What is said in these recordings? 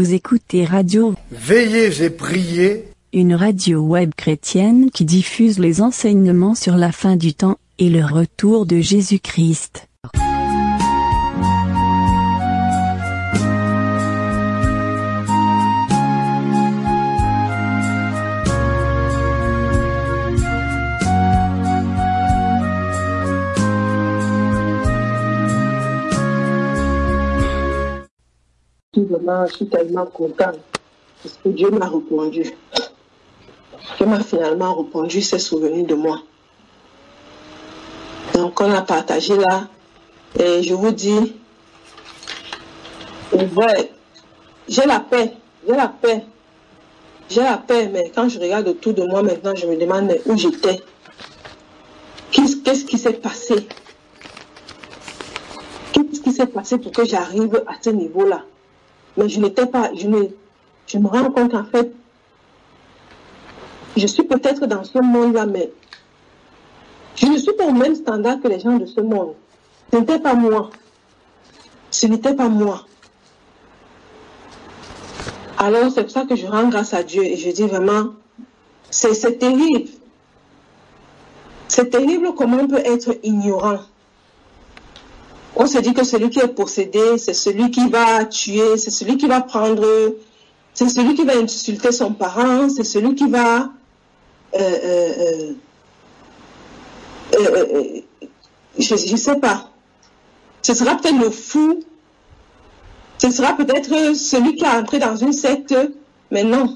Vous écoutez Radio Veillez et priez, une radio web chrétienne qui diffuse les enseignements sur la fin du temps et le retour de Jésus-Christ. Je suis tellement contente parce que Dieu m'a répondu. Dieu m'a finalement répondu, s'est souvenu de moi. Donc on a partagé là et je vous dis, ouais, j'ai la paix, mais quand je regarde autour de moi maintenant, je me demande où j'étais. Qu'est-ce qui s'est passé? Qu'est-ce qui s'est passé pour que j'arrive à ce niveau-là? Mais je me rends compte en fait, je suis peut-être dans ce monde-là, mais je ne suis pas au même standard que les gens de ce monde. Ce n'était pas moi. Alors c'est pour ça que je rends grâce à Dieu et je dis vraiment, c'est terrible. C'est terrible comment on peut être ignorant. On se dit que celui qui est possédé, c'est celui qui va tuer, c'est celui qui va prendre, c'est celui qui va insulter son parent, c'est celui qui va... je ne sais pas. Ce sera peut-être le fou, ce sera peut-être celui qui est entré dans une secte, mais non.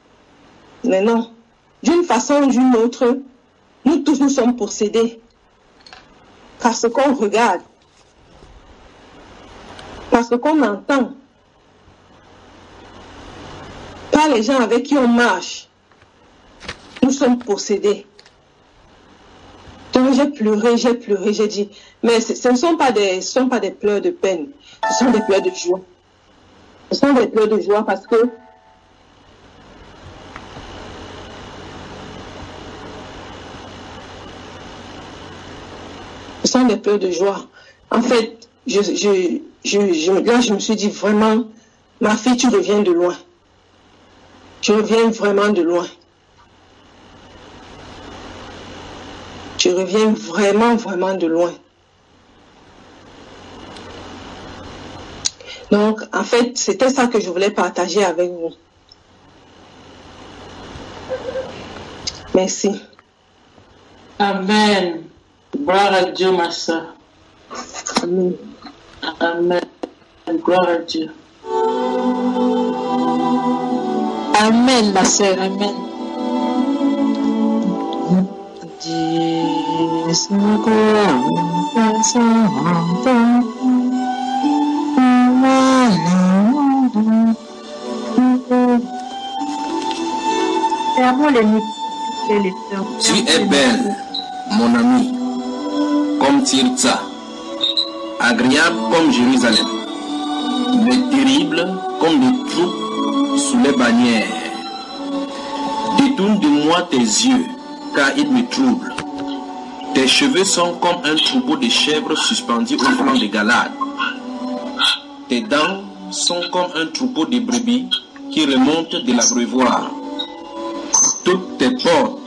D'une façon ou d'une autre, nous tous nous sommes possédés par ce qu'on regarde. Parce qu'on entend, par les gens avec qui on marche, nous sommes possédés. Donc j'ai pleuré, j'ai dit, mais ce ne sont pas des pleurs de peine, ce sont des pleurs de joie. Ce sont des pleurs de joie parce que ce sont des pleurs de joie. En fait, là, je me suis dit vraiment, ma fille, tu reviens de loin. Tu reviens vraiment de loin. Tu reviens vraiment de loin. Donc, en fait, c'était ça que je voulais partager avec vous. Merci. Amen. Gloire à Dieu, ma soeur. Amen. Amen. Gloire à Dieu. Amen, ma soeur. Amen. Tu es belle, mon ami, comme Tirza, agréable comme Jérusalem, mais terrible comme des troupes sous les bannières. Détourne de moi tes yeux, car ils me troublent. Tes cheveux sont comme un troupeau de chèvres suspendus au flanc de Galade. Tes dents sont comme un troupeau de brebis qui remontent de l'abreuvoir. Toutes tes portes,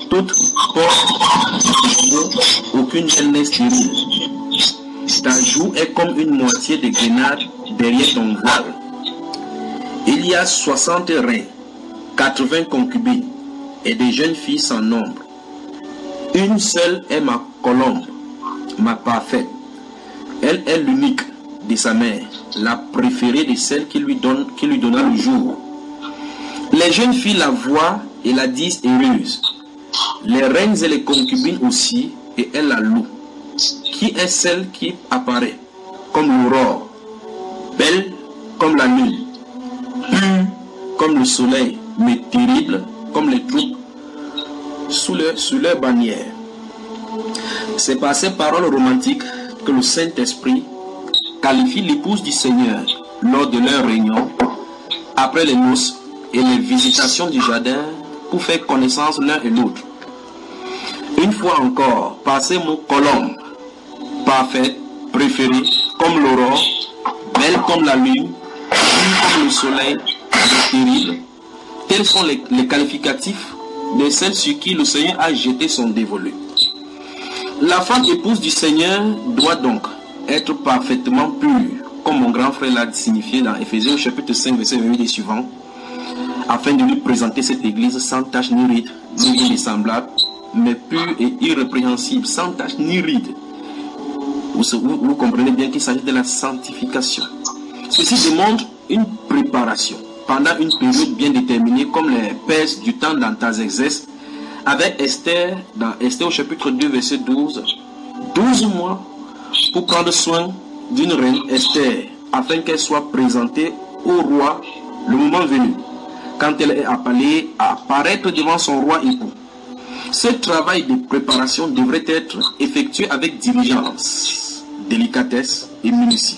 aucune aile n'est stérile. Ta joue est comme une moitié de grenade derrière ton voile. Il y a 60 reins, 80 concubines et des jeunes filles sans nombre. Une seule est ma colombe, ma parfaite. Elle est l'unique de sa mère, la préférée de celle qui lui donna le jour. Les jeunes filles la voient et la disent heureuse. Les reines et les concubines aussi, et elles la louent. Qui est celle qui apparaît comme l'aurore, belle comme la lune, pure comme le soleil, mais terrible comme les troupes sous leur bannière. C'est par ces paroles romantiques que le Saint-Esprit qualifie l'épouse du Seigneur lors de leur réunion, après les noces et les visitations du jardin pour faire connaissance l'un et l'autre. Une fois encore, par ces mots colombe, parfaite, préférée, comme l'aurore, belle comme la lune, pure comme le soleil, stérile, tels sont les qualificatifs de celle sur qui le Seigneur a jeté son dévolu. La femme épouse du Seigneur doit donc être parfaitement pure, comme mon grand frère l'a signifié dans Éphésiens chapitre 5, verset 28 et suivant, afin de lui présenter cette église sans tache ni ride, ni semblable, mais pure et irrépréhensible, sans tache ni ride. Vous comprenez bien qu'il s'agit de la sanctification. Ceci demande une préparation pendant une période bien déterminée, comme les Perses du temps d'Artaxerxès, avec Esther, dans Esther au chapitre 2, verset 12, 12 mois pour prendre soin d'une reine, Esther, afin qu'elle soit présentée au roi le moment venu, quand elle est appelée à apparaître devant son roi époux. Ce travail de préparation devrait être effectué avec diligence, délicatesse et minutie.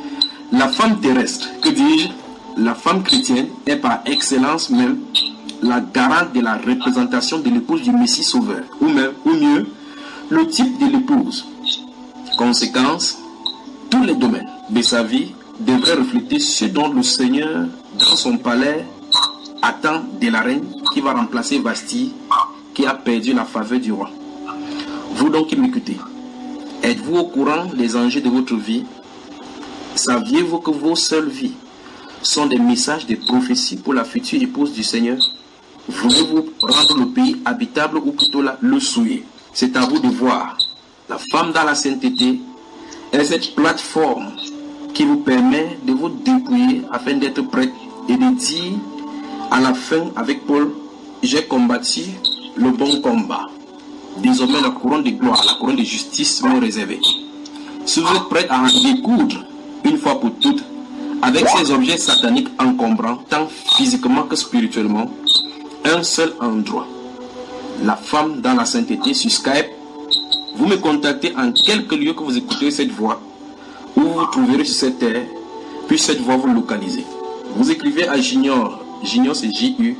La femme terrestre, que dis-je, la femme chrétienne est par excellence même la garante de la représentation de l'épouse du Messie Sauveur, ou mieux, le type de l'épouse. Conséquence, tous les domaines de sa vie devraient refléter ce dont le Seigneur, dans son palais, attend de la reine qui va remplacer Vasti, qui a perdu la faveur du roi. Vous donc qui m'écoutez, êtes-vous au courant des enjeux de votre vie? Saviez-vous que vos seules vies sont des messages de prophétie pour la future épouse du Seigneur? Voulez-vous rendre le pays habitable ou plutôt le souiller? C'est à vous de voir. La femme dans la sainteté est cette plateforme qui vous permet de vous dépouiller afin d'être prête et de dire à la fin avec Paul, j'ai combattu le bon combat. Désormais la couronne de gloire, la couronne de justice m'est réservée. Si vous êtes prête à en découdre une fois pour toutes avec ces objets sataniques encombrants, tant physiquement que spirituellement, un seul endroit. La femme dans la sainteté sur Skype. Vous me contactez en quelque lieu que vous écoutez cette voix, ou vous vous trouverez sur cette terre, puis cette voix vous localisez. Vous écrivez à Junior, Junior c'est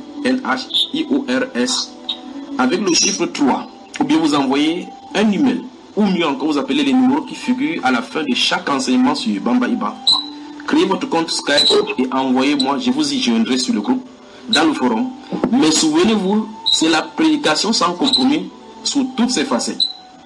J-U-N-H-I-O-R-S, avec le chiffre 3, ou bien vous envoyez un email, ou mieux encore vous appelez les numéros qui figurent à la fin de chaque enseignement sur Bamba Iba. Créez votre compte Skype et envoyez-moi, je vous y joindrai sur le groupe, dans le forum. Mais souvenez-vous, c'est la prédication sans compromis sous toutes ses facettes.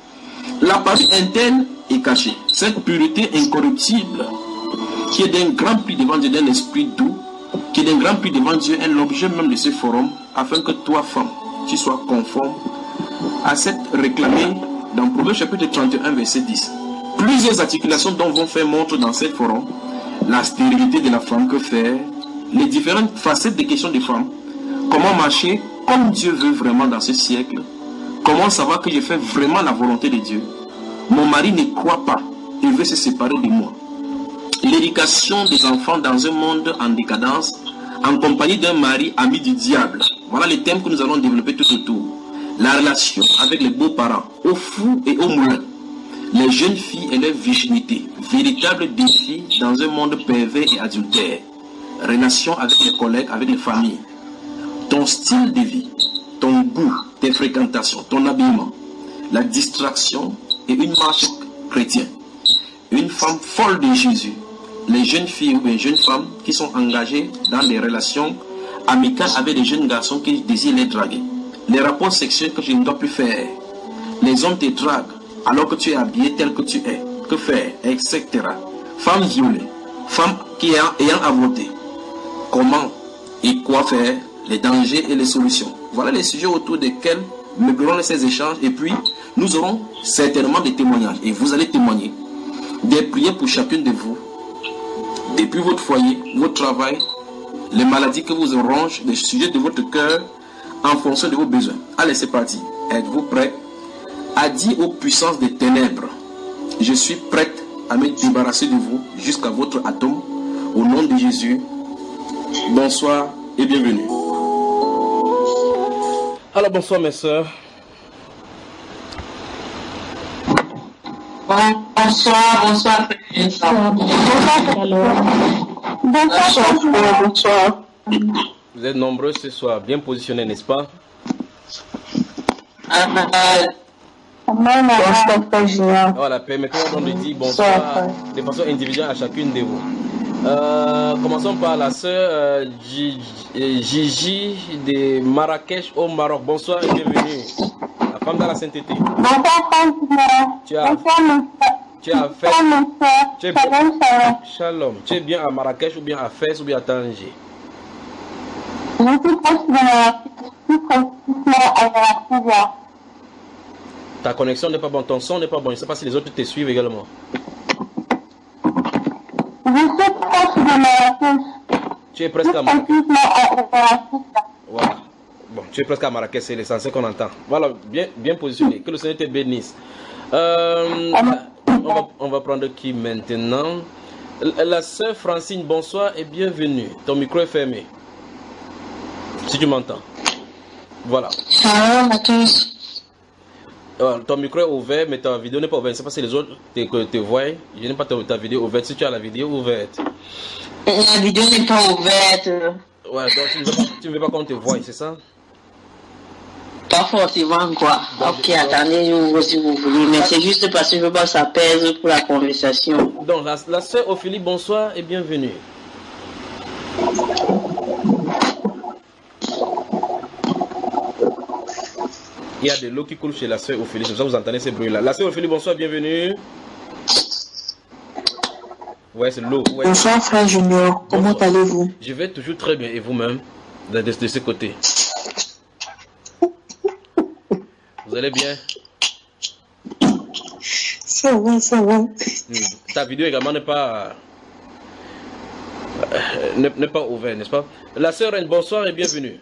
La partie interne est cachée. Cette pureté incorruptible qui est d'un grand prix devant Dieu, d'un esprit doux, qui est d'un grand prix devant Dieu, est l'objet même de ce forum, afin que toi, femme, tu sois conforme à cette réclamée dans Proverbe chapitre 31, verset 10. Plusieurs articulations dont vont faire montre dans ce forum, la stérilité de la femme, que faire, les différentes facettes des questions des femmes, comment marcher comme Dieu veut vraiment dans ce siècle, comment savoir que je fais vraiment la volonté de Dieu. Mon mari ne croit pas et veut se séparer de moi. L'éducation des enfants dans un monde en décadence, en compagnie d'un mari ami du diable. Voilà les thèmes que nous allons développer tout autour. La relation avec les beaux-parents, aux fous et aux moulins. Les jeunes filles et leur virginité. Véritable défi dans un monde pervers et adultère. Relation avec les collègues, avec les familles. Ton style de vie, ton goût, tes fréquentations, ton habillement, la distraction et une marche chrétienne. Une femme folle de Jésus. Les jeunes filles ou les jeunes femmes qui sont engagées dans des relations amicales avec des jeunes garçons qui désirent les draguer. Les rapports sexuels que je ne dois plus faire. Les hommes te draguent alors que tu es habillé tel que tu es. Que faire, etc. Femmes violées, femmes qui ayant avorté. Comment et quoi faire, les dangers et les solutions. Voilà les sujets autour desquels nous aurons ces échanges, et puis nous aurons certainement des témoignages, et vous allez témoigner. Des prières pour chacune de vous, depuis votre foyer, votre travail, les maladies que vous rongent, les sujets de votre cœur, en fonction de vos besoins. Allez, c'est parti. Êtes-vous prêts à dire aux puissances des ténèbres, je suis prête à me débarrasser de vous jusqu'à votre atome, au nom de Jésus. Bonsoir et bienvenue. Alors bonsoir mes soeurs. Bonsoir, bonsoir. Bonsoir. Vous êtes nombreux ce soir, bien positionnés, n'est-ce pas? Bonsoir, Frère Junior. Voilà, permettez-moi donc de dire bonsoir de façon individuelle à chacune de vous. Commençons par la sœur Gigi de Marrakech au Maroc. Bonsoir et bienvenue. La femme dans la sainteté. Tu as fait. Shalom. Tu es bien à Marrakech ou bien à Fès ou bien à Tanger? Ta connexion n'est pas bonne, ton son n'est pas bon. Je ne sais pas si les autres te suivent également. Tu es presque à Marrakech. Voilà. Bon, tu es presque à Marrakech, c'est l'essentiel qu'on entend. Voilà, bien positionné. Que le Seigneur te bénisse. On va prendre qui maintenant? La sœur Francine, bonsoir et bienvenue. Ton micro est fermé. Si tu m'entends. Voilà. Shalom à tous. Ton micro est ouvert, mais ta vidéo n'est pas ouverte. Je ne sais pas si les autres te voient. Je n'ai pas ta vidéo ouverte. Si tu as la vidéo ouverte. La vidéo n'est pas ouverte. Ouais, donc tu ne veux pas qu'on te voie, c'est ça? Pas forcément quoi. Ok, attendez, je vous vois si vous voulez. Mais c'est juste parce que je veux pas que ça pèse pour la conversation. Donc, la sœur Ophélie, bonsoir et bienvenue. Il y a de l'eau qui coule chez la sœur Ophélie, c'est pour ça que vous entendez ces bruits-là. La sœur Ophélie, bonsoir, bienvenue. Ouais, c'est l'eau. Ouais. Bonsoir, frère Junior. Comment allez-vous? Je vais toujours très bien. Et vous-même, de ce côté? Vous allez bien? Ça va, ça va. Ta vidéo également n'est pas ouverte, n'est-ce pas? La sœur Reine, bonsoir et bienvenue.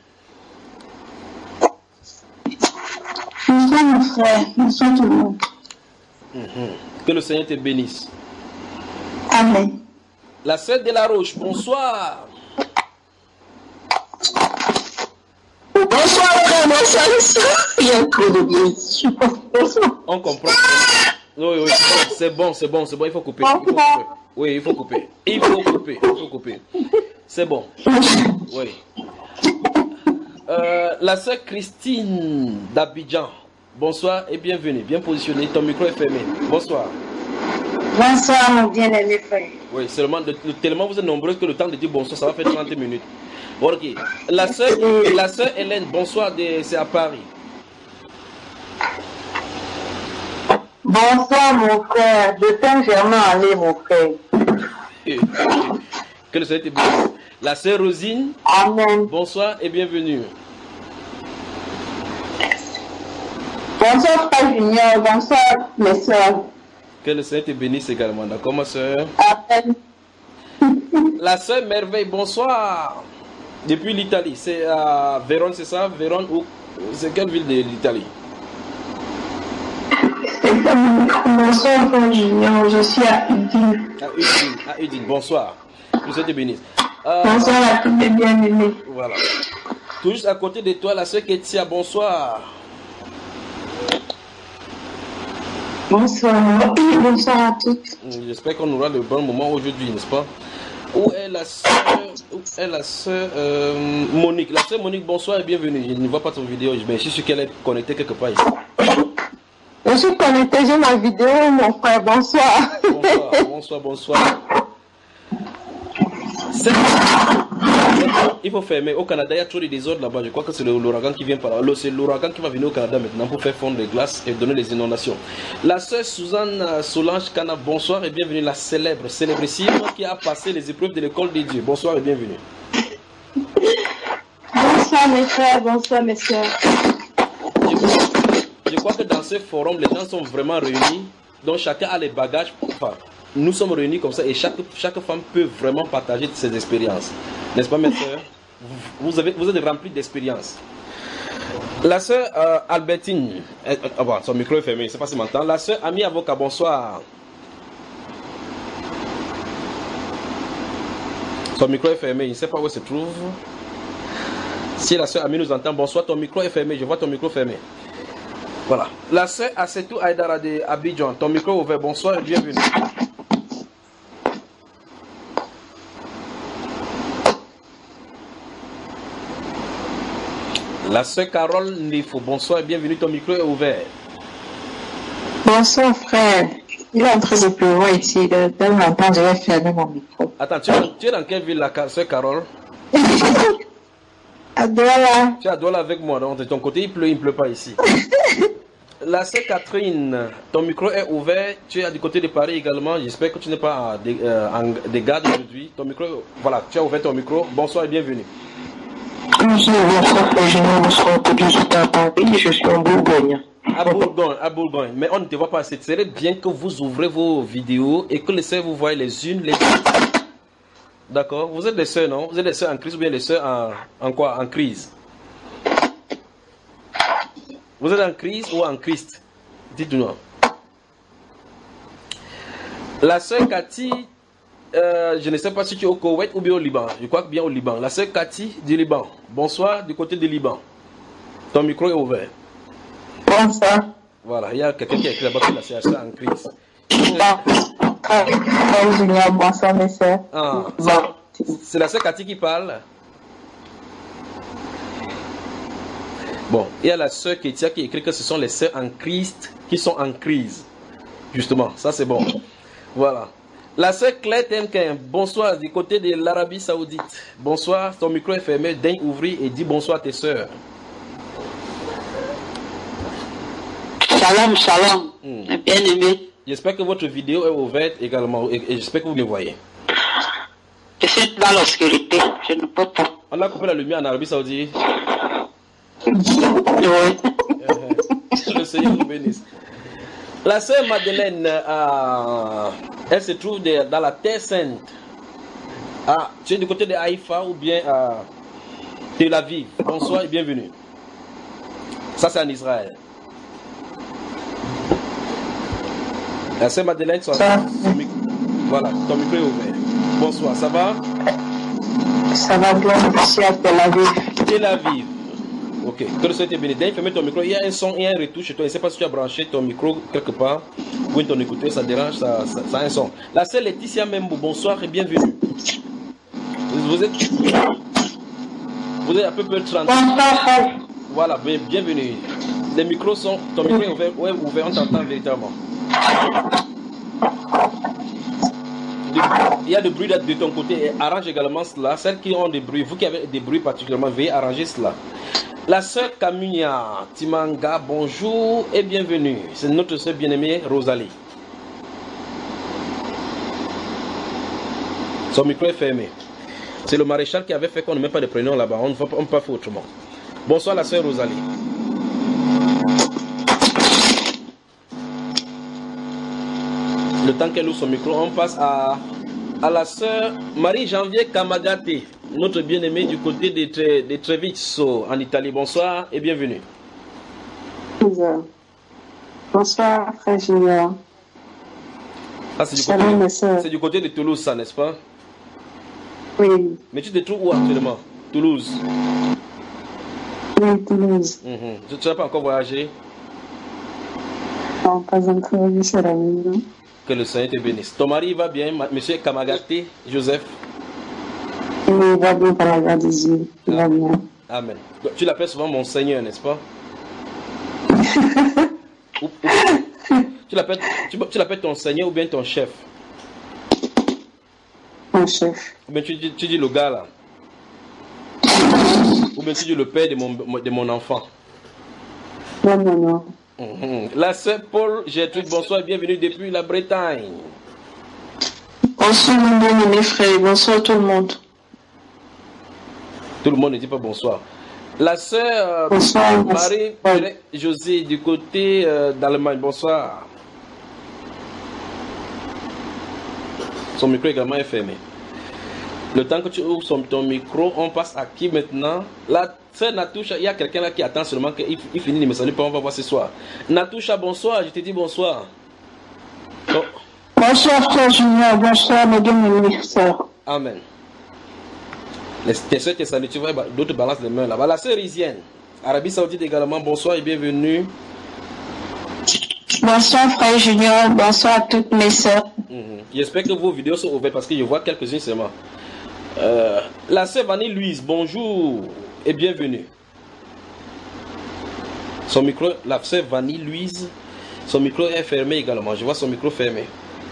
Bonsoir, mon frère. Bonsoir, tout le monde. Que le Seigneur te bénisse. Amen. La sœur de la Roche, bonsoir. Bonsoir, frère. Bonsoir, soeur. Il y a trop de bien. Bonsoir. On comprend. Oui, c'est bon. Il faut couper. Oui, il faut couper. C'est bon. Oui. La sœur Christine d'Abidjan, bonsoir et bienvenue. Bien positionné, ton micro est fermé. Bonsoir. Bonsoir, mon bien-aimé frère. Oui, tellement vous êtes nombreux que le temps de dire bonsoir, ça va faire 30 minutes. Bon, ok. La sœur Hélène, bonsoir, c'est à Paris. Bonsoir, mon frère. De Saint-Germain, allez, mon frère. Que le Seigneur te bénisse. La sœur Rosine, Amen. bonsoir et bienvenue. Bonsoir, frère Junior. Bonsoir, mes soeurs. Que le Seigneur te bénisse également. D'accord, ma sœur? Amen. La sœur Merveille, bonsoir. Depuis l'Italie, c'est à Vérone, c'est ça? Vérone, ou c'est quelle ville de l'Italie? Bonsoir, frère Junior. Je suis à Udine. À Udine, bonsoir. Que le Seigneur te bénisse. Bonsoir à tous les bien-aimés. Voilà. Tout juste à côté de toi, la sœur Ketia, bonsoir. Bonsoir. Bonsoir à toutes. J'espère qu'on aura le bon moment aujourd'hui, n'est-ce pas? Où est la sœur Monique? La sœur Monique, bonsoir et bienvenue. Je ne vois pas ton vidéo, mais je suis sûr qu'elle est connectée quelque part ici. Je suis connectée, j'ai ma vidéo, mon frère. Bonsoir. Bonsoir. Il faut fermer. Au Canada, il y a trop de désordre là-bas. Je crois que c'est l'ouragan qui vient par là. C'est l'ouragan qui va venir au Canada maintenant pour faire fondre les glaces et donner les inondations. La sœur Suzanne Solange Cana, bonsoir et bienvenue. La célébrissime qui a passé les épreuves de l'école des dieux. Bonsoir et bienvenue. Bonsoir mes frères, bonsoir mes soeurs. Je crois que dans ce forum, les gens sont vraiment réunis. Donc chacun a les bagages. Enfin, nous sommes réunis comme ça et chaque femme peut vraiment partager ses expériences. N'est-ce pas, mes soeurs? Vous êtes remplis d'expériences. La sœur Albertine, son micro est fermé, je ne sais pas si m'entend. La sœur Ami Avocat, bonsoir. Son micro est fermé, je ne sais pas où elle se trouve. Si la sœur Ami nous entend, bonsoir, ton micro est fermé, je vois ton micro fermé. Voilà. La sœur Assetou Aïdara de Abidjan, ton micro est ouvert, bonsoir et bienvenue. La sœur Carole Nifo, bonsoir et bienvenue, ton micro est ouvert. Bonsoir frère. Il est en train de pleuvoir ici. De temps en temps, je vais fermer mon micro. Attends, tu es dans quelle ville, la sœur Carole? À Douala. Tu es à Douala avec moi, donc de ton côté, il ne pleut pas ici. La sœur Catherine, ton micro est ouvert. Tu es du côté de Paris également. J'espère que tu n'es pas en garde aujourd'hui. Ton micro, voilà, tu as ouvert ton micro. Bonsoir et bienvenue. Bonsoir, bonsoir, je suis à Paris, je suis en Bourgogne. À Bourgogne. Mais on ne te voit pas. C'est très bien que vous ouvrez vos vidéos et que les sœurs vous voient les unes les autres. D'accord? Vous êtes des sœurs, non? Vous êtes des sœurs en crise ou bien des sœurs en quoi? En crise? Vous êtes en crise ou en Christ? Dites-nous. La sœur Cathy, je ne sais pas si tu es au Koweït ou bien au Liban. Je crois que bien au Liban. La sœur Cathy du Liban. Bonsoir du côté du Liban. Ton micro est ouvert. Bonsoir. Voilà, il y a quelqu'un qui a écrit là-bas que la sœur en crise. Bonsoir mes sœurs. Ah, c'est la sœur Cathy qui parle. Bon, il y a la sœur Kétia qui écrit que ce sont les sœurs en Christ qui sont en crise. Justement, ça c'est bon. Voilà. La sœur Claire Temkin, bonsoir du côté de l'Arabie Saoudite. Bonsoir, ton micro est fermé, daigne ouvrir et dis bonsoir à tes sœurs. Shalom, shalom, bien aimé. J'espère que votre vidéo est ouverte également et j'espère que vous me voyez. Je suis dans l'obscurité, je ne peux pas. On a coupé la lumière en Arabie Saoudite. Oui. Le Seigneur vous bénisse. La sœur Madeleine, elle se trouve dans la Terre Sainte. Ah, tu es du côté de Haïfa ou bien à Tel Aviv. Bonsoir et bienvenue. Ça, c'est en Israël. La sœur Madeleine, voilà, ton micro est ouvert. Bonsoir, ça va? Ça va bien, je suis à Tel Aviv. Tel Aviv. Ok, que le Seigneur te bénisse. Fermez ton micro. Il y a un son et un retour chez toi. Je ne sais pas si tu as branché ton micro quelque part ou ton écouteur, ça dérange, ça a un son. La sœur Laetitia Membo, bonsoir et bienvenue. Vous êtes à peu près 30. Voilà, bienvenue. Les micros sont. Ton micro est ouvert, ouais, ouvert, on t'entend véritablement. Il y a des bruits de ton côté et arrange également cela. Celles qui ont des bruits, vous qui avez des bruits particulièrement, veuillez arranger cela. La sœur Kamunia Timanga, bonjour et bienvenue. C'est notre sœur bien-aimée Rosalie. Son micro est fermé. C'est le maréchal qui avait fait qu'on ne met pas de prénom là-bas. On ne peut pas faire autrement. Bonsoir la sœur Rosalie. Le temps qu'elle ouvre son micro, on passe à la sœur Marie-Janvier Kamagate, notre bien-aimée du côté de Treviso en Italie. Bonsoir et bienvenue. Bonsoir, frère Junior. Ah, c'est du côté de Toulouse, ça, n'est-ce pas? Oui. Mais tu te trouves où actuellement? Toulouse. Oui, Toulouse. Tu n'as pas encore voyagé? Non, pas encore, je suis à la maison. Que le Seigneur te bénisse. Ton mari va bien, monsieur Kamagate, Joseph? Oui, il va bien par la grâce de Dieu. Il va bien. Amen. Donc, tu l'appelles souvent mon Seigneur, n'est-ce pas? Tu l'appelles ton Seigneur ou bien ton chef? Mon chef. Ou bien tu dis le gars là? Ou bien tu dis le père de mon enfant? Non. La sœur Paul Gertrude, bonsoir, bienvenue depuis la Bretagne. Bonsoir mon bien-aimé frère, bonsoir tout le monde. Tout le monde ne dit pas bonsoir. La sœur Marie-Josée du côté d'Allemagne, bonsoir. Son micro également est fermé. Le temps que tu ouvres ton micro, on passe à qui maintenant? La sœur Natoucha, il y a quelqu'un là qui attend seulement qu'il finisse de me saluer, on va voir ce soir. Natoucha, bonsoir, je te dis bonsoir. Oh. Bonsoir frère Junior, bonsoir mes bien-aimés sœurs. Amen. Tes sœurs te saluent, tu vois, d'autres balancent les mains là-bas. La sœur Isienne, Arabie Saoudite également, bonsoir et bienvenue. Bonsoir frère Junior, bonsoir à toutes mes sœurs. J'espère que vos vidéos sont ouvertes parce que je vois quelques-unes seulement. La sœur Vanille Louise, bonjour et bienvenue. Son micro, la sœur Vanille Louise, Son micro est fermé également. Je vois son micro fermé.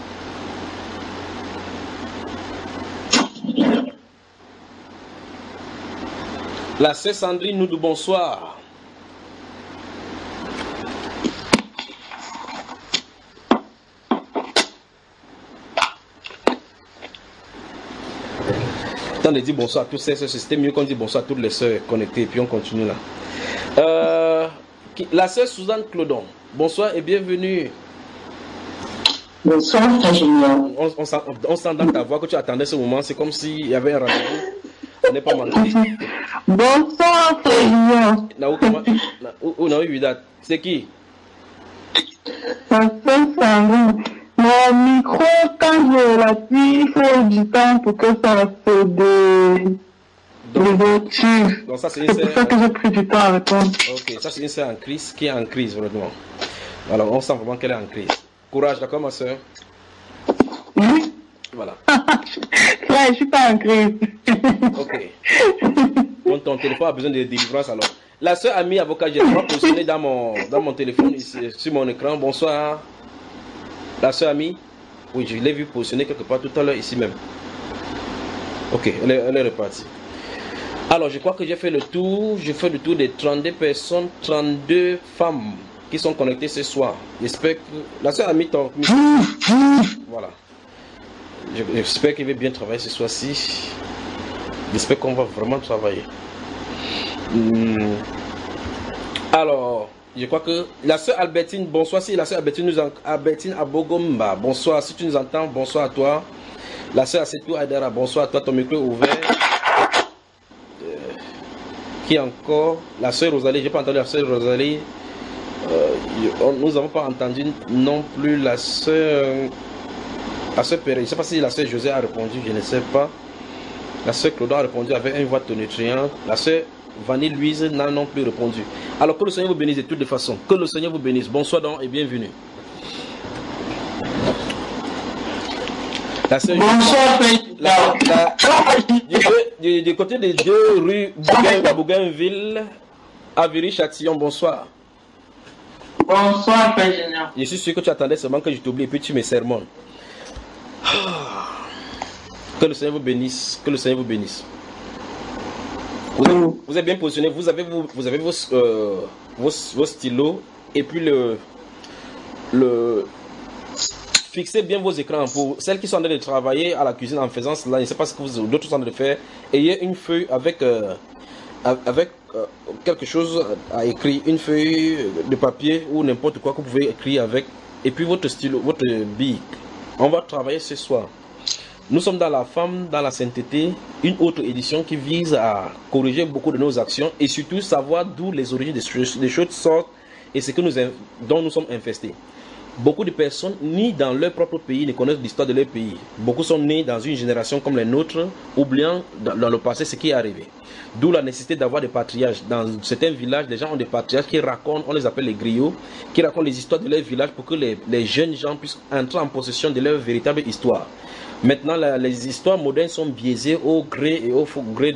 La sœur Sandrine nous dit bonsoir. Tant de dire bonsoir à tous ces sœurs, c'était mieux qu'on dise bonsoir à toutes les sœurs connectées et puis on continue là. La sœur Suzanne Clodon, bonsoir et bienvenue. Bonsoir, Frère Junior. On sent dans ta voix que tu attendais ce moment, c'est comme s'il y avait un rendez-vous. On n'est pas manqué. Bonsoir, Frère Junior. C'est qui? Ça fait Sandrine. Mon micro, quand je l'appuie, il faut du temps pour que ça se désactive. Donc ça, c'est pour ça que j'ai pris du temps à répondre. Ok, ça c'est une sœur en crise qui est en crise vraiment. Alors on sent vraiment qu'elle est en crise. Courage, d'accord ma soeur? Oui. Voilà. Frère, je suis pas en crise. Ok. Donc ton téléphone a besoin de délivrance alors. La soeur Ami avocat, j'ai trois positionné dans mon téléphone ici, sur mon écran. Bonsoir. La soeur Ami. Oui, je l'ai vu positionner quelque part tout à l'heure ici même. Ok, elle est repartie. Alors je crois que j'ai fait le tour. J'ai fait le tour des 32 personnes, 32 femmes qui sont connectées ce soir. J'espère que la soeur Ami ton micro. Voilà. J'espère qu'il va bien travailler ce soir-ci. J'espère qu'on va vraiment travailler. Alors, je crois que la sœur Albertine, bonsoir. Si la sœur Albertine Albertine Abogomba, bonsoir. Si tu nous entends, bonsoir à toi. La sœur Asetou Adara, bonsoir à toi. Ton micro est ouvert. Qui encore? La sœur Rosalie, j'ai pas entendu la sœur Rosalie. Nous n'avons pas entendu non plus la sœur Pérez. Je ne sais pas si la sœur José a répondu, je ne sais pas. La sœur Claude a répondu avec une voix tonitruante. La sœur Vanille Louise n'a non plus répondu. Alors que le Seigneur vous bénisse de toutes les façons. Que le Seigneur vous bénisse. Bonsoir donc et bienvenue. La sœur du côté des 2 rues Bougainville, Avery-Châtillon, bonsoir. Bonsoir, Père Général. Je suis sûr que tu attendais seulement que je t'oublie et puis tu me sermonnes. Que le Seigneur vous bénisse. Que le Seigneur vous bénisse. Vous êtes bien positionné. Vous avez vos stylos et puis fixez bien vos écrans. Pour celles qui sont en train de travailler à la cuisine en faisant cela, je ne sais pas ce que d'autres sont en train de faire. Ayez une feuille avec quelque chose à écrire, une feuille de papier ou n'importe quoi que vous pouvez écrire avec, et puis votre stylo, votre bic. On va travailler ce soir. Nous sommes dans la femme, dans la sainteté, une autre édition qui vise à corriger beaucoup de nos actions et surtout savoir d'où les origines des choses sortent et ce que dont nous sommes infestés. Beaucoup de personnes, ni dans leur propre pays, ne connaissent l'histoire de leur pays. Beaucoup sont nés dans une génération comme les nôtres, oubliant dans le passé ce qui est arrivé. D'où la nécessité d'avoir des patriarches. Dans certains villages, les gens ont des patriarches qui racontent, on les appelle les griots, qui racontent les histoires de leur village pour que les jeunes gens puissent entrer en possession de leur véritable histoire. Maintenant, les histoires modernes sont biaisées au gré et au gré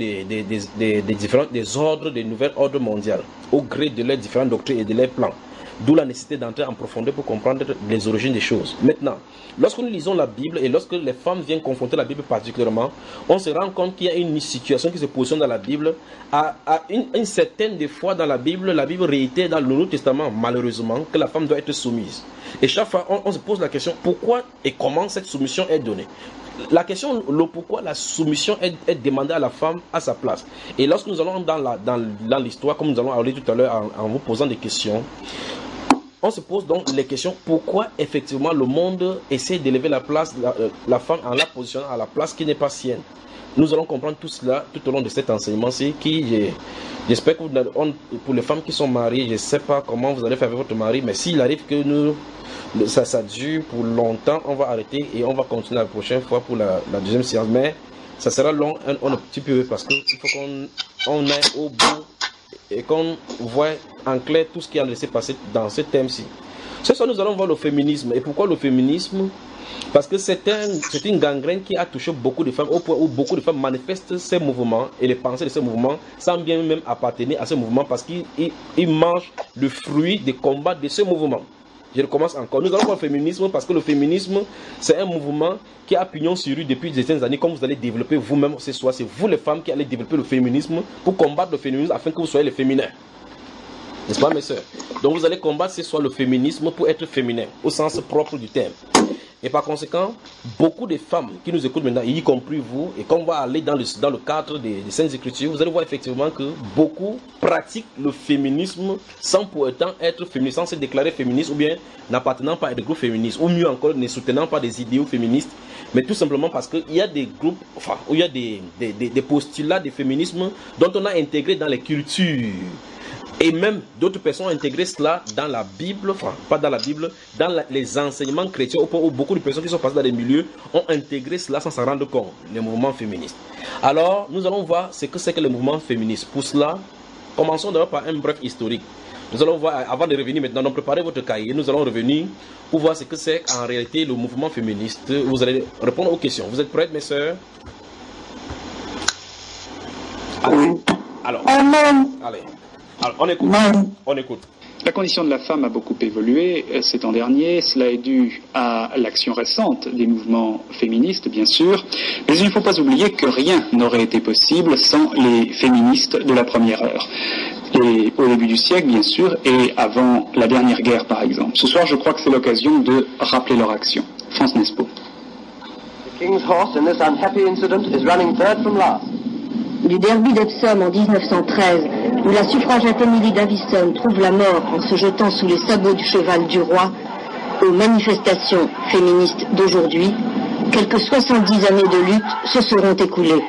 des ordres, des nouvelles ordres mondiales, au gré de leurs différentes doctrines et de leurs plans. D'où la nécessité d'entrer en profondeur pour comprendre les origines des choses. Maintenant, lorsque nous lisons la Bible et lorsque les femmes viennent confronter la Bible particulièrement, on se rend compte qu'il y a une situation qui se positionne dans la Bible. À une certaine des fois dans la Bible réitère dans le Nouveau Testament, malheureusement, que la femme doit être soumise. Et chaque fois, on se pose la question, pourquoi et comment cette soumission est donnée? La question, le pourquoi la soumission est demandée à la femme à sa place. Et lorsque nous allons dans l'histoire, comme nous allons parler tout à l'heure en vous posant des questions, on se pose donc les questions, pourquoi effectivement le monde essaie d'élever la femme en la positionnant à la place qui n'est pas sienne. Nous allons comprendre tout cela tout au long de cet enseignement-ci qui, j'espère que pour les femmes qui sont mariées, je ne sais pas comment vous allez faire avec votre mari, mais s'il arrive que ça dure pour longtemps, on va arrêter et on va continuer la prochaine fois pour la deuxième séance, mais ça sera long un petit peu parce qu'il faut qu'on aille au bout et qu'on voit en clair tout ce qui a laissé passer dans ce thème-ci. Ce soir, nous allons voir le féminisme. Et pourquoi le féminisme? Parce que c'est une gangrène qui a touché beaucoup de femmes, au point où beaucoup de femmes manifestent ces mouvements et les pensées de ces mouvements sans bien même appartenir à ce mouvement parce qu'ils mangent le fruit des combats de ce mouvement. Je recommence encore. Nous allons voir le féminisme parce que le féminisme, c'est un mouvement qui a pignon sur rue depuis des dizaines d'années. Comme vous allez développer vous-même ce soir, c'est vous les femmes qui allez développer le féminisme pour combattre le féminisme afin que vous soyez les féminins. N'est-ce pas mes sœurs? Donc vous allez combattre ce soir le féminisme pour être féminin, au sens propre du terme. Et par conséquent, beaucoup de femmes qui nous écoutent maintenant, y compris vous, et quand on va aller dans le cadre des Saintes Écritures, vous allez voir effectivement que beaucoup pratiquent le féminisme sans pour autant être féministe, sans se déclarer féministe ou bien n'appartenant pas à des groupes féministes, ou mieux encore ne soutenant pas des idéaux féministes, mais tout simplement parce qu'il y a des groupes, enfin, où il y a des postulats de féminisme dont on a intégré dans les cultures. Et même d'autres personnes ont intégré cela dans la Bible, enfin pas dans la Bible, dans les enseignements chrétiens, où beaucoup de personnes qui sont passées dans les milieux ont intégré cela sans s'en rendre compte, les mouvements féministes. Alors, nous allons voir ce que c'est que le mouvement féministe. Pour cela, commençons d'abord par un bref historique. Nous allons voir, avant de revenir maintenant, donc préparez votre cahier, nous allons revenir pour voir ce que c'est en réalité le mouvement féministe. Vous allez répondre aux questions. Vous êtes prêtes, mes sœurs? Oui. Alors, Amen. allez. Alors, on écoute. On écoute. La condition de la femme a beaucoup évolué ces temps derniers. Cela est dû à l'action récente des mouvements féministes, bien sûr. Mais il ne faut pas oublier que rien n'aurait été possible sans les féministes de la première heure. Et au début du siècle, bien sûr, et avant la dernière guerre, par exemple. Ce soir, je crois que c'est l'occasion de rappeler leur action. France Nespo. The King's horse in this unhappy incident is running third from last. Du derby d'Epsom en 1913, où la suffragette Emily Davison trouve la mort en se jetant sous les sabots du cheval du roi, aux manifestations féministes d'aujourd'hui, quelques 70 années de lutte se seront écoulées.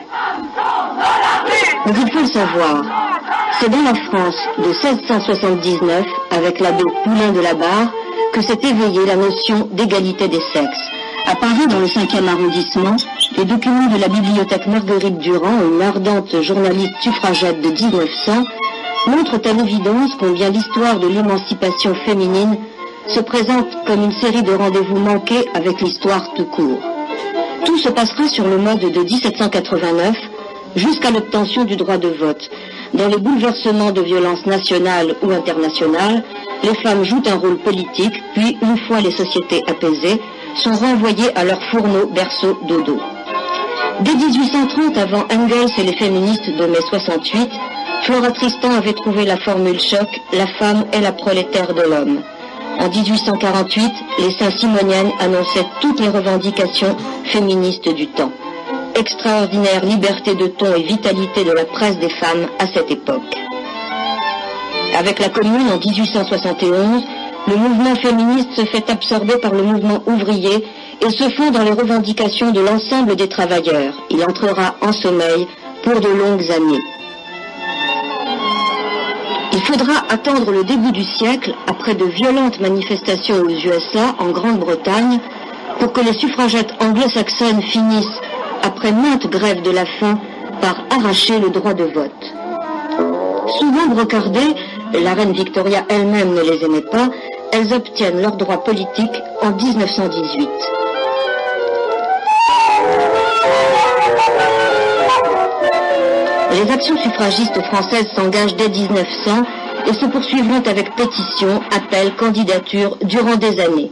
Mais il faut le savoir, c'est dans la France de 1679, avec l'abbé Poulain de la Barre, que s'est éveillée la notion d'égalité des sexes. À Paris, dans le 5e arrondissement, les documents de la bibliothèque Marguerite Durand, une ardente journaliste suffragette de 1900, montrent à l'évidence combien l'histoire de l'émancipation féminine se présente comme une série de rendez-vous manqués avec l'histoire tout court. Tout se passera sur le mode de 1789, jusqu'à l'obtention du droit de vote. Dans les bouleversements de violence nationale ou internationale, les femmes jouent un rôle politique, puis, une fois les sociétés apaisées, sont renvoyées à leur fourneau, berceau, dodo. Dès 1830, avant Engels et les féministes de mai 68, Flora Tristan avait trouvé la formule choc « La femme est la prolétaire de l'homme ». En 1848, les Saint-Simoniennes annonçaient toutes les revendications féministes du temps. Extraordinaire liberté de ton et vitalité de la presse des femmes à cette époque. Avec la Commune en 1871, le mouvement féministe se fait absorber par le mouvement ouvrier et se fond dans les revendications de l'ensemble des travailleurs. Il entrera en sommeil pour de longues années. Il faudra attendre le début du siècle, après de violentes manifestations aux USA, en Grande-Bretagne, pour que les suffragettes anglo-saxonnes finissent, après maintes grèves de la faim, par arracher le droit de vote. Souvent brocardées, la reine Victoria elle-même ne les aimait pas, elles obtiennent leurs droits politiques en 1918. Les actions suffragistes françaises s'engagent dès 1900 et se poursuivront avec pétitions, appels, candidatures durant des années.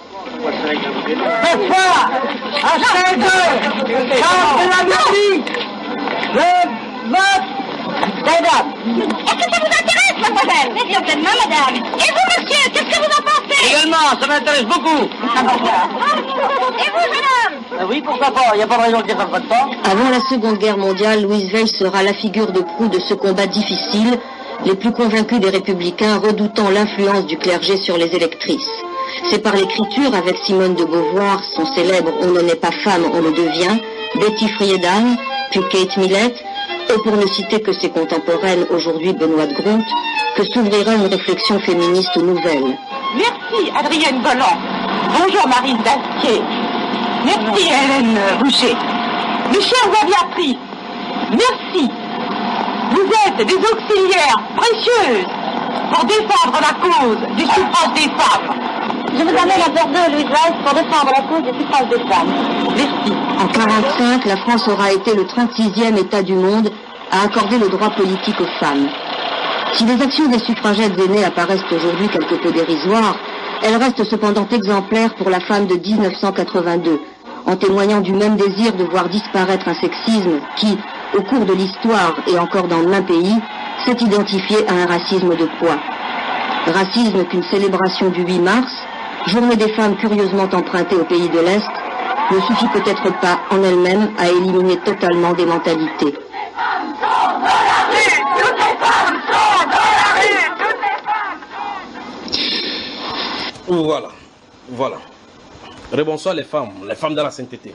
Ce soir, à chaque chance de la mairie, le vote des dames. Est-ce que ça vous intéresse, mademoiselle? Mais certainement, madame. Et vous, monsieur, qu'est-ce que vous en pensez? Également, ça m'intéresse beaucoup. Et vous, jeune homme? Oui, pourquoi pas, il n'y a pas de raison que ça ne fasse pas. Avant la Seconde Guerre mondiale, Louise Weiss sera la figure de proue de ce combat difficile, les plus convaincus des républicains redoutant l'influence du clergé sur les électrices. C'est par l'écriture, avec Simone de Beauvoir, son célèbre « On ne naît pas femme, on le devient », Betty Friedan, puis Kate Millett, et pour ne citer que ses contemporaines, aujourd'hui Benoît de Gront, que s'ouvrira une réflexion féministe nouvelle. Merci, Adrienne Bolland. Bonjour, Marine Dastier. Merci, Hélène Boucher. Mes chers amis appris, merci. Vous êtes des auxiliaires précieuses pour défendre la cause du suffrage des femmes. Je vous amène à Bordeaux, Louise Weiss, pour défendre la cause du suffrage des femmes. Merci. En 1945, la France aura été le 36e État du monde à accorder le droit politique aux femmes. Si les actions des suffragettes aînées apparaissent aujourd'hui quelque peu dérisoires, Elle reste cependant exemplaire pour la femme de 1982, en témoignant du même désir de voir disparaître un sexisme qui, au cours de l'histoire et encore dans plein pays, s'est identifié à un racisme de poids. Racisme qu'une célébration du 8 mars, journée des femmes curieusement empruntée aux pays de l'Est, ne suffit peut-être pas en elle-même à éliminer totalement des mentalités. Voilà, voilà. Rebonsoir les femmes de la sainteté.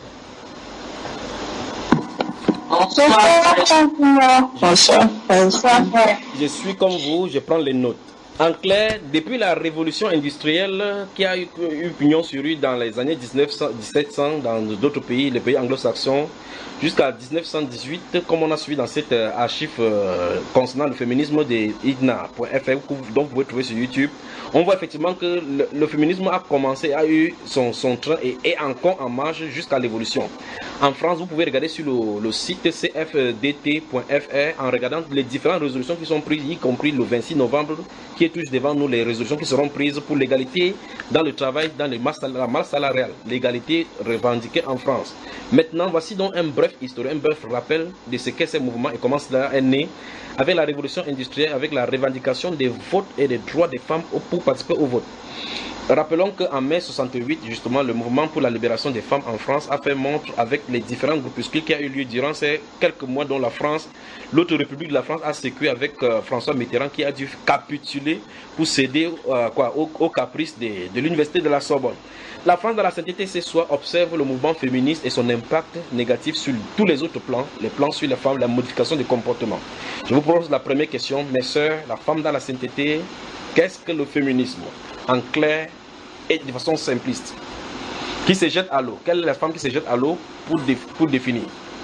Je suis comme vous, je prends les notes. En clair, depuis la révolution industrielle qui a eu pignon sur rue dans les années 1700 dans d'autres pays, les pays anglo-saxons, jusqu'à 1918, comme on a suivi dans cette archive concernant le féminisme de idna.fr, dont vous pouvez trouver sur YouTube, on voit effectivement que le féminisme a commencé, a eu son train et est encore en marche jusqu'à l'évolution. En France, vous pouvez regarder sur le site cfdt.fr en regardant les différentes résolutions qui sont prises, y compris le 26 novembre, qui est toujours devant nous, les résolutions qui seront prises pour l'égalité dans le travail, dans la masse salariale, l'égalité revendiquée en France. Maintenant, voici donc un bref historique, un bref rappel de ce qu'est ce mouvement et comment cela est né avec la révolution industrielle, avec la revendication des votes et des droits des femmes pour participer au vote. Rappelons qu'en mai 68, justement, le mouvement pour la libération des femmes en France a fait montre avec les différents groupuscules qui a eu lieu durant ces quelques mois dont la France, l'autre république de la France a sécué avec François Mitterrand qui a dû capituler pour céder aux caprices de l'université de la Sorbonne. La France dans la sainteté ce soir observe le mouvement féministe et son impact négatif sur tous les autres plans, les plans sur les femmes, la modification des comportements. Je vous pose la première question, mes sœurs, la femme dans la sainteté, qu'est-ce que le féminisme? En clair et de façon simpliste. Qui se jette à l'eau? Quelle est la femme qui se jette à l'eau pour définir?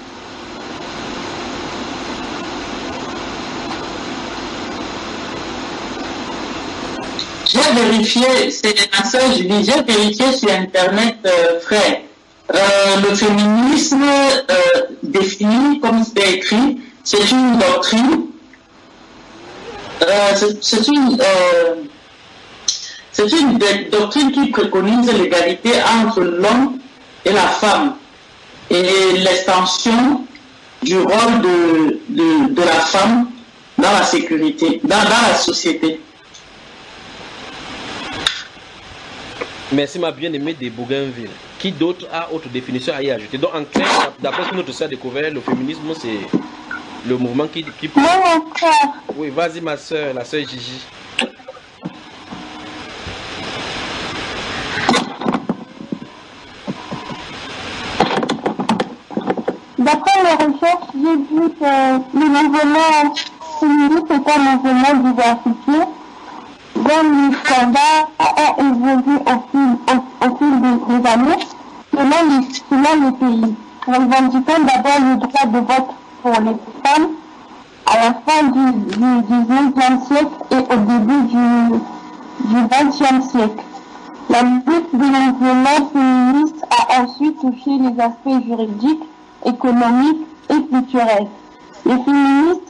J'ai vérifié, c'est ma soeur Julie, j'ai vérifié sur Internet, frère. Le féminisme défini, comme c'est écrit, c'est une doctrine. C'est une doctrine qui préconise l'égalité entre l'homme et la femme et l'extension du rôle de la femme dans la sécurité, dans la société. Merci ma bien-aimée de Bougainville. Qui d'autre a autre définition à y ajouter? Donc en clair, d'après ce que notre sœur a découvert, le féminisme c'est le mouvement qui... Oui, vas-y ma soeur, la soeur Gigi. D'après mes recherches, j'ai vu que le mouvement féministe est un mouvement diversifié, dont les standards ont évolué au fil des années selon les pays. Revendiquant d'abord le droit de vote pour les femmes à la fin du 19e siècle et au début du 20e siècle. La lutte du mouvement féministe a ensuite touché les aspects juridiques, économiques et culturels. Les féministes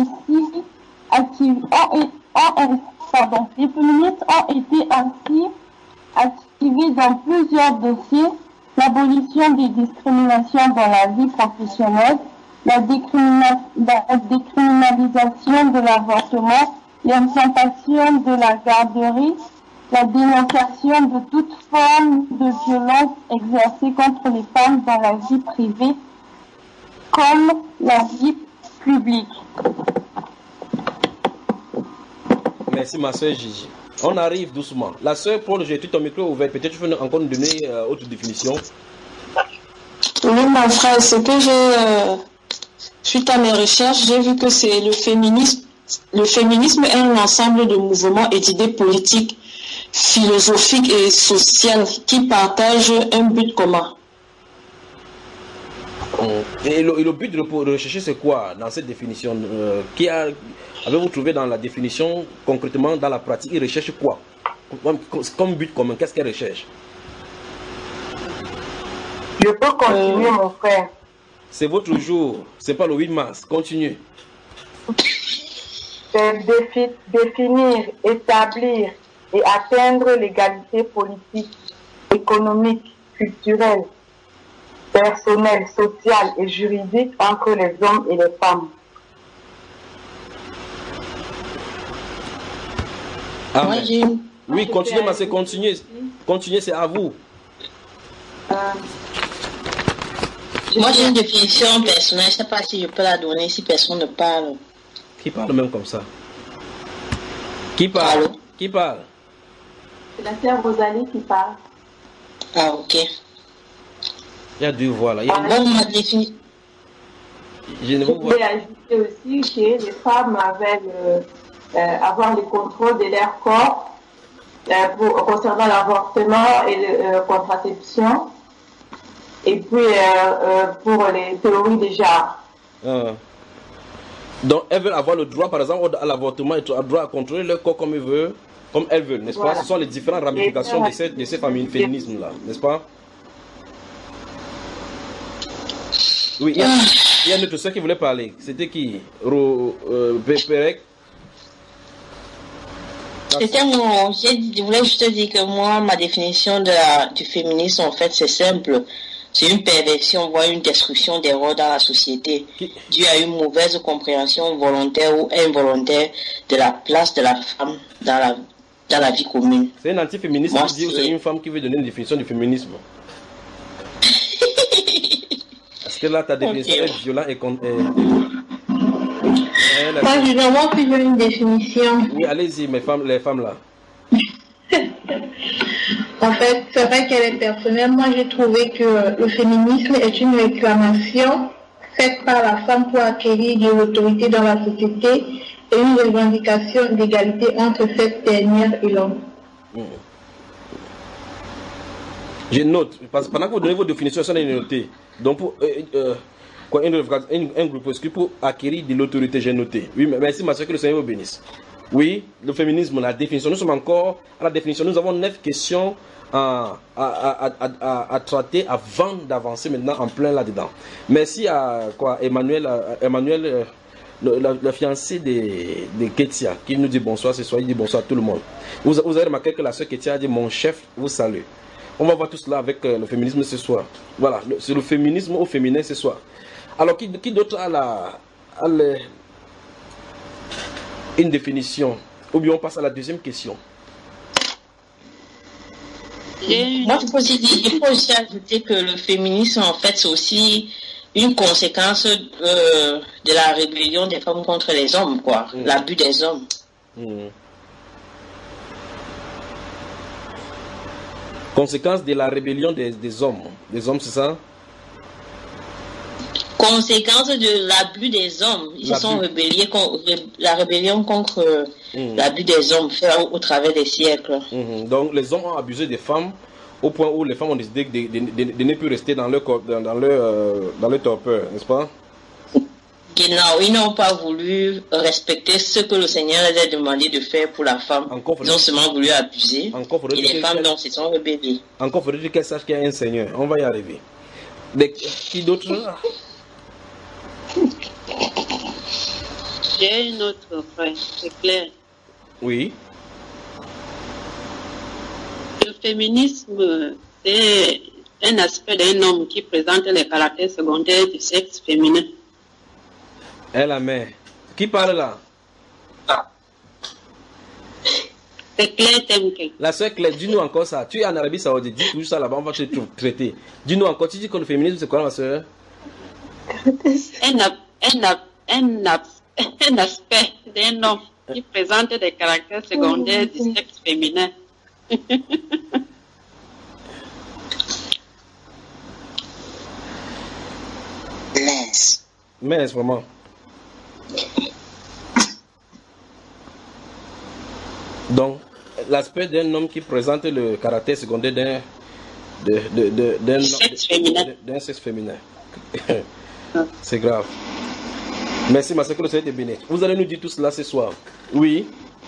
ont été ainsi activés dans plusieurs dossiers: l'abolition des discriminations dans la vie professionnelle, la décriminalisation de l'avortement, l'implantation de la garderie, la dénonciation de toute forme de violence exercée contre les femmes dans la vie privée comme la vie publique. Merci ma soeur Gigi. On arrive doucement. La soeur Paul, j'ai tout ton micro ouvert. Peut-être tu veux encore nous donner autre définition. Oui, mon frère, ce que suite à mes recherches, j'ai vu que c'est le féminisme. Le féminisme est un ensemble de mouvements et d'idées politiques, philosophiques et sociales qui partagent un but commun. Et le but de rechercher, c'est quoi dans cette définition? Avez-vous trouvé dans la définition, concrètement, dans la pratique, ils recherchent quoi comme but commun? Qu'est-ce qu'ils recherchent? Je peux continuer, mon frère. C'est votre jour, c'est pas le 8 mars. Continuez. C'est définir, établir et atteindre l'égalité politique, économique, culturelle, personnelle, sociale et juridique entre les hommes et les femmes. Amen. Oui, continuez, mais c'est continuer. Continuez, c'est à vous. Moi, j'ai une définition personnelle. Je ne sais pas si je peux la donner si personne ne parle. Qui parle même comme ça? Qui parle? Allô? Qui parle? C'est la sœur Rosalie qui parle. Ah, ok. Il y a deux voix là. Bon, ma définition. Je ne Je vous vois. voulais ajouter aussi que les femmes avaient avoir le contrôle de leur corps concernant l'avortement et la contraception. Et puis pour les théories de genre. Donc elles veulent avoir le droit, par exemple, à l'avortement et le droit à contrôler leur corps comme elles veulent, n'est-ce pas? Ce sont les différentes ramifications de ces féminismes-là, n'est-ce pas? Oui, il y a une autre soeur qui voulait parler. C'était qui? Perek? C'était moi. Je voulais juste dire que moi, ma définition du féminisme, en fait, c'est simple. C'est une perversion, voire une destruction des rôles dans la société, due à une mauvaise compréhension volontaire ou involontaire de la place de la femme dans la vie commune. C'est un anti-féministe qui dit ou c'est une femme qui veut donner une définition du féminisme? Parce que là, ta définition est violente et Moi, je veux une définition. Oui, allez-y, les femmes là. En fait, c'est vrai qu'elle est personnelle. Moi, j'ai trouvé que le féminisme est une réclamation faite par la femme pour acquérir de l'autorité dans la société et une revendication d'égalité entre cette dernière et l'homme. Je note, parce que pendant que vous donnez vos définitions, ça n'est noté. Donc, pour un groupe pour acquérir de l'autorité, j'ai noté. Oui, merci, ma soeur, que le Seigneur vous bénisse. Oui, le féminisme, la définition. Nous sommes encore à la définition. Nous avons 9 questions à traiter avant d'avancer maintenant en plein là-dedans. Merci à Emmanuel, le fiancé de Ketia, qui nous dit bonsoir ce soir. Il dit bonsoir à tout le monde. Vous avez remarqué que la soeur Ketia a dit mon chef vous salue. On va voir tout cela avec le féminisme ce soir. Voilà, c'est le féminisme au féminin ce soir. Alors, qui d'autre a une définition? Ou bien on passe à la deuxième question. Moi, il faut aussi ajouter que le féminisme, en fait, c'est aussi une conséquence de la rébellion des femmes contre les hommes, quoi. L'abus des hommes. Conséquence de la rébellion des hommes. Des hommes, c'est ça? Conséquence de l'abus des hommes. Ils se sont rebellés contre la rébellion contre l'abus des hommes fait au travers des siècles. Donc les hommes ont abusé des femmes au point où les femmes ont décidé de ne plus rester dans leur torpeur, n'est-ce pas? Ils n'ont pas voulu respecter ce que le Seigneur les a demandé de faire pour la femme. Ils ont seulement voulu abuser. Et les femmes donc se sont rebellées. Encore faudrait-il qu'elles sachent qu'il y a un Seigneur. On va y arriver. Qui d'autre? J'ai une autre, frère, c'est clair. Oui. Le féminisme, c'est un aspect d'un homme qui présente les caractères secondaires du sexe féminin. Et la mère. Qui parle là? C'est Claire Temke. La soeur Claire, dis-nous encore ça. Tu es en Arabie Saoudite, dis tout ça là-bas, on va te traiter. Dis-nous encore, tu dis que le féminisme c'est quoi ma soeur? Un aspect d'un homme qui présente des caractères secondaires du sexe féminin. Mais vraiment. Donc, l'aspect d'un homme qui présente le caractère secondaire d'un sexe féminin. C'est grave. Merci, ma soeur, que le Seigneur te bénisse. Vous allez nous dire tout cela ce soir. Oui.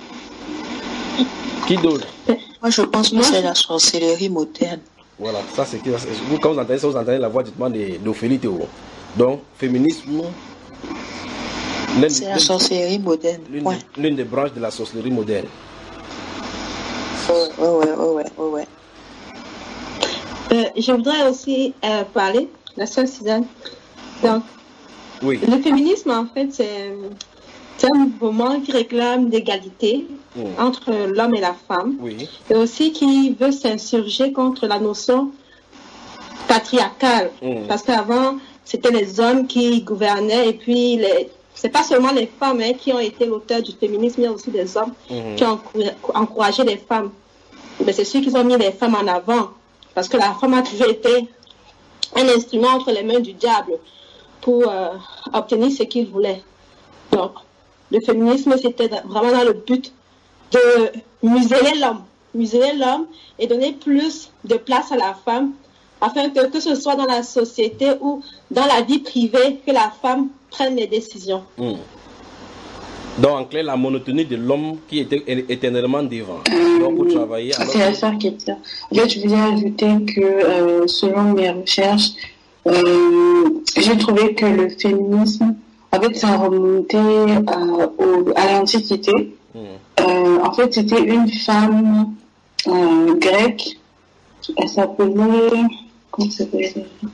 Qui d'autre? Moi, je pense que c'est la sorcellerie moderne. Voilà, ça c'est vous, quand vous entendez ça, vous entendez la voix dites-moi d'Ophélie Théo. Donc, féminisme. C'est la sorcellerie moderne. L'une des branches de la sorcellerie moderne. Ouais. Je voudrais aussi parler, la sœur Suzanne. Donc, oui. Le féminisme, en fait, c'est un mouvement qui réclame l'égalité entre l'homme et la femme. Oui. Et aussi qui veut s'insurger contre la notion patriarcale. Parce qu'avant, c'était les hommes qui gouvernaient et puis c'est pas seulement les femmes qui ont été l'auteur du féminisme, il y a aussi des hommes qui ont encouragé les femmes. Mais c'est sûr qu'ils ont mis les femmes en avant parce que la femme a toujours été un instrument entre les mains du diable pour obtenir ce qu'il voulait. Donc, le féminisme, c'était vraiment dans le but de museler l'homme et donner plus de place à la femme, afin que ce soit dans la société ou dans la vie privée, que la femme prenne les décisions. Donc, en clair, la monotonie de l'homme qui était éternellement devant. Donc, pour travailler... C'est la sœur qui est là. En fait, je voulais ajouter que, selon mes recherches, j'ai trouvé que le féminisme, en fait, ça remontait à l'Antiquité. En fait, c'était une femme grecque. Elle s'appelait... Comment ça s'appelait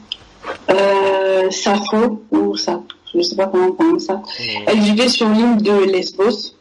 Sappho, ou ça, je ne sais pas comment on prononce ça. Elle vivait sur l'île de Lesbos.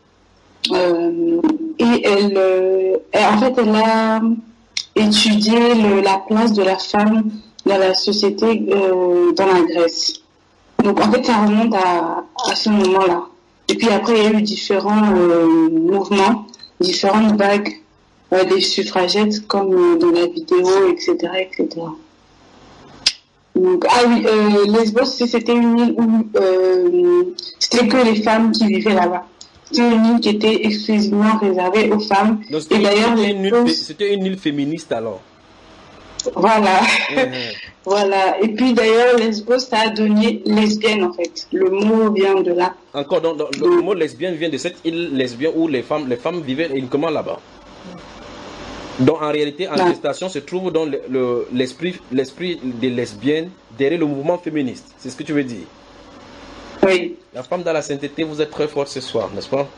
Et en fait, elle a étudié la place de la femme dans la société, dans la Grèce. Donc, en fait, ça remonte à ce moment-là. Et puis après, il y a eu différents mouvements, différentes vagues des suffragettes, comme dans la vidéo, etc., etc. Donc, Lesbos, c'était une île où c'était que les femmes qui vivaient là-bas. C'était une île qui était exclusivement réservée aux femmes. Donc, et d'ailleurs, c'était une île féministe alors. Voilà. Voilà. Et puis d'ailleurs, Lesbos, ça a donné lesbienne en fait. Le mot vient de là. Encore, donc, le mot lesbienne vient de cette île lesbienne où les femmes vivaient uniquement là-bas. Donc en réalité, en gestation se trouve dans l'esprit des lesbiennes derrière le mouvement féministe. C'est ce que tu veux dire? Oui. La femme dans la sainteté, vous êtes très forte ce soir, n'est-ce pas?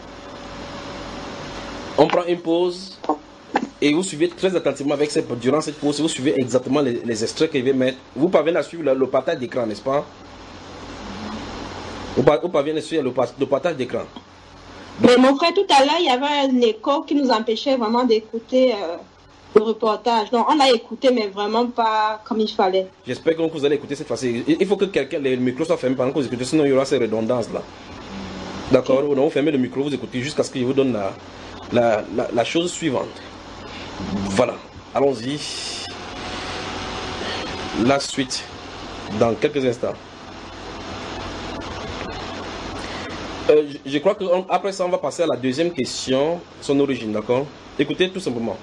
On prend une pause et vous suivez très attentivement durant cette pause, vous suivez exactement les extraits que je vais mettre. Vous parvenez à suivre le partage d'écran, n'est-ce pas? Vous parvenez à suivre le partage d'écran. Mais mon frère, tout à l'heure, il y avait un écho qui nous empêchait vraiment d'écouter le reportage. Donc, on a écouté, mais vraiment pas comme il fallait. J'espère que vous allez écouter cette fois-ci. Il faut que le micro soit fermé pendant que vous écoutez, sinon il y aura ces redondances-là. D'accord? Okay. Donc, vous fermez le micro, vous écoutez jusqu'à ce que je vous donne la chose suivante. Voilà. Allons-y. La suite, dans quelques instants. Je crois qu'après ça, on va passer à la deuxième question, son origine, d'accord? Écoutez tout simplement.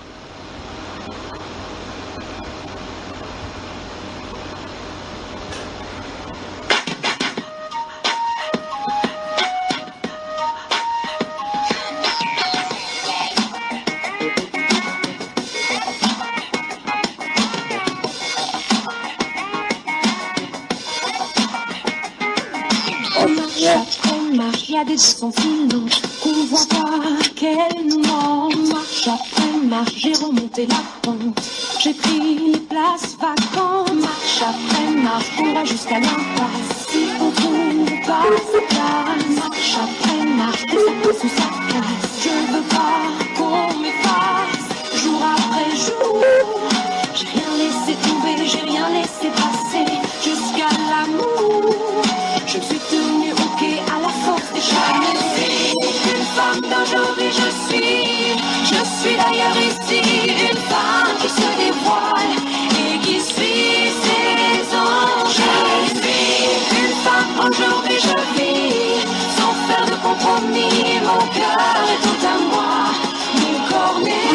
Il y a des sons filants qu'on voit pas qu'elle nous ment. Marche après marche, j'ai remonté la pente. J'ai pris les places vacantes. Marche après marche, on va jusqu'à l'impasse. Si on trouve pas sa place, marche après marche, que ça passe ou ça casse. Je veux pas qu'on m'efface, jour après jour. J'ai rien laissé tomber, j'ai rien laissé passer, jusqu'à l'amour. Je suis tenue au quai à la force des jamais. Une femme d'aujourd'hui je suis d'ailleurs ici. Une femme qui se dévoile et qui suit ses anges. Je suis une femme aujourd'hui je vis, sans faire de compromis. Mon cœur est tout à moi, mon corps n'est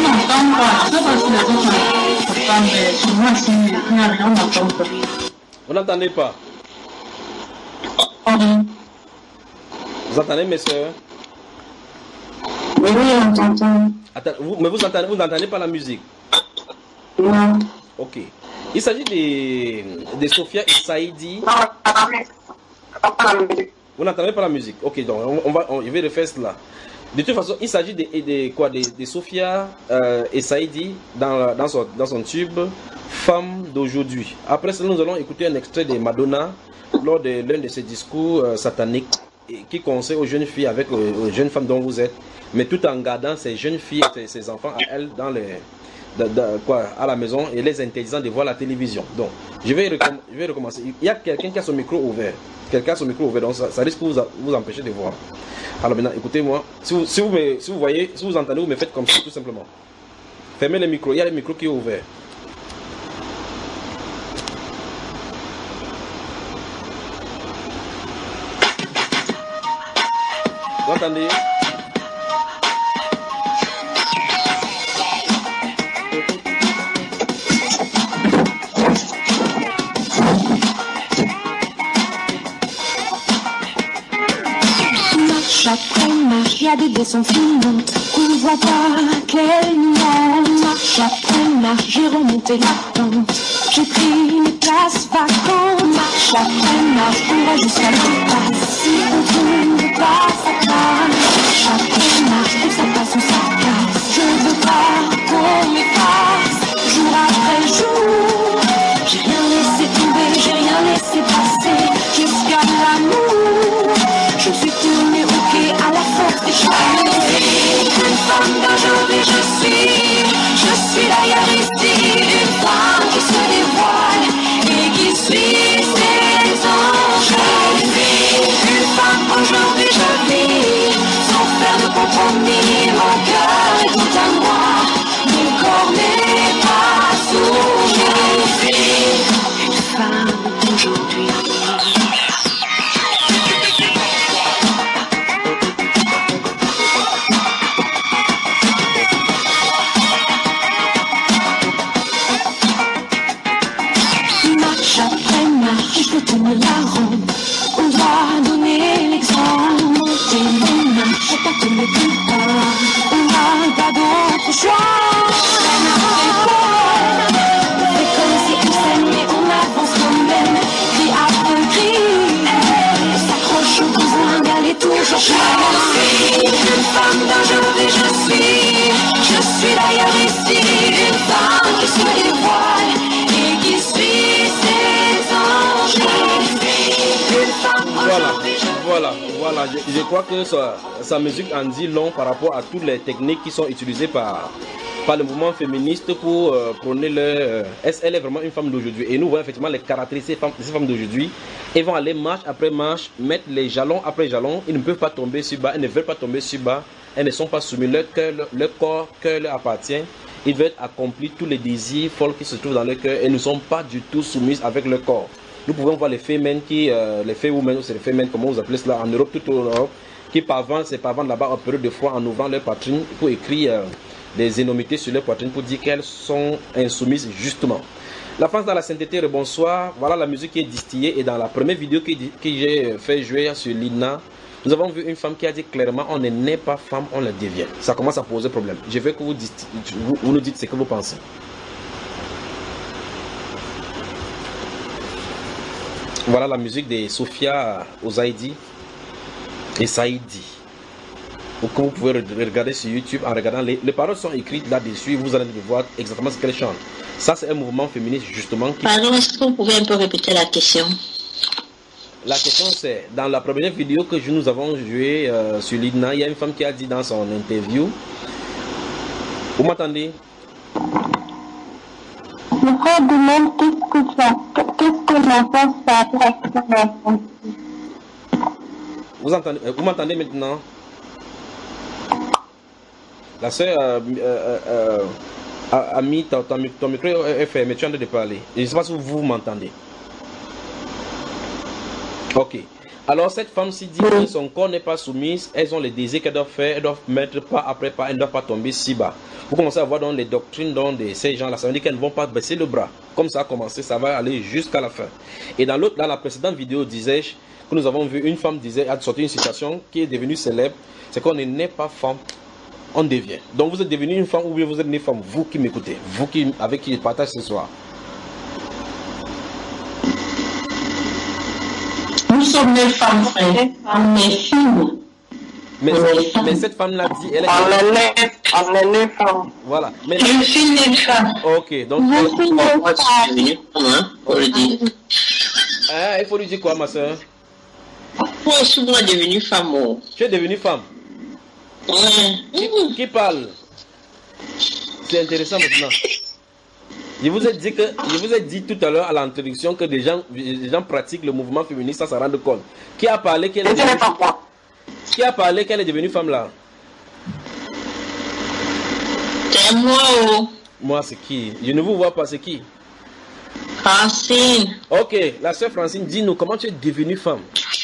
Vous n'entendez pas? Vous entendez, mes soeurs? Oui, on t'entend. Mais vous n'entendez pas la musique? Non. Ok. Il s'agit de Sophia et Saïdi. Vous n'entendez pas la musique? Ok, donc je vais refaire cela. De toute façon, il s'agit de Sophia et Saïdi dans son tube Femme d'aujourd'hui. Après cela, nous allons écouter un extrait de Madonna lors de l'un de ses discours sataniques qui conseille aux jeunes filles avec aux jeunes femmes dont vous êtes, mais tout en gardant ces jeunes filles et ces enfants à elles à la maison et les interdisant de voir la télévision. Donc, je vais recommencer. Il y a quelqu'un qui a son micro ouvert. Quelqu'un a son micro ouvert, donc ça risque de vous empêcher de voir. Alors maintenant, écoutez-moi. Si vous voyez, si vous entendez, vous me faites comme ça, tout simplement. Fermez le micro. Il y a le micro qui est ouvert. Vous entendez? Après marche, il y a des descentes filantes qu'on voit pas qu'elles nous mentent. Marche après marche, j'ai remonté la pente, j'ai pris les places vacantes. Marche après marche, on va jusqu'à l'impasse, si on trouve pas ça craque. Marche après marche, où ça passe ou ça casse, je veux pas qu'on m'efface. Jour après jour, j'ai rien laissé tomber, j'ai rien laissé passer, jusqu'à l'amour. Je suis tournée au quai à la force des choses. Une femme d'aujourd'hui je suis d'ailleurs ici. Une femme qui se dévoile et qui suit ses anges. Une femme aujourd'hui je vis, sans faire de compromis. Mon cœur est tout à moi, mon corps n'est pas soumis. Une femme d'aujourd'hui. Je peux tenir la ronde, on va donner l'exemple. Monter les mains, faut pas tomber plus bas, on n'a pas d'autre choix. On fait comme si on s'aime mais on avance quand même. Cri après cri, on s'accroche au besoin d'aller toujours plus loin. Une femme d'aujourd'hui je suis d'ailleurs ici. Une femme qui se dévoile et qui suit ses anges. Voilà. Je crois que sa musique en dit long par rapport à toutes les techniques qui sont utilisées par le mouvement féministe pour prôner leur... Elle est vraiment une femme d'aujourd'hui. Et nous voyons effectivement les caractéristiques de ces femmes d'aujourd'hui. Elles vont aller marche après marche, mettre les jalons après jalons. Ils ne peuvent pas tomber sur bas, elles ne veulent pas tomber sur bas. Elles ne sont pas soumises. Leur corps leur appartient. Ils veulent accomplir tous les désirs folles qui se trouvent dans leur cœur et ne sont pas du tout soumises avec leur corps. Nous pouvons voir les femmes les femmes, c'est les femmes, comment vous appelez cela, en Europe, tout en Europe, qui parvendent là-bas en période de froid en ouvrant leur poitrine pour écrire des énormités sur leur poitrine pour dire qu'elles sont insoumises justement. La France dans la sainteté, bonsoir. Voilà la musique qui est distillée et dans la première vidéo que j'ai fait jouer sur l'INA, nous avons vu une femme qui a dit clairement on ne naît pas femme, on le devient. Ça commence à poser problème. Je veux que vous nous dites ce que vous pensez. Voilà la musique de Sophia Ozaidi et Saïdi. Vous pouvez regarder sur YouTube en regardant les paroles sont écrites là-dessus. Vous allez voir exactement ce qu'elles chantent. Ça, c'est un mouvement féministe justement. Pardon, est-ce que vous pouvez un peu répéter la question? La question c'est, dans la première vidéo que nous avons jouée sur l'INA, il y a une femme qui a dit dans son interview. Vous m'entendez? Je me demande qu'est-ce que la pense par rapport à ça. Vous m'entendez maintenant? La sœur a mis ton micro est fermé, tu es en train de parler. Je ne sais pas si vous m'entendez. Ok. Alors cette femme-ci dit que son corps n'est pas soumise, elles ont les désirs qu'elles doivent faire, elles doivent mettre pas après pas, elles ne doivent pas tomber si bas. Vous commencez à voir dans les doctrines de ces gens-là, ça veut dire qu'elles ne vont pas baisser le bras. Comme ça a commencé, ça va aller jusqu'à la fin. Et dans la précédente vidéo, disais-je, que nous avons vu une femme a sorti une citation qui est devenue célèbre, c'est qu'on n'est pas femme, on devient. Donc vous êtes devenu une femme ou bien vous êtes une femme, vous qui m'écoutez, vous avec qui je partage ce soir. Nous sommes des femmes, frères, on est filles. Mais cette femme-là dit, elle est... On est né femme. Voilà. Mais je suis née femme. Ok, donc... Je suis née femme. Faut le dire. Il faut lui dire quoi, ma soeur? Moi, je suis devenue femme. Tu es devenue femme? Qui parle? C'est intéressant maintenant. Je vous ai dit tout à l'heure à l'introduction que des gens pratiquent le mouvement féministe sans s'en rendre compte. Qui a parlé qu'elle est devenue femme là? C'est moi. Moi, c'est qui? Je ne vous vois pas, c'est qui? Francine. Ok, la soeur Francine, dis-nous comment tu es devenue femme.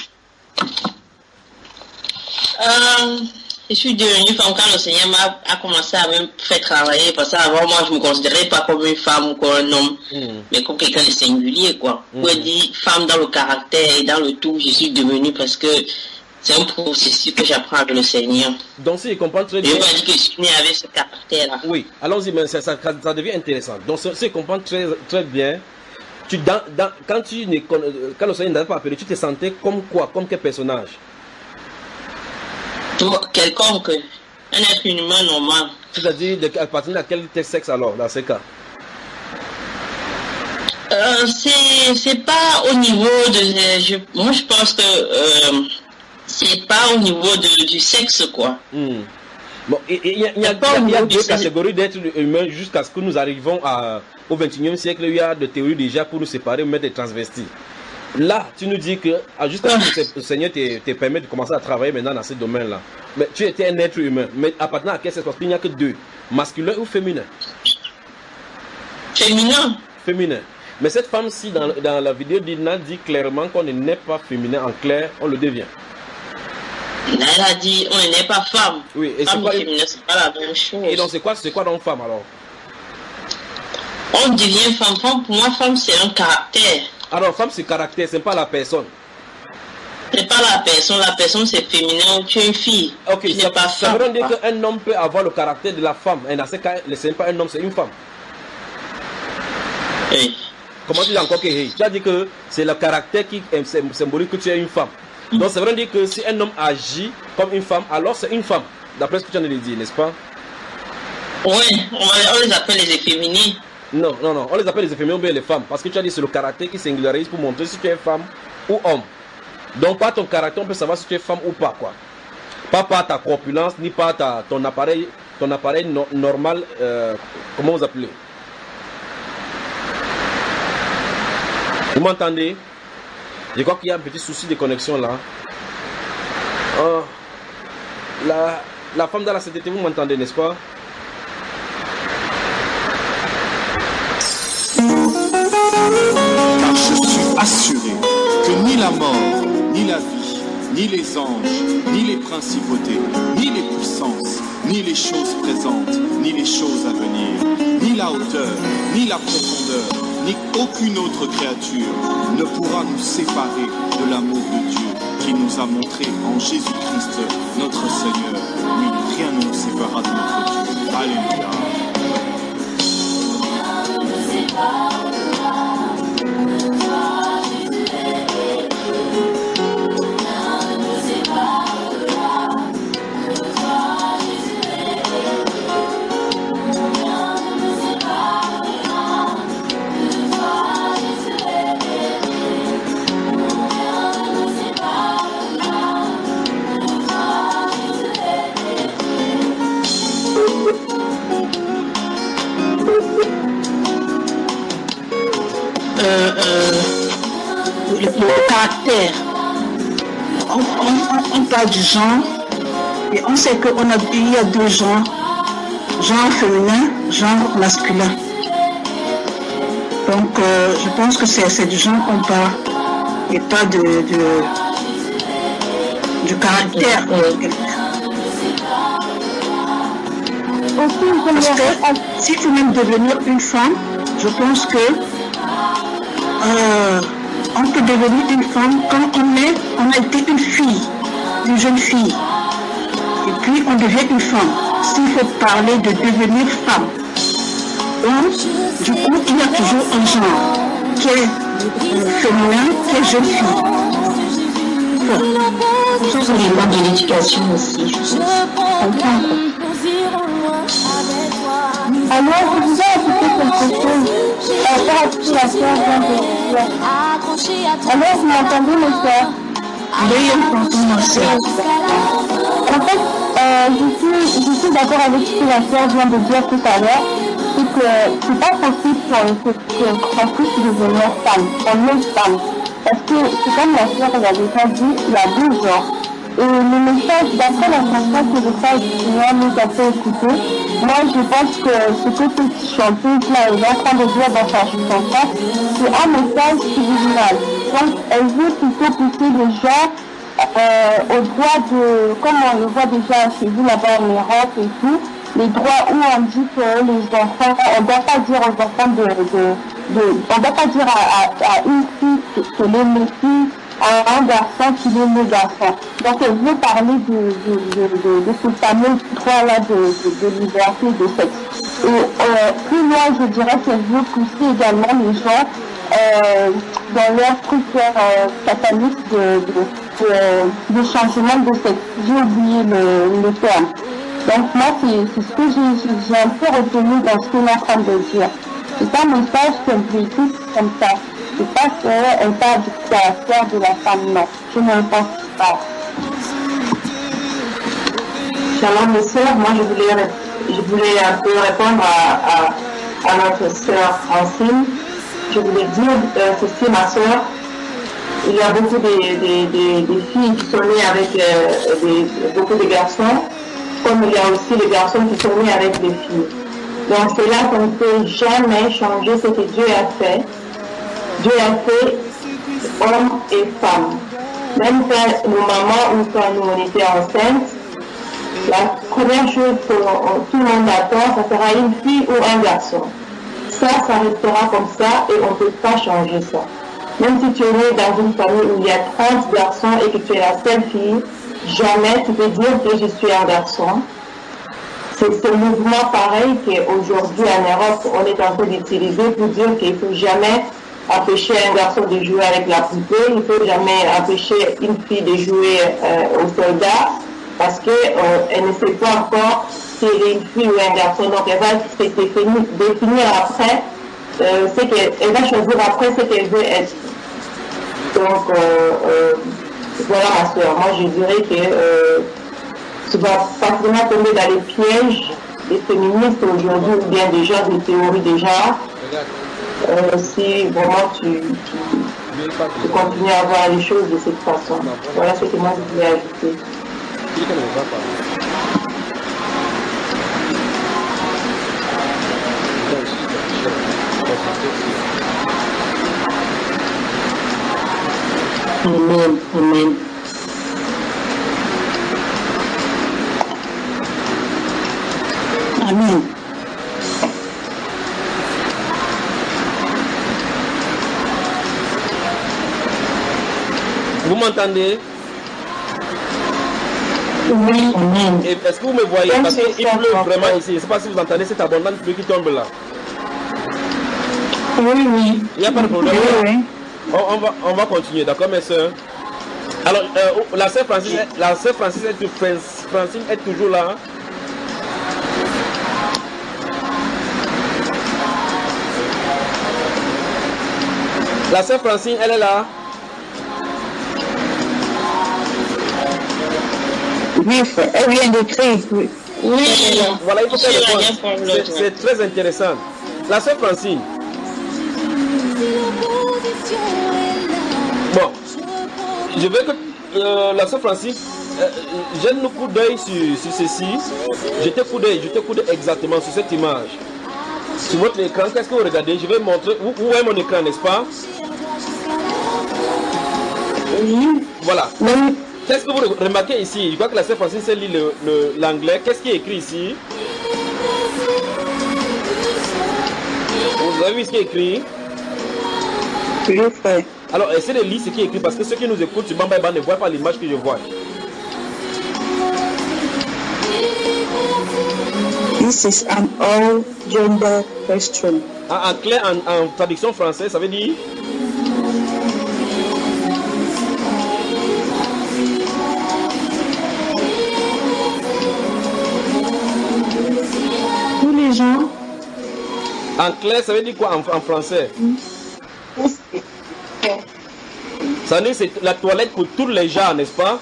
Je suis devenue femme quand le Seigneur a commencé à me faire travailler, parce qu'avant moi je me considérais pas comme une femme ou comme un homme, mais comme quelqu'un de singulier quoi. Pour dire femme dans le caractère et dans le tout, je suis devenue parce que c'est un processus que j'apprends avec le Seigneur. Donc si je comprends très bien. Je vais dire que je suis née avec ce caractère là. Oui, allons-y, mais ça devient intéressant. Donc si je comprends très bien, quand le Seigneur n'avait pas appelé, tu te sentais comme quoi, comme quel personnage? Quelconque, un être humain normal. C'est-à-dire, appartenir à quel sexe alors, dans ce cas? C'est pas au niveau de... moi, je pense que c'est pas au niveau du sexe, quoi. Bon, il y a deux catégories d'êtres humains jusqu'à ce que nous arrivons au 21e siècle. Il y a des théories déjà pour nous séparer, mettre des transvestis. Là, tu nous dis que jusqu'à ce que le Seigneur te permet de commencer à travailler maintenant dans ce domaine-là. Mais tu étais un être humain. Mais appartenant à quel sexe? Parce qu'il n'y a que deux. Masculin ou féminin? Féminin. Féminin. Mais cette femme-ci, dans la vidéo d'Ina, dit clairement qu'on ne naît pas féminin. En clair, on le devient. Elle a dit on ne naît pas femme. Oui, et femme et féminin, c'est pas la même chose. Et donc, c'est quoi donc femme alors? On devient femme. Femme, pour moi, femme, c'est un caractère. Alors, femme, c'est caractère, c'est pas la personne. C'est pas la personne c'est féminin, tu es une fille. Ok, ça veut dire qu'un homme peut avoir le caractère de la femme. Et dans ce cas, ce n'est pas un homme, c'est une femme. Oui. Comment tu dis encore que tu as dit que c'est le caractère qui symbolise que tu es une femme. Donc, ça veut dire que si un homme agit comme une femme, alors c'est une femme. D'après ce que tu viens de dire, n'est-ce pas? Oui, on les appelle les efféminés. Non, on les appelle les efféminés ou bien les femmes. Parce que tu as dit c'est le caractère qui singularise pour montrer si tu es femme ou homme. Donc par ton caractère, on peut savoir si tu es femme ou pas, quoi. Pas par ta corpulence, ni par ton appareil normal, comment vous appelez? Vous m'entendez? Je crois qu'il y a un petit souci de connexion là. La femme dans la CTT, vous m'entendez, n'est-ce pas? Car je suis assuré que ni la mort, ni la vie, ni les anges, ni les principautés, ni les puissances, ni les choses présentes, ni les choses à venir, ni la hauteur, ni la profondeur, ni aucune autre créature ne pourra nous séparer de l'amour de Dieu qui nous a montré en Jésus-Christ notre Seigneur. Oui, rien ne nous séparera de notre Dieu. Alléluia. Le caractère. On parle du genre et on sait qu'il y a deux genres, genre féminin, genre masculin. Donc je pense que c'est du genre qu'on parle et pas du caractère. Parce que s'il faut même devenir une femme, je pense que on peut devenir une femme quand on a été une fille, une jeune fille. Et puis on devient une femme. S'il faut parler de devenir femme. Donc, du coup, il y a toujours un genre qui est féminin, qui est jeune fille. Bon. Ça dépend de l'éducation aussi. Alors, je voudrais ajouter quelque chose par rapport à ce que la sœur vient de dire. Alors, vous m'entendez, mes sœurs? Oui, on t'entend, ma sœur. En fait, je suis d'accord avec ce que la sœur vient de dire tout à l'heure. C'est que c'est pas possible qu'on puisse devenir femme, on est femme. Parce que c'est comme la sœur l'avait déjà dit, il y a deux genres. Et le message, d'après la chanson que le Père du Seigneur nous a fait écouter, moi je pense que ce que cette chanteuse-là est en train de dire dans sa chanson, c'est un message subliminal. Donc elle veut plutôt pousser les gens au droit de, comme on le voit déjà chez vous là-bas en Europe et tout, les droits où on dit que les enfants, on ne doit pas dire aux enfants on ne doit pas dire à une fille qu'elle est une fille, à un garçon qu'il est le garçon. Donc elle veut parler de ce fameux droit-là de liberté de sexe. Et plus loin, je dirais qu'elle veut pousser également les gens dans leur truc satanique de changement de sexe. J'ai oublié le terme. Donc moi, c'est ce que j'ai un peu retenu dans ce qu'elle est en train de dire. C'est un message qu'elle véhicule comme ça. C'est pas qu'elle parle du caractère de la femme, non. Je ne le pense pas. Shalom, mes sœurs, moi je voulais un peu répondre à notre sœur Francine. Je voulais dire ceci, ma sœur. Il y a beaucoup de filles qui sont nées avec beaucoup de garçons, comme il y a aussi des garçons qui sont nés avec des filles. Donc c'est là qu'on ne peut jamais changer ce que Dieu a fait. Dieu a fait homme et femme. Même quand nos mamans ou quand nous on était enceintes, la première chose que tout le monde attend, ça sera une fille ou un garçon. Ça restera comme ça et on ne peut pas changer ça. Même si tu es né dans une famille où il y a 30 garçons et que tu es la seule fille, jamais tu peux dire que je suis un garçon. C'est ce mouvement pareil qu'aujourd'hui en Europe, on est en train d'utiliser pour dire qu'il ne faut jamais empêcher un garçon de jouer avec la poupée, il ne faut jamais empêcher une fille de jouer au soldat, parce qu'elle ne sait pas encore si elle est une fille ou un garçon. Donc elle va se définir après, elle va choisir après ce qu'elle veut être. Donc voilà ma soeur, moi je dirais que tu vas facilement tomber dans les pièges des féministes aujourd'hui ou bien des gens de théorie des genres. Si vraiment tu continues à voir les choses de cette façon. Voilà ce que moi je voulais ajouter. Amen, amen. Amen. Vous m'entendez? Oui, amen. Est-ce que vous me voyez? Parce qu'il pleut vraiment ici. Je ne sais pas si vous entendez cette abondante pluie qui tombe là. Oui, oui. Il n'y a pas de problème. Oui, oui. On va continuer, d'accord, mes soeurs? Alors, la sœur Francine est toujours là. La sœur Francine, elle est là. Oui, elle vient d'écrire. Oui. Voilà, il faut qu'elle réponde. C'est très intéressant. La sœur Francine. Bon, je veux que la sœur Francine jette un coup d'œil sur ceci. Jetez coup d'œil exactement sur cette image. Sur votre écran, qu'est-ce que vous regardez? Je vais montrer. Vous voyez mon écran, n'est-ce pas? Oui. Voilà. Oui. Qu'est-ce que vous remarquez ici? Je crois que la sœur Francine sait lire l'anglais. Qu'est-ce qui est écrit ici? Vous avez vu ce qui est écrit? Oui, frère. Alors, essayez de lire ce qui est écrit parce que ceux qui nous écoutent sur Bamba ne voient pas l'image que je vois. This is an all gender question. En clair, en traduction française, ça veut dire? En clair, ça veut dire quoi en français? Ça veut dire que c'est la toilette pour tous les gens, n'est-ce pas?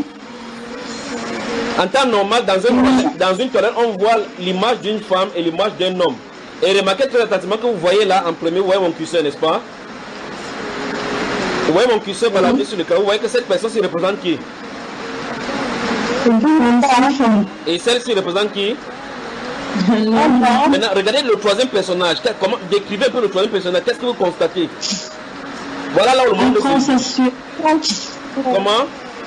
En temps normal, dans une toilette, on voit l'image d'une femme et l'image d'un homme. Et remarquez très attentivement que vous voyez là, en premier, vous voyez mon curseur, n'est-ce pas? Vous voyez mon curseur baladé sur le carreau, vous voyez que cette personne se représente qui? Et celle-ci représente qui? Maintenant, regardez le troisième personnage. Comment, décrivez un peu le troisième personnage. Qu'est-ce que vous constatez? Voilà là où le monde Comment?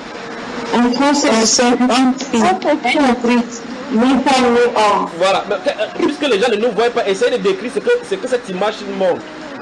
Voilà. Mais, puisque les gens ne nous voient pas, essayez de décrire ce que cette image montre.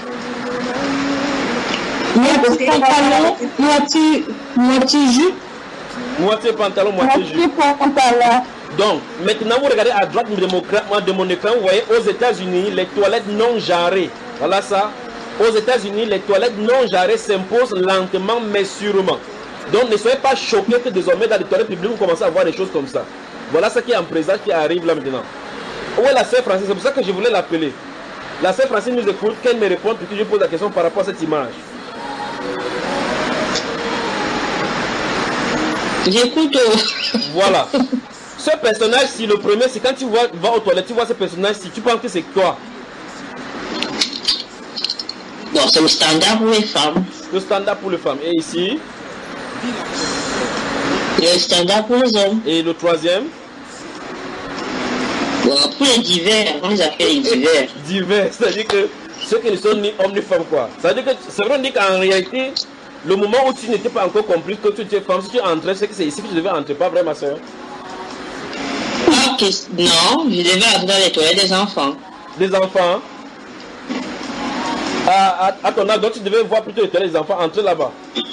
Moitié pantalon, moitié jupe. Moitié pantalon, moitié jupe. Donc, maintenant vous regardez à droite de mon écran, vous voyez aux États-Unis les toilettes non genrées. Voilà ça. Aux États-Unis, les toilettes non genrées s'imposent lentement mais sûrement. Donc, ne soyez pas choqués que désormais dans les toilettes publiques, vous commencez à voir des choses comme ça. Voilà ce qui est en présage qui arrive là maintenant. Où est la sœur Francine? C'est pour ça que je voulais l'appeler. La sœur Francine nous écoute, qu'elle me réponde, puis que je pose la question par rapport à cette image. J'écoute. Voilà. Ce personnage-ci, le premier, c'est quand tu vas aux toilettes, tu vois ce personnage-ci, tu penses que c'est quoi? Bon, c'est le standard pour les femmes. Le standard pour les femmes. Et ici? Le standard pour les hommes. Et le troisième? Bon, pour les divers, on les appelle les divers. Divers, c'est-à-dire que ceux qui ne sont ni hommes ni femmes, quoi. C'est-à-dire que c'est vrai, on dit qu'en réalité, le moment où tu n'étais pas encore compris que tu étais femme, si tu entrais, c'est que c'est ici que tu devais entrer, pas vrai, ma soeur? Ah, okay. Non, je devais entrer dans les toilettes des enfants. Des enfants? À ton âge, donc tu devais voir plutôt les toilettes des enfants entrer là-bas.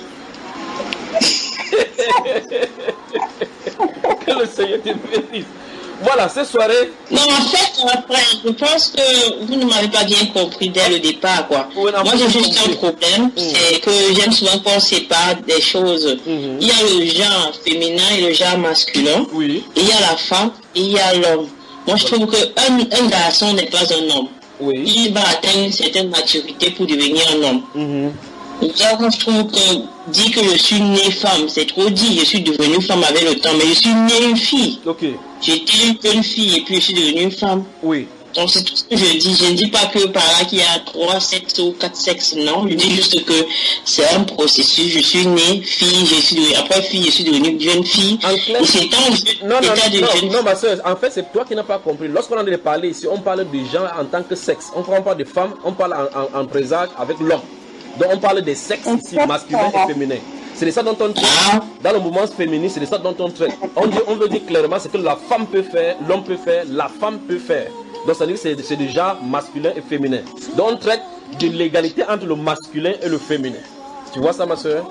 Que le Seigneur te bénisse. Voilà, cette soirée. Non, en fait, après, je pense que vous ne m'avez pas bien compris dès le départ, quoi. Oui, moi, j'ai juste un problème, c'est que j'aime souvent qu'on sépare des choses. Il y a le genre féminin et le genre masculin. Oui. Et il y a la femme et il y a l'homme. Moi, je trouve qu'un garçon n'est pas un homme. Oui. Il va atteindre une certaine maturité pour devenir un homme. Moi, je trouve que dire que je suis née femme, c'est trop dit. Je suis devenue femme avec le temps, mais je suis née une fille. Ok. J'étais une jeune fille et puis je suis devenue une femme. Oui. Donc c'est tout ce que je dis. Je ne dis pas que par là qu'il y a 3 sexes ou 4 sexes, non. Je dis juste que c'est un processus. Je suis née fille, je suis devenue, après fille, je suis devenue jeune fille. Et c'est non, ma soeur, en fait, c'est toi qui n'as pas compris. Lorsqu'on a parlé ici, on parle de genre en tant que sexe. On parle de femmes, on parle en présage avec l'homme. Donc on parle des sexes ici, masculins et féminins. C'est de ça dont on traite. Dans le mouvement féministe, c'est de ça dont on traite. On veut dire clairement ce que la femme peut faire, l'homme peut faire, la femme peut faire. Donc ça veut dire que c'est du genre masculin et féminin. Donc on traite de l'égalité entre le masculin et le féminin. Tu vois ça, ma soeur?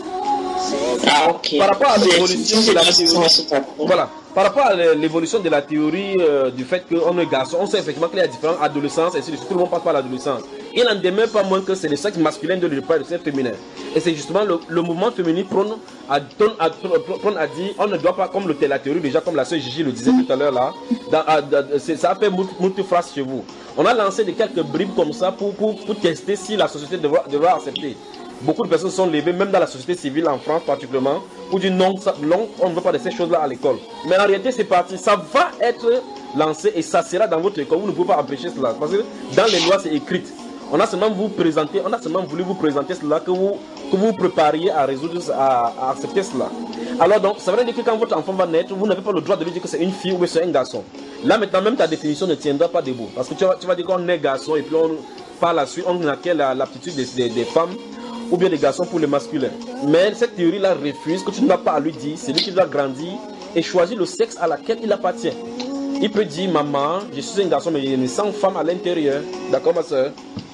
Ah, ok. Par rapport à l'évolution de la théorie, voilà. Par rapport à l'évolution de la théorie du fait qu'on est garçon, on sait effectivement qu'il y a différentes adolescences et tout le monde passe par l'adolescence. Il n'en demeure pas moins que c'est le sexe masculin de le sexe féminin. Et c'est justement le mouvement féminin prône à dire on ne doit pas, comme la théorie déjà, comme la sœur Gigi le disait tout à l'heure là, ça a fait moult phrases chez vous. On a lancé quelques bribes comme ça pour tester si la société devra accepter. Beaucoup de personnes sont levées, même dans la société civile en France particulièrement, pour dire non, on ne veut pas de ces choses-là à l'école. Mais en réalité, c'est parti. Ça va être lancé et ça sera dans votre école. Vous ne pouvez pas empêcher cela. Parce que dans les lois, c'est écrit. On a seulement voulu vous présenter cela, que vous prépariez à résoudre, à accepter cela. Alors donc, ça veut dire que quand votre enfant va naître, vous n'avez pas le droit de lui dire que c'est une fille ou c'est un garçon. Là maintenant, même ta définition ne tiendra pas debout. Parce que tu vas dire qu'on est garçon et puis par la suite, on acquiert l'aptitude des femmes ou bien des garçons pour les masculins. Mais cette théorie-là refuse que tu n'as pas à lui dire, c'est lui qui doit grandir et choisir le sexe à laquelle il appartient. Il peut dire, maman, je suis un garçon, mais je me sens femme à l'intérieur. D'accord, ma soeur?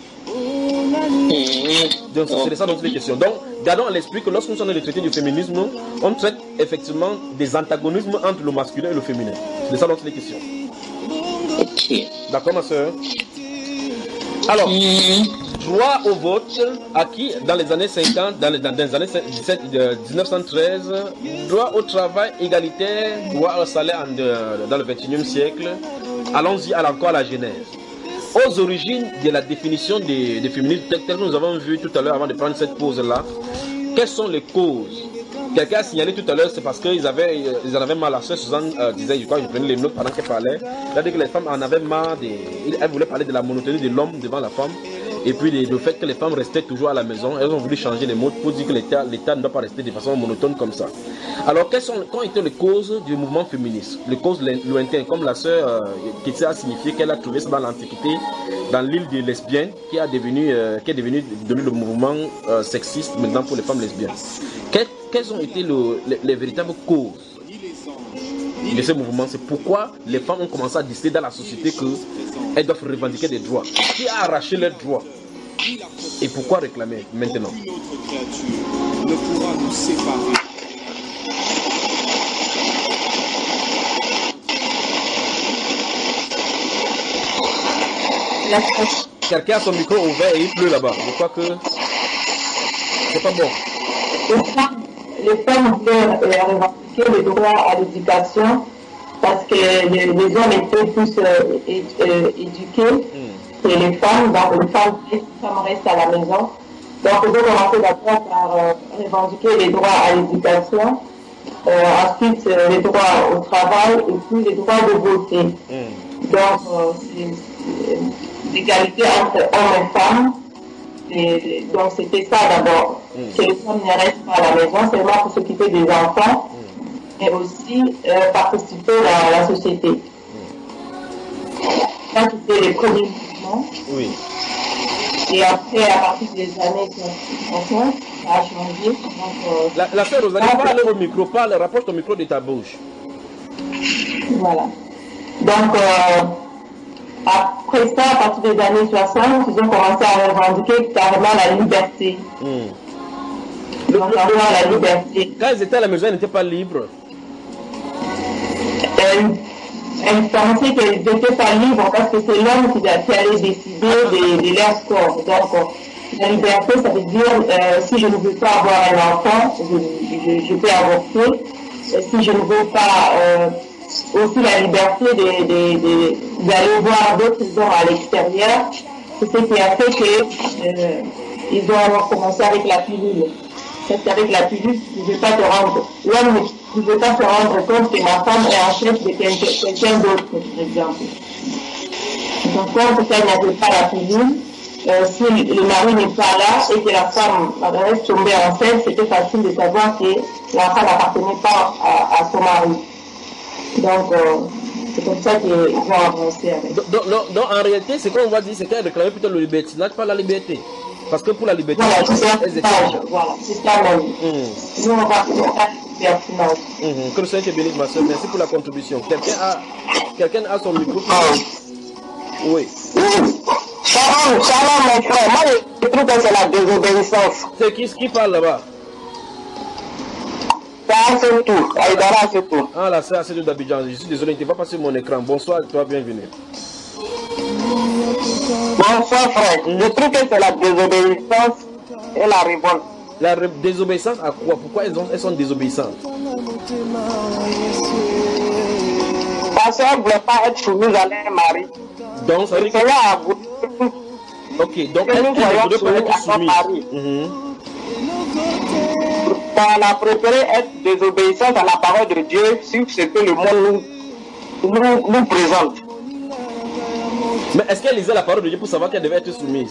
Donc, c'est de ça dont il est question. Donc, gardons à l'esprit que lorsqu'on est dans le traité du féminisme, on traite effectivement des antagonismes entre le masculin et le féminin. C'est de ça dont il est question. Ok. D'accord, ma soeur? Alors, droit au vote acquis dans les années 50, dans les années 1913, droit au travail égalitaire, droit au salaire dans le 21e siècle. Allons-y encore à la Genèse. aux origines de la définition des féministes, tel que nous avons vu tout à l'heure avant de prendre cette pause-là, quelles sont les causes? Quelqu'un a signalé tout à l'heure, c'est parce qu'ils en avaient marre. La sœur Suzanne disait, je crois, je prenais les notes pendant qu'elle parlait. Elle a dit que les femmes en avaient marre. Elle voulait parler de la monotonie de l'homme devant la femme. Et puis le fait que les femmes restaient toujours à la maison. Elles ont voulu changer les mots pour dire que l'État ne doit pas rester de façon monotone comme ça. Alors, quelles étaient les causes du mouvement féministe? Les causes lointaines, comme la sœur Kétia a signifié qu'elle a trouvé ça dans l'Antiquité, dans l'île des lesbiennes, qui est devenu le mouvement sexiste maintenant pour les femmes lesbiennes. Quelles ont été les véritables causes de ce mouvement? C'est pourquoi les femmes ont commencé à décider dans la société qu'elles doivent revendiquer des droits. Qui a arraché leurs droits? Et pourquoi réclamer maintenant? Aucune autre créature ne pourra nous séparer. Quelqu'un a son micro ouvert et il pleut là-bas. Je crois que c'est pas bon. Les femmes veulent revendiquer le droit à l'éducation parce que les hommes étaient plus éduqués que les femmes. Donc les femmes restent à la maison. Donc ils ont commencé d'abord par revendiquer les droits à l'éducation, ensuite les droits au travail et puis les droits de voter. Donc c'est l'égalité entre hommes et femmes. Donc c'était ça d'abord, que les femmes ne restent pas à la maison seulement pour s'occuper des enfants, mais aussi participer à la société. Ça c'était les premiers mouvements. Oui. Et après, à partir des années 50, ça a changé. Donc, la sœur Rosalie, parle au micro, rapproche ton micro de ta bouche. Voilà. Donc après ça, à partir des années 60, ils ont commencé à revendiquer carrément la liberté. Donc, la liberté. Quand ils étaient à la maison, ils n'étaient pas libres. Elles pensaient qu'elles n'étaient pas libres parce que c'est l'homme qui allait décider de leur score. Donc, la liberté, ça veut dire si je ne veux pas avoir un enfant, je peux avorter. Si je ne veux pas... aussi la liberté d'aller voir d'autres hommes à l'extérieur, c'est ce qui a fait qu'ils ont commencé avec la pilule. C'est qu'avec la pilule, tu ne veux pas te rendre, l'homme ne veut pas se rendre compte que ma femme est en chef de quelqu'un d'autre, par exemple. Donc, quand elle n'avait pas la pilule, si le mari n'est pas là et que la femme reste tombée enceinte, c'était facile de savoir que l'enfant n'appartenait pas à son mari. Donc, c'est comme ça qu'ils vont avancer avec. Donc, en réalité, ce qu'on va dire, c'est qu'elle réclamait plutôt le libertinage, pas la liberté. Parce que pour la liberté, voilà, c'est ça même. Nous, on va faire le libertinage. Que le Seigneur te bénisse, ma soeur. Merci pour la contribution. Quelqu'un a son micro? Oui. Shalom, mon frère. Moi, je trouve que c'est la désobéissance. C'est qui parle là-bas? C'est tout. C'est tout. Ah, là, c'est tout d'Abidjan. Je suis désolé, tu ne vas pas sur mon écran. Bonsoir, toi, bienvenue. Bonsoir, frère. Je trouve que c'est la désobéissance et la révolte. La désobéissance à quoi? Pourquoi elles sont désobéissantes? Parce qu'elles ne voulaient pas être soumises à leur mari. Donc, ça veut dire que... Ok, donc elles ne voulaient pas être soumises. On a préféré être désobéissante à la parole de Dieu sur ce que le monde nous présente. Mais est-ce qu'elle lisait la parole de Dieu pour savoir qu'elle devait être soumise?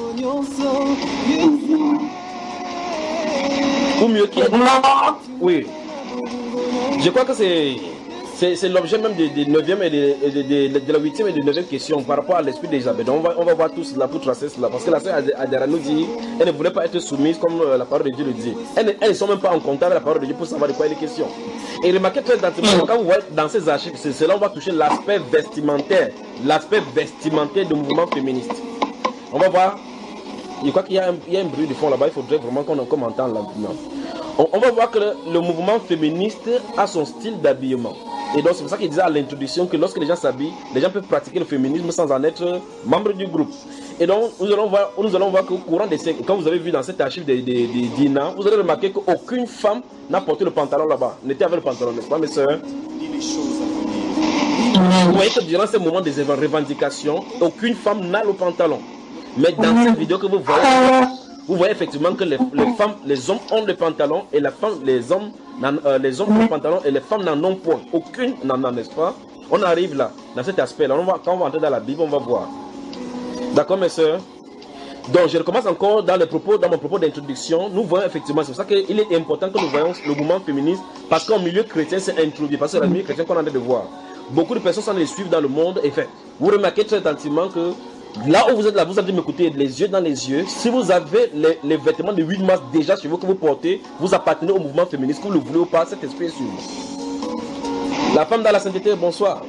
Ou mieux qu'elle... Oui. Je crois que c'est l'objet même de 9e et de la 8e et de 9e question par rapport à l'esprit d'Isabelle. Donc on va voir tout cela pour tracer cela. Parce que la sœur Adara nous dit elle ne voulait pas être soumise comme la parole de Dieu le dit. Elles ne sont même pas en contact avec la parole de Dieu pour savoir de quoi il est question. Et remarquez très attentivement, quand vous voyez dans ces archives, c'est là on va toucher l'aspect vestimentaire du mouvement féministe. On va voir. Je crois qu'il y a un bruit de fond là-bas, il faudrait vraiment qu'on entende là maintenant. On va voir que le mouvement féministe a son style d'habillement. Et donc c'est pour ça qu'il disait à l'introduction que lorsque les gens s'habillent, les gens peuvent pratiquer le féminisme sans en être membre du groupe. Et donc nous allons voir qu'au courant des siècles, quand vous avez vu dans cette archive de Dina, vous allez remarquer qu'aucune femme n'a porté le pantalon là-bas, n'était avec le pantalon, n'est-ce pas mes soeurs? Vous voyez que durant ces moments de revendication, aucune femme n'a le pantalon. Mais dans cette vidéo que vous voyez effectivement que les hommes ont le pantalon et les hommes ont le pantalon et les femmes n'en ont point. Aucune n'en a, n'est-ce pas? On arrive là, dans cet aspect-là. Quand on va entrer dans la Bible, on va voir. D'accord, mes sœurs? Donc, je recommence encore dans mon propos d'introduction. Nous voyons effectivement, c'est pour ça qu'il est important que nous voyons le mouvement féministe, parce qu'en milieu chrétien, c'est introduit. Parce que c'est le milieu chrétien qu'on a en train de voir. Beaucoup de personnes s'en les suivent dans le monde. Et fait, vous remarquez très attentivement que là où vous êtes là, vous allez m'écouter les yeux dans les yeux. Si vous avez les vêtements de 8 mars déjà chez vous que vous portez, vous appartenez au mouvement féministe, que vous le voulez ou pas, cet esprit est sur vous. La femme dans la sainteté, bonsoir.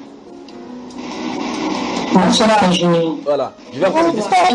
Bonsoir, Junior. Voilà. Je vais encore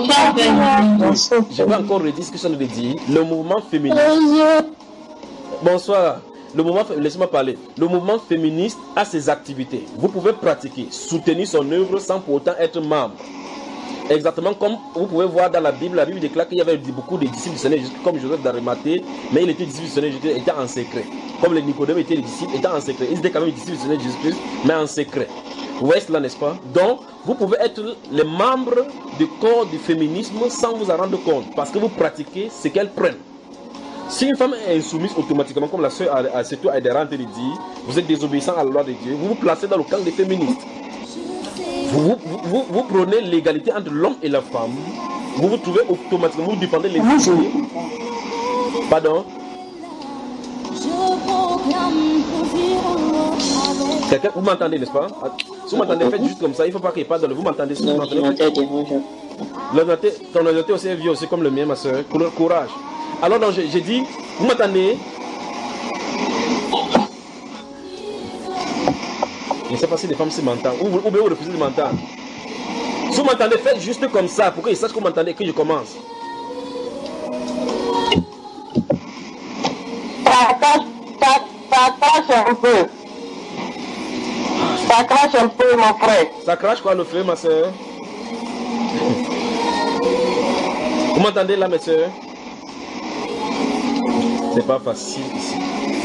redire ce que je viens de dire. Le mouvement féministe. Bonsoir. Laissez-moi parler. Le mouvement féministe a ses activités. Vous pouvez pratiquer, soutenir son œuvre sans pour autant être membre. Exactement comme vous pouvez voir dans la Bible déclare qu'il y avait beaucoup de disciples du Seigneur Jésus, comme Joseph d'Arimathée, mais il était disciple du Seigneur Jésus, était en secret. Comme les Nicodème étaient les disciples, étaient en secret. Ils étaient quand même disciples du Seigneur Jésus-Christ, mais en secret. Vous voyez cela, n'est-ce pas? Donc, vous pouvez être les membres du corps du féminisme sans vous en rendre compte, parce que vous pratiquez ce qu'elles prennent. Si une femme est insoumise automatiquement, comme la sœur Asetou Aïdara le dit, vous êtes désobéissant à la loi de Dieu, vous vous placez dans le camp des féministes. Vous prenez l'égalité entre l'homme et la femme, vous vous trouvez automatiquement, vous défendez les filles. Pardon? Quelqu'un, vous m'entendez, n'est-ce pas? Si vous m'entendez, faites juste comme ça, il ne faut pas qu'il n'y ait pas de... Vous m'entendez? Si vous m'entendez, ton ordinateur aussi est vieux, aussi comme le mien, ma soeur. Courage. Alors, j'ai dit, vous m'entendez? Je ne sais pas si les femmes se m'entendent, ou bien vous refusez de m'entendre. Si vous m'entendez, faites juste comme ça, pour qu'ils sachent que vous m'entendez, que je commence. Ça crache un peu. Ça crache un peu, mon frère. Ça crache quoi, le feu, ma soeur? Vous m'entendez là, mes soeurs? C'est pas facile ici.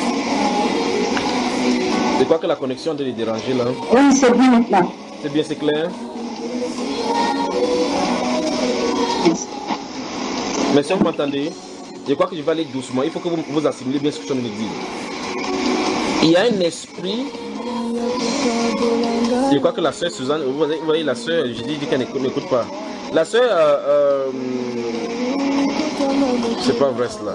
C'est quoi que la connexion de les déranger là? Oui, c'est bien maintenant. C'est bien, c'est clair? Mais si vous m'entendez, je crois que je vais aller doucement. Il faut que vous assimilez bien ce que je viens de dire. Il y a un esprit. Je crois que la sœur Suzanne, vous voyez la sœur, je dis qu'elle n'écoute pas. La sœur, c'est pas vrai cela.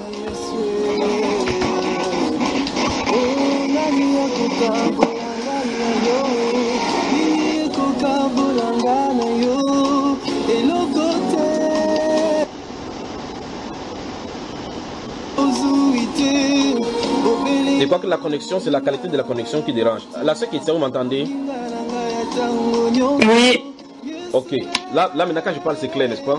Je crois que la connexion, c'est la qualité de la connexion qui dérange. La sœur qui est, vous m'entendez? Oui. Ok. Là maintenant quand je parle, c'est clair, n'est-ce pas?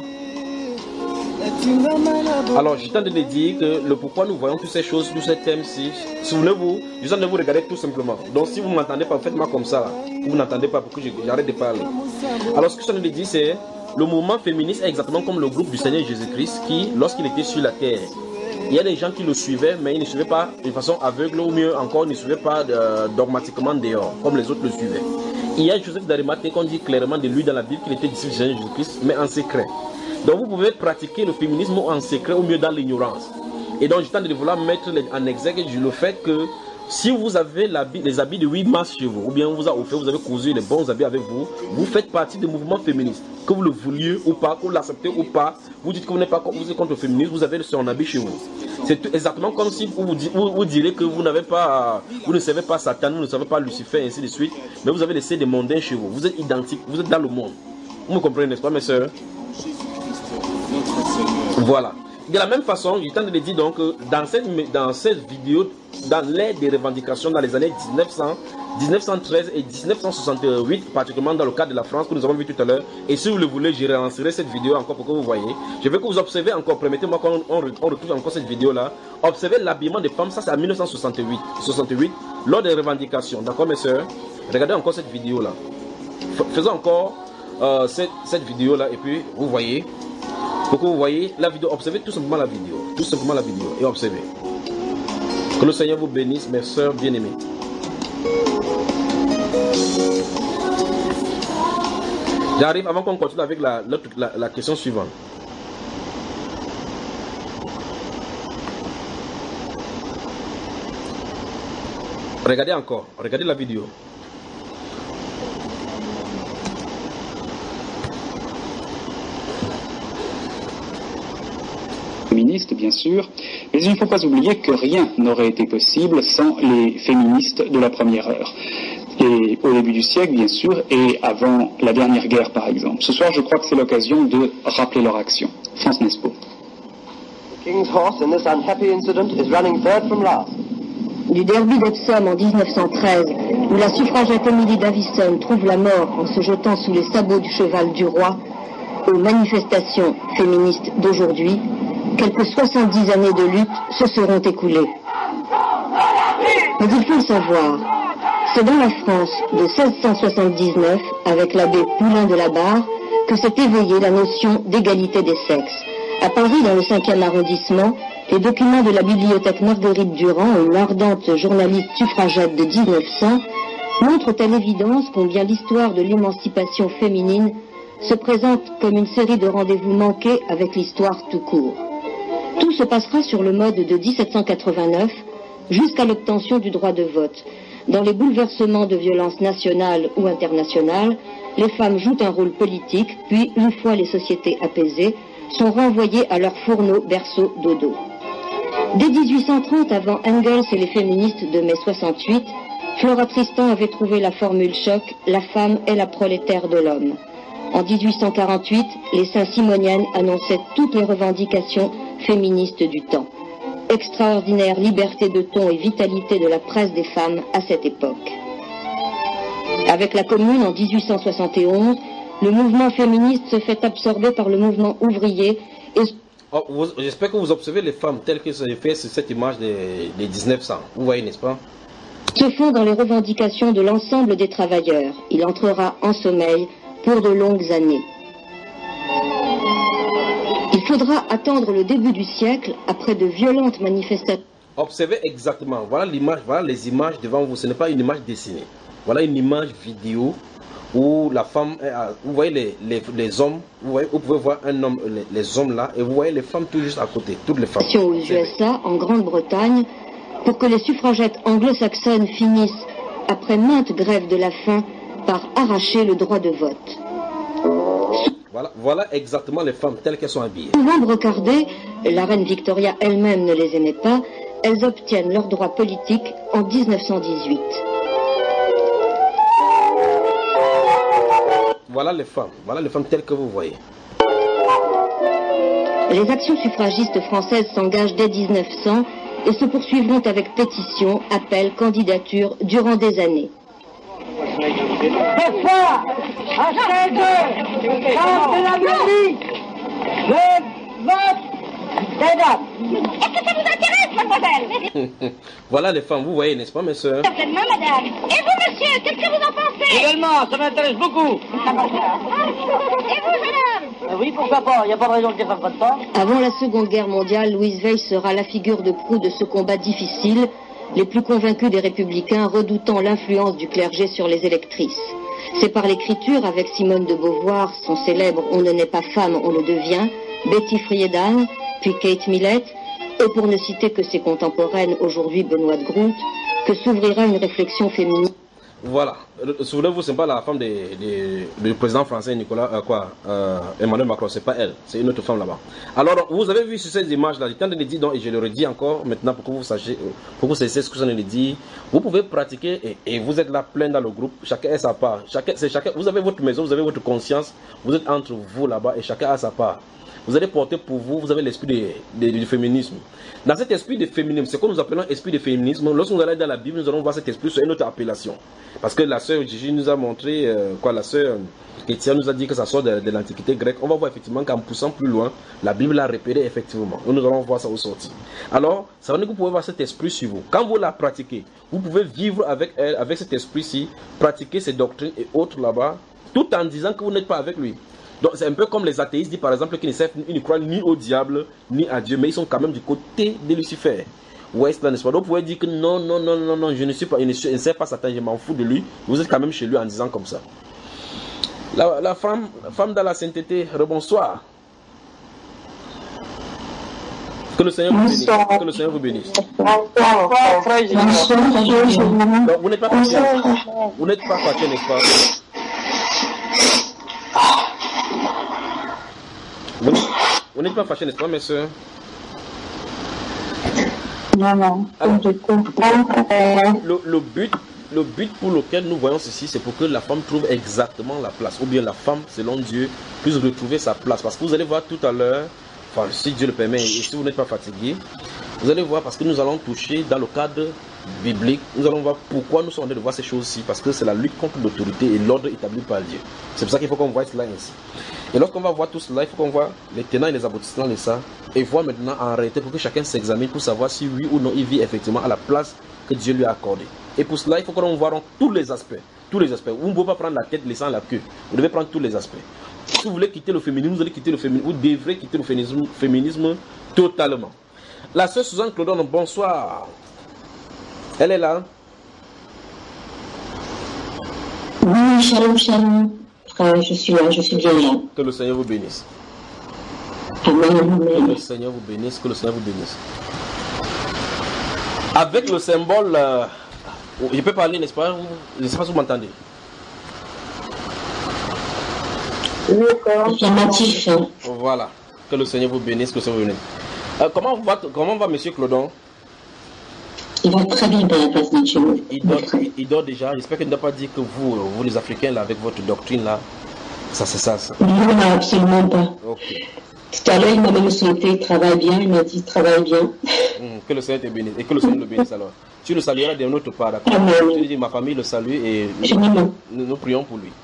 Alors, je tente de dire que le pourquoi nous voyons toutes ces choses, tous ces thèmes-ci, souvenez-vous, je tente de vous regarder tout simplement. Donc, si vous ne m'entendez pas, faites-moi comme ça. Là. Vous n'entendez pas pour que j'arrête de parler. Alors, ce que je tente de dire, c'est le mouvement féministe est exactement comme le groupe du Seigneur Jésus-Christ qui, lorsqu'il était sur la terre, il y a des gens qui le suivaient, mais ils ne suivaient pas de façon aveugle, ou mieux encore, ils ne suivaient pas dogmatiquement dehors, comme les autres le suivaient. Il y a Joseph d'Arimathée qu'on dit clairement de lui dans la Bible qu'il était disciple du Seigneur Jésus-Christ, mais en secret. Donc vous pouvez pratiquer le féminisme en secret ou mieux dans l'ignorance. Et donc je tente de vouloir mettre en exergue le fait que si vous avez les habits de 8 mars chez vous, ou bien on vous a offert, vous avez cousu les bons habits avec vous, vous faites partie du mouvement féministe. Que vous le vouliez ou pas, que vous l'acceptez ou pas, vous dites que vous n'êtes pas vous êtes contre le féminisme, vous avez son habit chez vous. C'est exactement comme si vous direz que vous n'avez pas, vous ne savez pas Satan, vous ne savez pas Lucifer, et ainsi de suite, mais vous avez laissé des mondains chez vous. Vous êtes identiques, vous êtes dans le monde. Vous me comprenez, n'est-ce pas, mes soeurs? Voilà. De la même façon, je tente de le dire donc dans cette vidéo, dans l'ère des revendications dans les années 1913 et 1968, particulièrement dans le cas de la France que nous avons vu tout à l'heure, et si vous le voulez, je relancerai cette vidéo encore pour que vous voyez. Je veux que vous observez encore, permettez-moi qu'on retrouve encore cette vidéo là. Observez l'habillement des femmes, ça c'est en 1968, lors des revendications, d'accord mes soeurs? Regardez encore cette vidéo là. Faisons encore cette vidéo là et puis vous voyez. Pour que vous voyez la vidéo, observez tout simplement la vidéo. Tout simplement la vidéo et observez. Que le Seigneur vous bénisse, mes soeurs bien-aimées. J'arrive avant qu'on continue avec la question suivante. Regardez encore, regardez la vidéo. Féministes, bien sûr, mais il ne faut pas oublier que rien n'aurait été possible sans les féministes de la première heure. Et au début du siècle, bien sûr, et avant la dernière guerre, par exemple. Ce soir, je crois que c'est l'occasion de rappeler leur action. France Nespo. King's horse in this unhappy incident is running third from last. Du derby d'Epsom en 1913, où la suffragette Emily Davison trouve la mort en se jetant sous les sabots du cheval du roi, aux manifestations féministes d'aujourd'hui, quelques 70 années de lutte se seront écoulées. Mais il faut le savoir, c'est dans la France de 1679, avec l'abbé Poulain de la Barre, que s'est éveillée la notion d'égalité des sexes. À Paris, dans le 5e arrondissement, les documents de la bibliothèque Marguerite Durand, une ardente journaliste suffragette de 1900, montrent à l'évidence combien l'histoire de l'émancipation féminine se présente comme une série de rendez-vous manqués avec l'histoire tout court. Tout se passera sur le mode de 1789 jusqu'à l'obtention du droit de vote. Dans les bouleversements de violence nationale ou internationale, les femmes jouent un rôle politique, puis, une fois les sociétés apaisées, sont renvoyées à leur fourneau, berceau, dodo. Dès 1830, avant Engels et les féministes de mai 68, Flora Tristan avait trouvé la formule choc « La femme est la prolétaire de l'homme ». En 1848, les Saint-Simoniennes annonçaient toutes les revendications féministes du temps. Extraordinaire liberté de ton et vitalité de la presse des femmes à cette époque. Avec la Commune en 1871, le mouvement féministe se fait absorber par le mouvement ouvrier et... J'espère que vous observez les femmes telles que c'est fait sur cette image des 1900. Vous voyez, n'est-ce pas? Se font dans les revendications de l'ensemble des travailleurs. Il entrera en sommeil pour de longues années. Il faudra attendre le début du siècle après de violentes manifestations. Observez exactement. Voilà l'image, voilà les images devant vous. Ce n'est pas une image dessinée. Voilà une image vidéo où la femme, vous voyez les hommes, vous pouvez voir un homme, les hommes là, et vous voyez les femmes tout juste à côté, toutes les femmes. Aux USA, en Grande-Bretagne, pour que les suffragettes anglo-saxonnes finissent, après maintes grèves de la faim, par arracher le droit de vote. Voilà exactement les femmes telles qu'elles sont habillées. Souvent brocardées, la reine Victoria elle-même ne les aimait pas, elles obtiennent leur droit politique en 1918. Voilà les femmes telles que vous voyez. Les actions suffragistes françaises s'engagent dès 1900 et se poursuivront avec pétitions, appels, candidatures durant des années. Ce soir, à 16h, de la mairie, le vote des dames. Est-ce que ça vous intéresse, mademoiselle? Voilà les femmes, vous voyez, n'est-ce pas, mes soeurs? Certainement, madame. Et vous, monsieur, qu'est-ce que vous en pensez? Également, ça m'intéresse beaucoup. Et vous, jeune homme? Oui, pourquoi pas, il n'y a pas de raison que je ne fasse pas de temps. Avant la Seconde Guerre mondiale, Louise Weiss sera la figure de proue de ce combat difficile, les plus convaincus des républicains redoutant l'influence du clergé sur les électrices. C'est par l'écriture, avec Simone de Beauvoir, son célèbre « On ne naît pas femme, on le devient », Betty Friedan, puis Kate Millett, et pour ne citer que ses contemporaines, aujourd'hui Benoît de Groot, que s'ouvrira une réflexion féminine. Voilà, souvenez-vous, ce n'est pas la femme du président français Emmanuel Macron, c'est pas elle, c'est une autre femme là-bas. Alors, vous avez vu sur ces images-là, j'étais en train de dire, et je le redis encore maintenant pour que vous sachiez, pour que vous sachiez ce que j'en ai dit, vous pouvez pratiquer et vous êtes là plein dans le groupe, chacun a sa part, vous avez votre maison, vous avez votre conscience, vous êtes entre vous là-bas et chacun a sa part. Vous allez porter pour vous, vous avez l'esprit du féminisme. Dans cet esprit de féminisme, c'est comme nous appelons esprit de féminisme. Lorsque nous allons dans la Bible, nous allons voir cet esprit sur une autre appellation. Parce que la sœur Gigi nous a montré, la sœur Kétia nous a dit que ça sort de l'Antiquité grecque. On va voir effectivement qu'en poussant plus loin, la Bible l'a repéré effectivement. Nous allons voir ça au sorti. Alors, ça veut dire que vous pouvez voir cet esprit sur vous. Quand vous la pratiquez, vous pouvez vivre avec elle, avec cet esprit-ci, pratiquer ses doctrines et autres là-bas, tout en disant que vous n'êtes pas avec lui. Donc c'est un peu comme les athéistes disent par exemple qu'ils ne croient ni au diable ni à Dieu, mais ils sont quand même du côté de Lucifer. Ouais, c'est n'est-ce pas? Donc vous pouvez dire que non, je ne suis pas, je ne sais pas Satan, je m'en fous de lui. Vous êtes quand même chez lui en disant comme ça. La femme dans la sainteté, rebonsoir. Que le Seigneur vous bénisse. Que le Seigneur vous bénisse. Donc, vous n'êtes pas fâché. Vous n'êtes pas fâché, n'est-ce pas? Vous n'êtes pas fâché, n'est-ce pas, mes soeurs? Non. Alors, le but pour lequel nous voyons ceci, c'est pour que la femme trouve exactement la place. Ou bien la femme, selon Dieu, puisse retrouver sa place. Parce que vous allez voir tout à l'heure, enfin, si Dieu le permet, et si vous n'êtes pas fatigué, vous allez voir, parce que nous allons toucher dans le cadre biblique, nous allons voir pourquoi nous sommes en train de voir ces choses-ci. Parce que c'est la lutte contre l'autorité et l'ordre établi par Dieu. C'est pour ça qu'il faut qu'on voit cela ainsi. Et lorsqu'on va voir tout cela, il faut qu'on voit les tenants et les aboutissants de ça. Et voir maintenant en réalité pour que chacun s'examine pour savoir si oui ou non il vit effectivement à la place que Dieu lui a accordée. Et pour cela, il faut qu'on voit tous les aspects. Tous les aspects. Vous ne pouvez pas prendre la tête laissant la queue. Vous devez prendre tous les aspects. Si vous voulez quitter le féminisme, vous allez quitter le féminisme. Vous devrez quitter le féminisme totalement. La sœur Suzanne Claudon, bonsoir. Elle est là. Oui, shalom. Frère, je suis là, je suis bien là. Que le Seigneur vous bénisse. Amen. Que le Seigneur vous bénisse, que le Seigneur vous bénisse. Avec le symbole, je peux parler, n'est-ce pas? Je ne sais pas si vous m'entendez. Affirmatif. Voilà. Que le Seigneur vous bénisse, que le Seigneur vous bénisse. Comment va Monsieur Claudon? Il va très bien dans la place de Dieu. Il dort déjà. J'espère qu'il ne doit pas dire que vous les Africains, là, avec votre doctrine, là, ça c'est ça. Non, absolument pas. Ok. Tout à l'heure, il m'a même souhaité, il travaille bien. Il m'a dit, travaille bien. Que le Seigneur te bénisse. Et que le Seigneur le bénisse alors. Tu le salueras de notre part, d'accord? Tu lui dis, ma famille le salue et nous prions pour lui.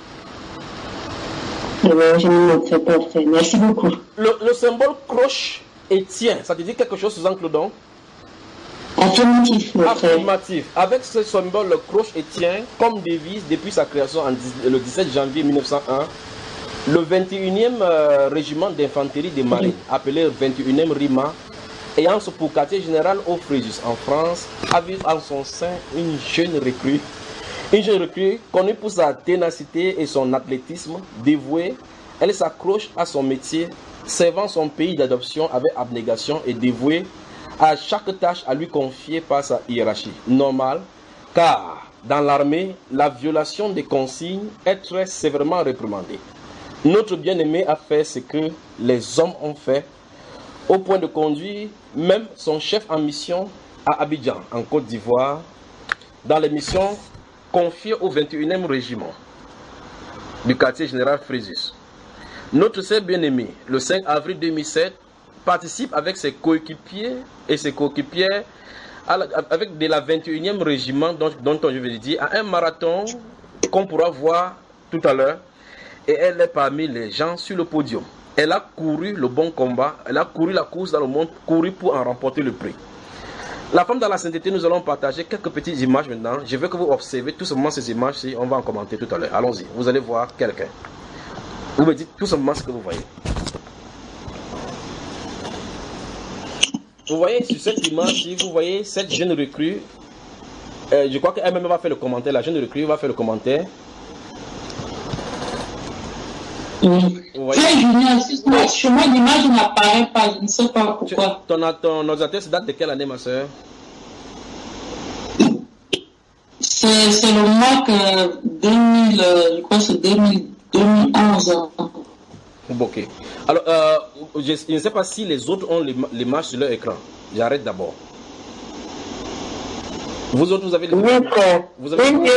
Je ne me fais pas, frère. Merci beaucoup. Le symbole croche et tient, ça te dit quelque chose, Suzanne Claudon? Affirmatif, mon frère. Affirmatif. Avec ce symbole, le croche et tient, comme devise depuis sa création le 17 janvier 1901, le 21e régiment d'infanterie des marines, appelé 21e RIMA, ayant pour quartier général au Fréjus en France, avait en son sein une jeune recrue connue pour sa ténacité et son athlétisme dévoué. Elle s'accroche à son métier, servant son pays d'adoption avec abnégation et dévouée à chaque tâche à lui confiée par sa hiérarchie. Normal, car dans l'armée, la violation des consignes est très sévèrement réprimandée. Notre bien-aimé a fait ce que les hommes ont fait, au point de conduire même son chef en mission à Abidjan, en Côte d'Ivoire, dans les missions confiées au 21e régiment du quartier général Fréjus. Notre sœur bien-aimée, le 5 avril 2007, participe avec ses coéquipiers et ses coéquipières avec de la 21e régiment dont je vais le dire, à un marathon qu'on pourra voir tout à l'heure. Et elle est parmi les gens sur le podium. Elle a couru le bon combat, elle a couru la course dans le monde, couru pour en remporter le prix. La femme dans la sainteté, nous allons partager quelques petites images maintenant. Je veux que vous observez tout simplement ces images-ci, on va en commenter tout à l'heure. Allons-y, vous allez voir quelqu'un. Vous me dites tout simplement ce que vous voyez. Vous voyez sur cette image-ci, vous voyez cette jeune recrue. Je crois qu'elle-même va faire le commentaire. La jeune recrue va faire le commentaire. Sur moi, l'image n'apparaît pas, je ne sais pas pourquoi. Ton ordinateur, ça date de quelle année, ma soeur? C'est le mois que 2000, je crois que c'est 2011. Ok. Alors, je ne sais pas si les autres ont l'image sur leur écran. J'arrête d'abord. Vous autres, vous avez les images? Vous avez les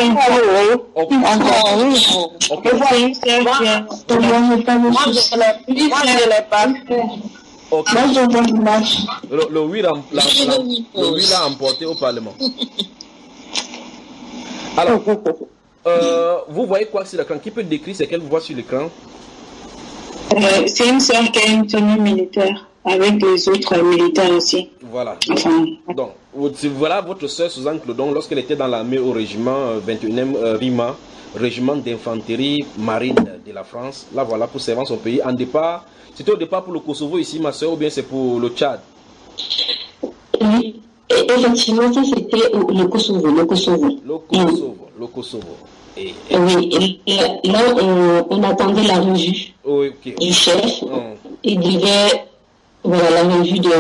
Le oui l'a emporté au Parlement. Alors, vous voyez quoi sur l'écran? Qui peut décrire ce qu'elle voit sur l'écran? C'est une sœur qui a une tenue militaire avec les autres militaires aussi. Voilà. Donc, voilà votre sœur Suzanne Claudon lorsqu'elle était dans l'armée au régiment 21e RIMA, régiment d'infanterie marine de la France. Là, voilà, pour servir son pays. En départ, c'était au départ pour le Kosovo ici, ma sœur, ou bien c'est pour le Tchad? Oui, effectivement, ça c'était le Kosovo. Le Kosovo. Oui, et là, on attendait la revue du chef. Il devait, voilà, la revue du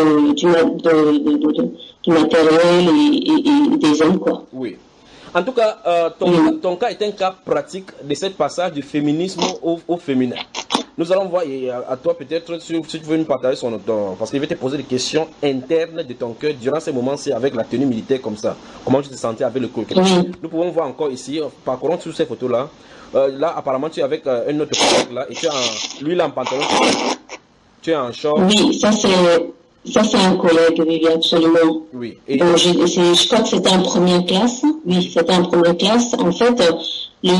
matériel et des hommes, quoi. Oui. En tout cas, ton cas est un cas pratique de ce passage du féminisme au féminin. Nous allons voir, et à toi peut-être, si tu veux nous partager parce qu'il va te poser des questions internes de ton cœur durant ces moments-ci avec la tenue militaire comme ça. Comment tu te sentais avec le coquet. Nous pouvons voir encore ici, parcourons sur ces photos-là. Là, apparemment, tu es avec un autre collègue là, et tu es lui là en pantalon. Tu es en short. Oui, ça c'est un collègue, oui, absolument. Oui. Et donc, je crois que c'était en première classe. Oui, c'était en première classe. En fait, le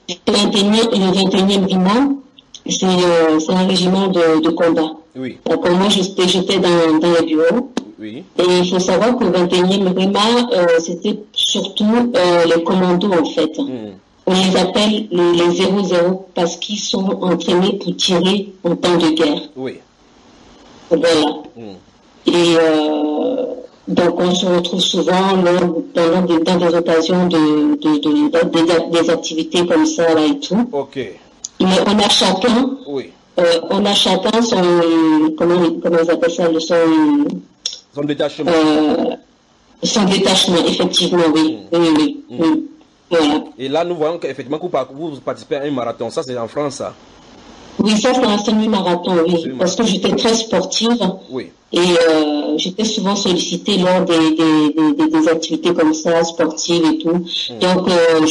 21e RIMA, c'est un régiment de combat. Oui. Donc moi, j'étais dans les bureaux. Oui. Et il faut savoir que le 21e RIMA, c'était surtout les commandos, en fait. On les appelle les 00 parce qu'ils sont entraînés pour tirer en temps de guerre. Oui. Voilà. Et donc on se retrouve souvent dans des occasions des activités comme ça là et tout. Ok. Mais on a chacun, son, comment ils appellent ça, son détachement. Son détachement, effectivement, oui. Oui. Voilà. Et là, nous voyons qu'effectivement, vous participez à un marathon. Ça, c'est en France, ça. Oui, ça, c'est un semi-marathon, oui. Parce que j'étais très sportive. Oui. Et j'étais souvent sollicitée lors des activités comme ça, sportives et tout. Donc,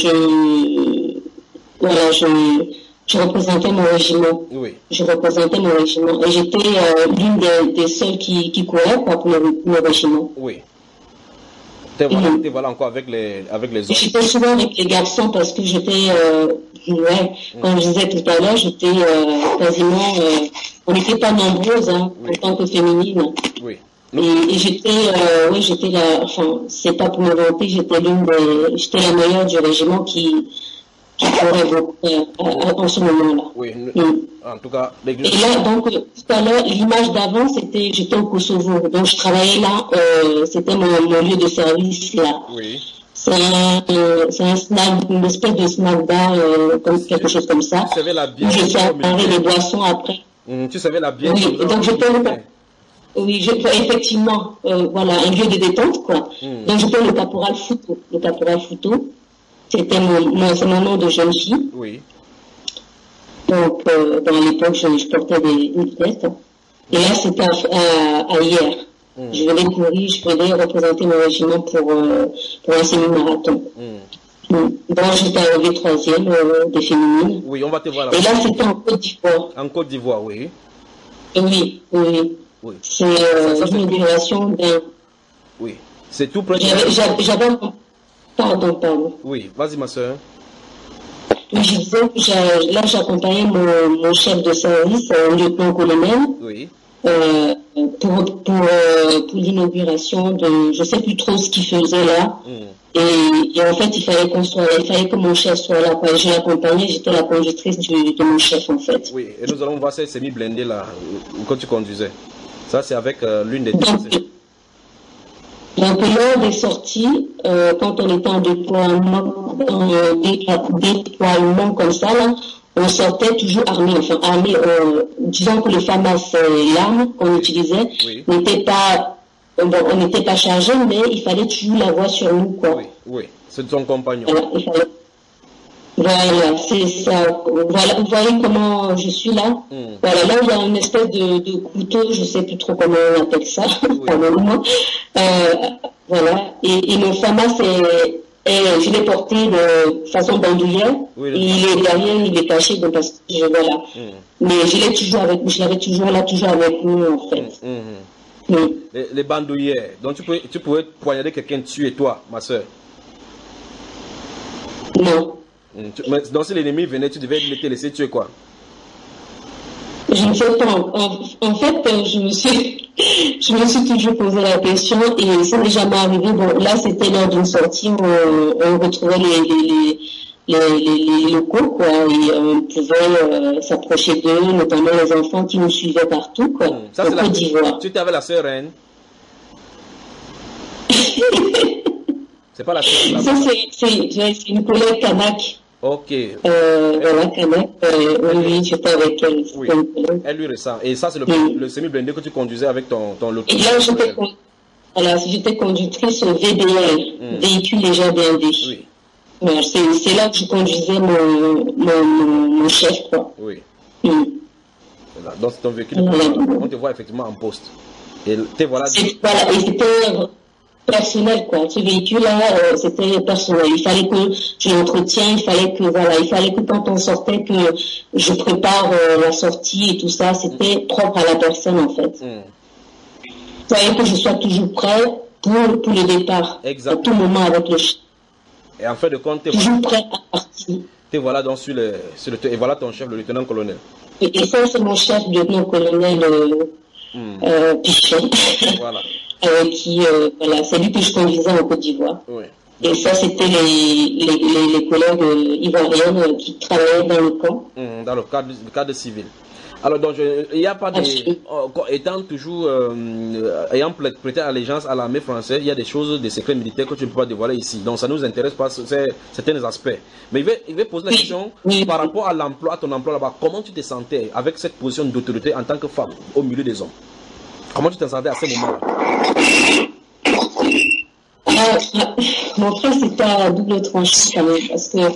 je représentais mon régiment. Oui. Je représentais mon régiment. Et j'étais l'une des seules qui courait pour le régiment. Oui. T'es voilà encore avec les autres. J'étais souvent avec les garçons parce que j'étais, comme je disais tout à l'heure, j'étais quasiment, on n'était pas nombreuses en tant que féminine. Oui. Et j'étais là, enfin, c'est pas pour me vanter, j'étais la meilleure du régiment qui courait beaucoup en ce moment-là. Oui. En tout cas, et là, donc, tout à l'heure, l'image d'avant, j'étais au Kosovo. Donc, je travaillais là, c'était mon lieu de service là. Oui. C'est un snack, une espèce de snack bar, quelque chose comme ça. Tu savais la bière. Je servais les boissons après. Tu savais la bière. Oui, donc effectivement, voilà, un lieu de détente, quoi. Donc, j'étais le caporal Fouto. Le caporal Fouto, c'était mon nom de jeune fille. Oui. Donc, dans l'époque, je portais des lunettes. Et là, c'était à hier. Je venais courir, je venais représenter mon régiment pour un semi-marathon. Donc, j'étais arrivée 3e des féminines. Oui, on va te voir là. Et là, c'était en Côte d'Ivoire. En Côte d'Ivoire, oui. Oui. C'est l'inauguration d'un... Oui. C'est tout près. J'avais... Pardon. Oui, vas-y, ma soeur. Oui, je disais que là, j'accompagnais mon chef de service, un lieutenant-colonel, oui. Pour l'inauguration de, je sais plus trop ce qu'il faisait là. Et en fait, il fallait que mon chef soit là. Je l'accompagnais, j'étais la conductrice de mon chef, en fait. Oui, et nous allons voir cette semi-blindée là, quand tu conduisais. Ça, c'est avec l'une des deux. Donc, lors des sorties, quand on était en déploiement comme ça, là, on sortait toujours armé. Enfin, armé, disons que le FAMAS, l'arme qu'on utilisait, n'était pas, on n'était pas chargé, mais il fallait toujours l'avoir sur nous, quoi. Oui, c'est ton compagnon. Voilà, c'est ça. Voilà, vous voyez comment je suis là. Voilà, là il y a une espèce de couteau, je sais plus trop comment on appelle ça. Voilà, et mon FAMAS je l'ai porté de façon bandoulière. Il est derrière, il est caché, donc parce que voilà. Mais je l'avais toujours là, toujours avec nous en fait. Les bandoulières. Donc tu pouvais poignarder quelqu'un dessus et toi, ma soeur. Non. Donc si l'ennemi venait, tu devais te laisser tuer quoi? Je ne sais pas. En fait, je me suis toujours posé la question et ça n'est jamais arrivé. Bon, là, c'était lors d'une sortie où on retrouvait les locaux, quoi, et on pouvait s'approcher d'eux, notamment les enfants qui nous suivaient partout, quoi. Ça, c'est Côte d'Ivoire. Tu étais avec la sœur Reine? C'est pas la sœur. Ça, c'est une collègue Kanak. Ok. Voilà, Kanak. Oui, j'étais avec elle. Oui. Elle lui ressent. Et ça, c'est le semi-blindé que tu conduisais avec ton loto. Et là, j'étais conductrice au VBL, véhicule léger blindé. Oui. Voilà, c'est là que je conduisais mon chef, quoi. Oui. Voilà. Donc, c'est ton véhicule. On te voit effectivement en poste. Et te voilà. Voilà, et c'était personnel, quoi. Ce véhicule-là, c'était personnel. Il fallait que je l'entretienne, il fallait que quand on sortait, que je prépare la sortie et tout ça. C'était propre à la personne, en fait. Il fallait que je sois toujours prêt pour le départ. Exactement. À tout moment avec le chef. Et en fin de compte, toujours prêt à partir. Te voilà donc et voilà ton chef, le lieutenant-colonel. Et ça, c'est mon chef, le lieutenant-colonel Pichon. Voilà. Qui, voilà, c'est lui que je conduisais en Côte d'Ivoire. Oui. Et ça, c'était les collègues ivoiriens qui travaillaient dans le camp. Dans le cadre civil. Alors, donc, il n'y a pas de... Étant toujours... ayant prêté allégeance à l'armée française, il y a des choses, des secrets militaires que tu ne peux pas dévoiler ici. Donc, ça ne nous intéresse pas, certains aspects. Mais il va poser la question par rapport à l'emploi, à ton emploi là-bas. Comment tu te sentais avec cette position d'autorité en tant que femme au milieu des hommes? Comment tu te sentais à ce moment-là? Mon frère, c'était à double tranchant quand même, parce que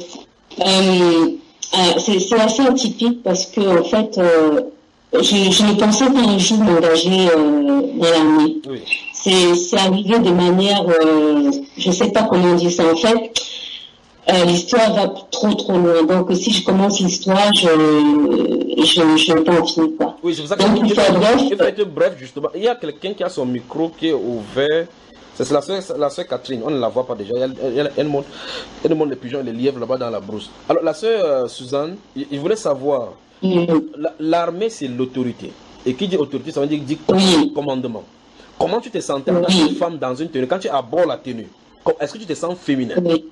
c'est assez atypique, parce que en fait, je ne pensais pas un jour m'engager dans l'armée. Oui. C'est arrivé de manière, je ne sais pas comment dire ça en fait. L'histoire va trop loin. Donc si je commence l'histoire, je ne vais pas en finir, quoi. Oui, c'est pour ça que il faut être bref, justement. Il y a quelqu'un qui a son micro qui est ouvert. C'est la sœur Catherine, on ne la voit pas déjà. Elle monte les pigeons et les lièvres là-bas dans la brousse. Alors la sœur Suzanne, il voulait savoir, l'armée c'est l'autorité. Et qui dit autorité, ça veut dire commandement. Comment tu te sentais en tant que femme dans une tenue? Quand tu abordes la tenue, est-ce que tu te sens féminin?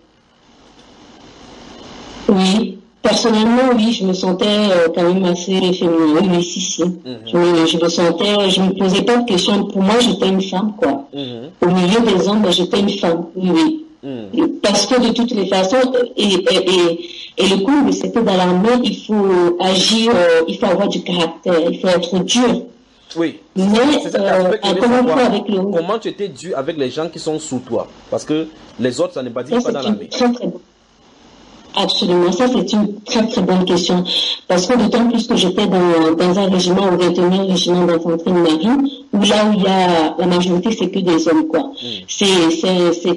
Oui, personnellement, oui, je me sentais quand même assez féminine. Oui, si. Je me posais pas de questions. Pour moi, j'étais une femme, quoi. Au milieu des hommes, j'étais une femme, oui. Parce que de toutes les façons, et le coup, c'était dans l'armée, il faut agir, il faut avoir du caractère, il faut être dur. Oui. Mais comment tu étais dur avec les gens qui sont sous toi? Parce que les autres, ça ne badine pas dans l'armée. Très bon. Absolument, ça c'est une très bonne question, parce que d'autant plus que j'étais dans un régiment, au 21e régiment d'infanterie de marine, où là où il y a la majorité c'est que des hommes, quoi. C'est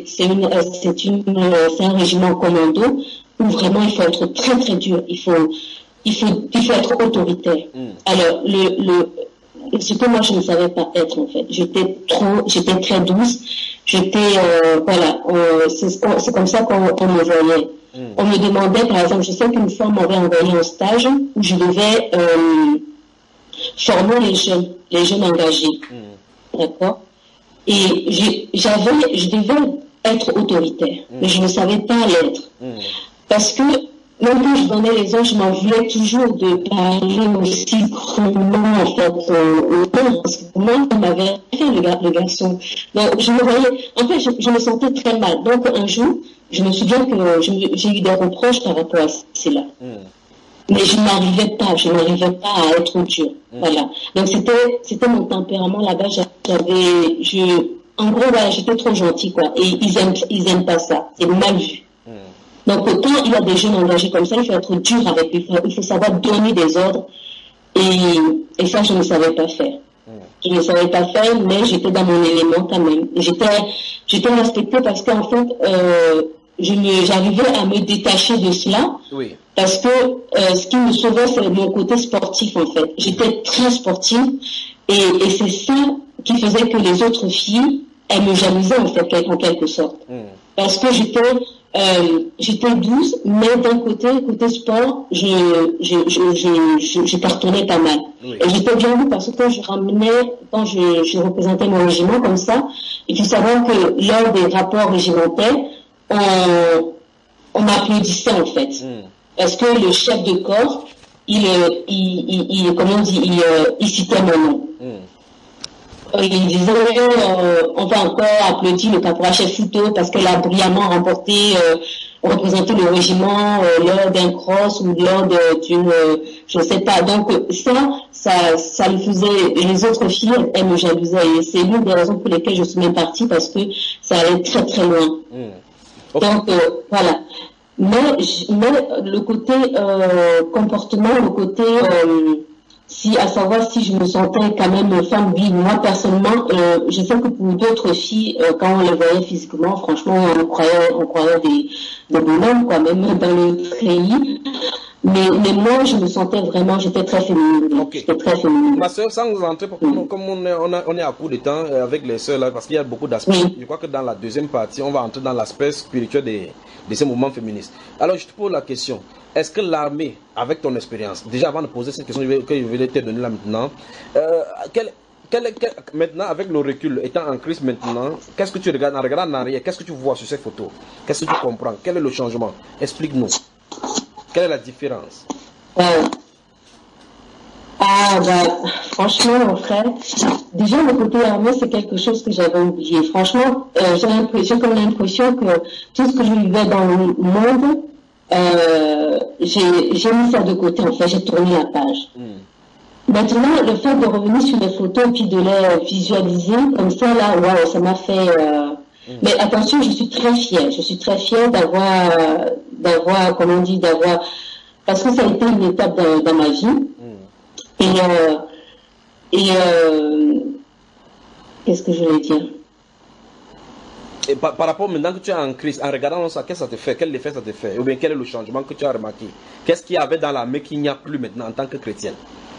un régiment commando où vraiment il faut être très dur, il faut être autoritaire. Alors ce que moi je ne savais pas être, en fait, j'étais très douce, voilà, c'est comme ça qu'on me voyait. On me demandait, par exemple, je sais qu'une fois on m'avait envoyé un stage où je devais former les jeunes engagés. D'accord? Et je devais être autoritaire, mais je ne savais pas l'être. Parce que même quand je donnais les ordres, je m'en voulais toujours de parler aussi crûment, en fait, au temps, parce que moi, on m'avait fait le garçon. Donc, je me voyais, en fait, je me sentais très mal. Donc, un jour, je me souviens que j'ai eu des reproches par rapport à cela. Mais je n'arrivais pas à être dure. Voilà. Donc, c'était mon tempérament là-bas. En gros, voilà, j'étais trop gentille, quoi. Et ils aiment pas ça. C'est mal vu. Donc, autant il y a des jeunes engagés comme ça, il faut être dur avec eux. Il faut savoir donner des ordres. Et ça, je ne savais pas faire. Je ne savais pas faire, mais j'étais dans mon élément quand même. J'étais respectée parce qu'en fait, j'arrivais à me détacher de cela. Oui. Parce que ce qui me sauvait, c'est mon côté sportif, en fait. J'étais très sportive. Et c'est ça qui faisait que les autres filles, elles me jalousaient, en fait, en quelque sorte. Parce que j'étais douce, mais d'un côté sport, je cartonnais pas mal. Oui. Et j'étais bien vue parce que quand je représentais mon régiment comme ça, il faut savoir que lors des rapports régimentaires, on m'applaudissait, en fait. Parce que le chef de corps, il citait mon nom. il disait, on va encore applaudir le caporal-chef Fouto parce qu'elle a brillamment représenté le régiment lors d'un cross ou lors d'une, je sais pas. Donc ça lui faisait, les autres filles, elles me jalousaient. Et c'est l'une des raisons pour lesquelles je suis même partie, parce que ça allait très très loin. Okay. Donc voilà. Mais le côté comportement, le côté à savoir si je me sentais quand même femme vive. Moi personnellement, je sais que pour d'autres filles, quand on les voyait physiquement, franchement, on croyait des bonhommes, quoi, même dans le treillis. Mais moi, je me sentais vraiment, j'étais très féminine. Okay. J'étais très féminine. Ma soeur, sans vous entrer, comme on est à court de temps avec les soeurs là, parce qu'il y a beaucoup d'aspects. Oui. Je crois que dans la deuxième partie, on va entrer dans l'aspect spirituel de ces mouvements féministes. Alors, je te pose la question. Est-ce que l'armée, avec ton expérience, déjà avant de poser cette question que je vais te donner là maintenant, maintenant, avec le recul, étant en crise maintenant, qu'est-ce que tu regardes en regardant en arrière? Qu'est-ce que tu vois sur ces photos? Qu'est-ce que tu comprends? Quel est le changement? Explique-nous. Quelle est la différence? Franchement, mon frère, déjà le côté armé, c'est quelque chose que j'avais oublié. Franchement, j'ai l'impression que tout ce que je vivais dans le monde, j'ai mis ça de côté, en fait, j'ai tourné la page. Maintenant, le fait de revenir sur les photos et puis de les visualiser comme ça, là, waouh, ça m'a fait... Mais attention, je suis très fière d'avoir, comment on dit, parce que ça a été une étape dans ma vie. Qu'est-ce que je voulais dire? Et par rapport maintenant que tu es en crise, en regardant ça, qu'est-ce que ça te fait? Quel effet ça te fait? Ou bien quel est le changement que tu as remarqué? Qu'est-ce qu'il y avait dans l'armée qu'il n'y a plus maintenant en tant que chrétienne?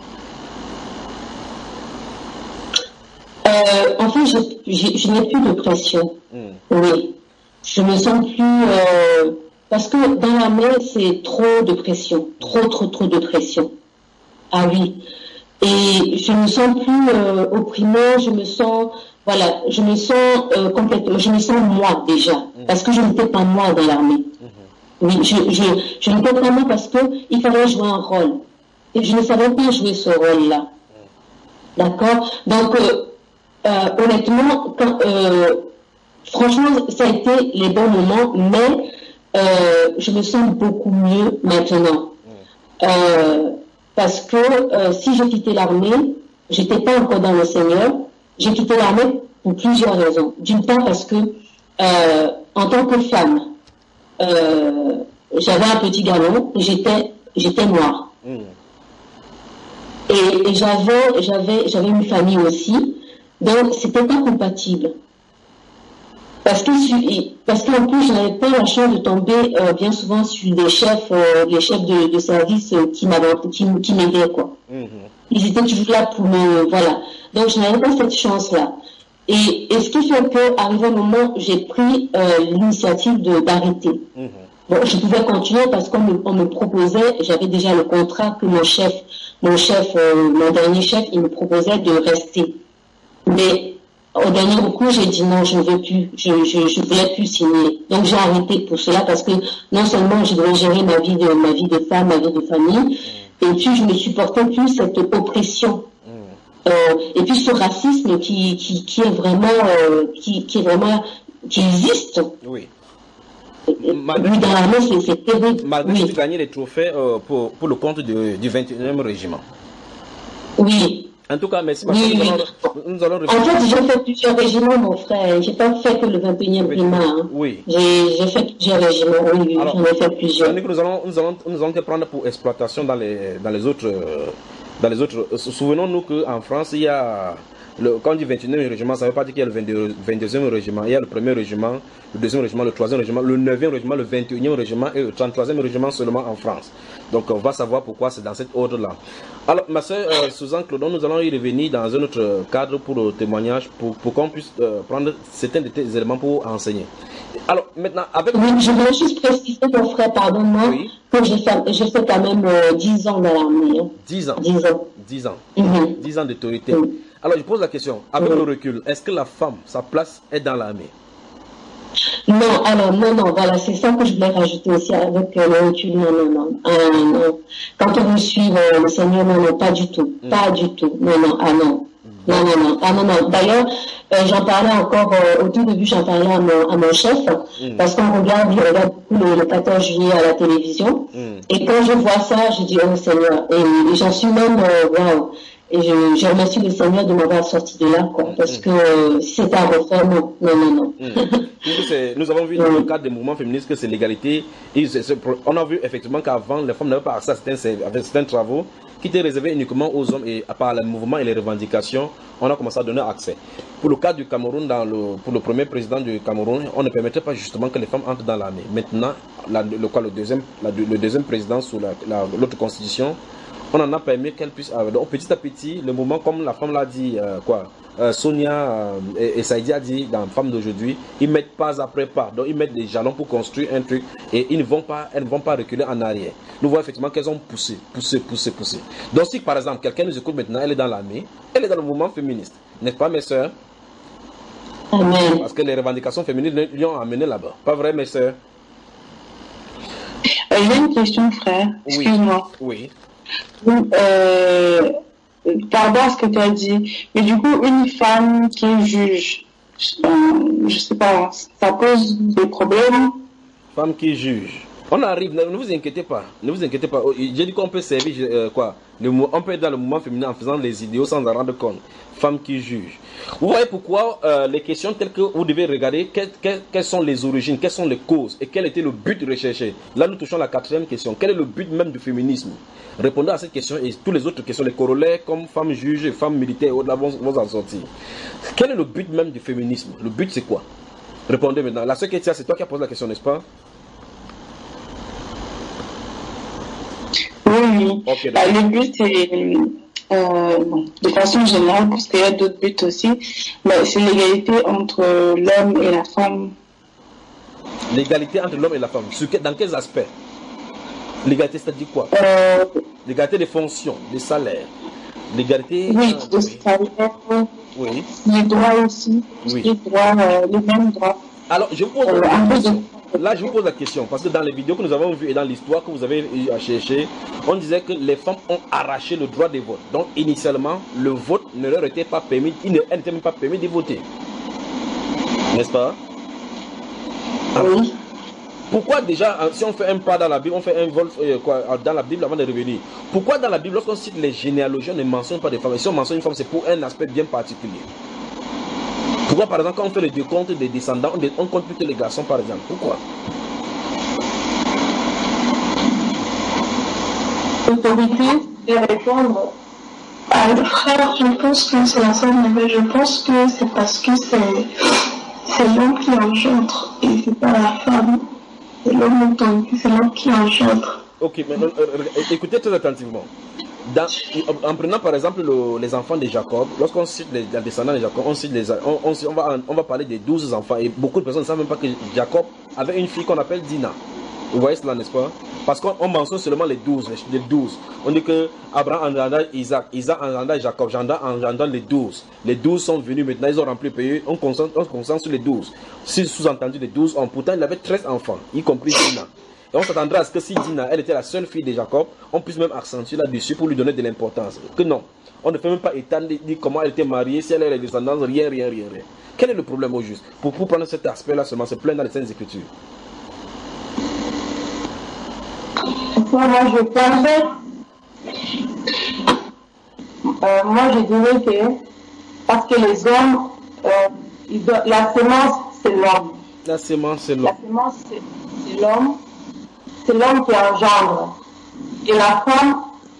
En fait, je n'ai plus de pression. Oui. Je me sens plus... parce que dans l'armée, c'est trop de pression. Trop de pression. Ah oui. Et je me sens plus opprimée, je me sens... Voilà, je me sens complètement... Je me sens moi déjà. Parce que je n'étais pas moi dans l'armée. Oui, je n'étais pas moi parce qu'il fallait jouer un rôle. Et je ne savais pas jouer ce rôle-là. D'accord? Donc... honnêtement, franchement, ça a été les bons moments, mais je me sens beaucoup mieux maintenant. Parce que si j'ai quitté l'armée, j'étais pas encore dans le Seigneur, j'ai quitté l'armée pour plusieurs raisons. D'une part parce que en tant que femme, j'avais un petit galon, j'étais noire. Et j'avais une famille aussi. Donc, c'était pas compatible. Parce qu'en plus, je n'avais pas la chance de tomber bien souvent sur des chefs, les chefs de service qui m'aidaient, quoi. Ils étaient toujours là pour me, voilà. Donc, je n'avais pas cette chance-là. Et ce qui fait qu'arrivé un moment, j'ai pris l'initiative d'arrêter. Bon, je pouvais continuer parce qu'on me proposait, j'avais déjà le contrat que mon dernier chef, il me proposait de rester. Mais au dernier recours, j'ai dit non, je ne veux plus, je voulais plus signer. Donc j'ai arrêté pour cela parce que non seulement je devais gérer ma vie de femme, ma vie de famille, et puis je ne supportais plus cette oppression. Et puis ce racisme qui est vraiment, qui existe. Oui. Dans l'armée, c'est terrible. Malgré que tu gagnais les trophées pour le compte du 21e régiment. Oui. En tout cas, merci. Oui. Nous allons en fait, j'ai fait plusieurs régiments, mon frère. J'ai pas fait que le 21e régiment. Hein. Oui. J'ai fait plusieurs régiments. Oui, j'en ai fait plusieurs. Nous allons te prendre pour exploitation dans les autres. Souvenons-nous qu'en France, il y a quand on dit 21e régiment, ça ne veut pas dire qu'il y a le 22e régiment. Il y a le 1er régiment, le 2e régiment, le 3e régiment, le 9e régiment, le 21e régiment et le 33e régiment seulement en France. Donc on va savoir pourquoi c'est dans cet ordre-là. Alors ma soeur Suzanne Clodon, nous allons y revenir dans un autre cadre pour le témoignage, pour qu'on puisse prendre certains de tes éléments pour enseigner. Alors maintenant, avec... Oui, je voulais juste préciser, mon frère, pardonne-moi, oui, que j'ai fait quand même 10 ans dans l'armée. Hein. 10 ans. 10 ans. 10 ans. 10 ans d'autorité. Alors je pose la question, avec le recul, est-ce que la femme, sa place est dans l'armée? Non, alors non, voilà, c'est ça que je voulais rajouter aussi avec le recul, non. Quand on veut suivre le Seigneur, non, pas du tout, pas du tout, non, Non, non, non. Ah non, non. D'ailleurs, j'en parlais encore au tout début, j'en parlais à mon chef, parce qu'on regarde, il regarde beaucoup le 14 juillet à la télévision. Et quand je vois ça, je dis, oh Seigneur, et j'en suis même, waouh. Et je remercie le Seigneur de m'avoir sorti de là, quoi, parce que si c'était à refaire, non, non, non, non. Nous avons vu dans le cadre des mouvements féministes que c'est l'égalité. On a vu effectivement qu'avant, les femmes n'avaient pas accès à certains travaux qui étaient réservés uniquement aux hommes, et à part le mouvement et les revendications, on a commencé à donner accès. Pour le cas du Cameroun, pour le premier président du Cameroun, on ne permettait pas justement que les femmes entrent dans l'armée. Maintenant, le deuxième président sous l'autre constitution, on en a permis qu'elle puisse avoir. Donc petit à petit, le mouvement, comme la femme l'a dit, Sonia et Saïdi a dit dans Femme d'aujourd'hui, ils mettent pas après pas. Donc ils mettent des jalons pour construire un truc et elles ne vont pas reculer en arrière. Nous voyons effectivement qu'elles ont poussé. Donc si par exemple quelqu'un nous écoute maintenant, elle est dans l'armée, elle est dans le mouvement féministe, n'est-ce pas mes sœurs? Amen. Parce que les revendications féminines lui ont amené là-bas. Pas vrai mes sœurs? J'ai une question, frère. Excuse-moi. Oui. Pardon à ce que tu as dit, mais du coup, une femme qui est juge, je sais pas, ça pose des problèmes. Femme qui juge. On arrive, ne vous inquiétez pas. Ne vous inquiétez pas. J'ai dit qu'on peut servir on peut être dans le mouvement féminin en faisant les idéaux sans en rendre compte. Femme qui juge. Vous voyez pourquoi les questions telles que vous devez regarder quelles sont les origines, quelles sont les causes et quel était le but recherché. Là, nous touchons la 4e question. Quel est le but même du féminisme? Répondez à cette question et toutes les autres questions, les corollaires comme femme juge, femme militaire, au-delà vont en sortir. Quel est le but même du féminisme? Le but c'est quoi? Répondez maintenant. La seule question, c'est toi qui as posé la question, n'est-ce pas? Oui. Okay, le but c'est, de façon générale, parce qu'il y a d'autres buts aussi, mais c'est l'égalité entre l'homme et la femme. L'égalité entre l'homme et la femme, dans quels aspects? L'égalité, c'est-à-dire quoi? L'égalité des fonctions, des salaires. L'égalité... Oui, des salaires. Oui. Les droits aussi. Oui. Les droits, les mêmes droits. Alors, je vous pose là, je vous pose la question, parce que dans les vidéos que nous avons vues et dans l'histoire que vous avez eu à chercher, on disait que les femmes ont arraché le droit de vote. Donc, initialement, le vote ne leur était pas permis, elles n'étaient même pas permis de voter. N'est-ce pas? Oui. Pourquoi déjà, si on fait un pas dans la Bible, on fait un vol dans la Bible avant de revenir? Pourquoi dans la Bible, lorsqu'on cite les généalogies, on ne mentionne pas des femmes? Et si on mentionne une femme, c'est pour un aspect bien particulier. Pourquoi, par exemple, quand on fait le décompte des descendants, on compte plutôt les garçons, par exemple? Pourquoi? L'autorité de répondre à le frère, je pense que c'est la femme, mais je pense que c'est parce que c'est l'homme qui engendre et c'est pas la femme. C'est l'homme autorité, c'est l'homme qui engendre. Ok, maintenant, écoutez très attentivement. En prenant par exemple les enfants de Jacob, lorsqu'on cite les descendants de Jacob, on va parler des 12 enfants. Et beaucoup de personnes ne savent même pas que Jacob avait une fille qu'on appelle Dina. Vous voyez cela, n'est-ce pas? Parce qu'on mentionne seulement les 12. On dit que Abraham engenda Isaac, Isaac engenda Jacob, engenda les 12. Les 12 sont venus maintenant, ils ont rempli le pays, on concentre sur les 12. Si sous-entendu les 12 hommes, pourtant il avait 13 enfants, y compris Dina. Et on s'attendrait à ce que si Dina, elle était la seule fille de Jacob, on puisse même accentuer là-dessus pour lui donner de l'importance. Que non, on ne fait même pas étendre comment elle était mariée, si elle est la descendance, rien. Quel est le problème au juste? Pour prendre cet aspect-là seulement, c'est plein dans les Saintes Écritures. Moi, je pensais, moi je dirais que, parce que les hommes, la semence c'est l'homme. La semence c'est l'homme. La semence c'est l'homme. C'est l'homme qui engendre. Et la femme,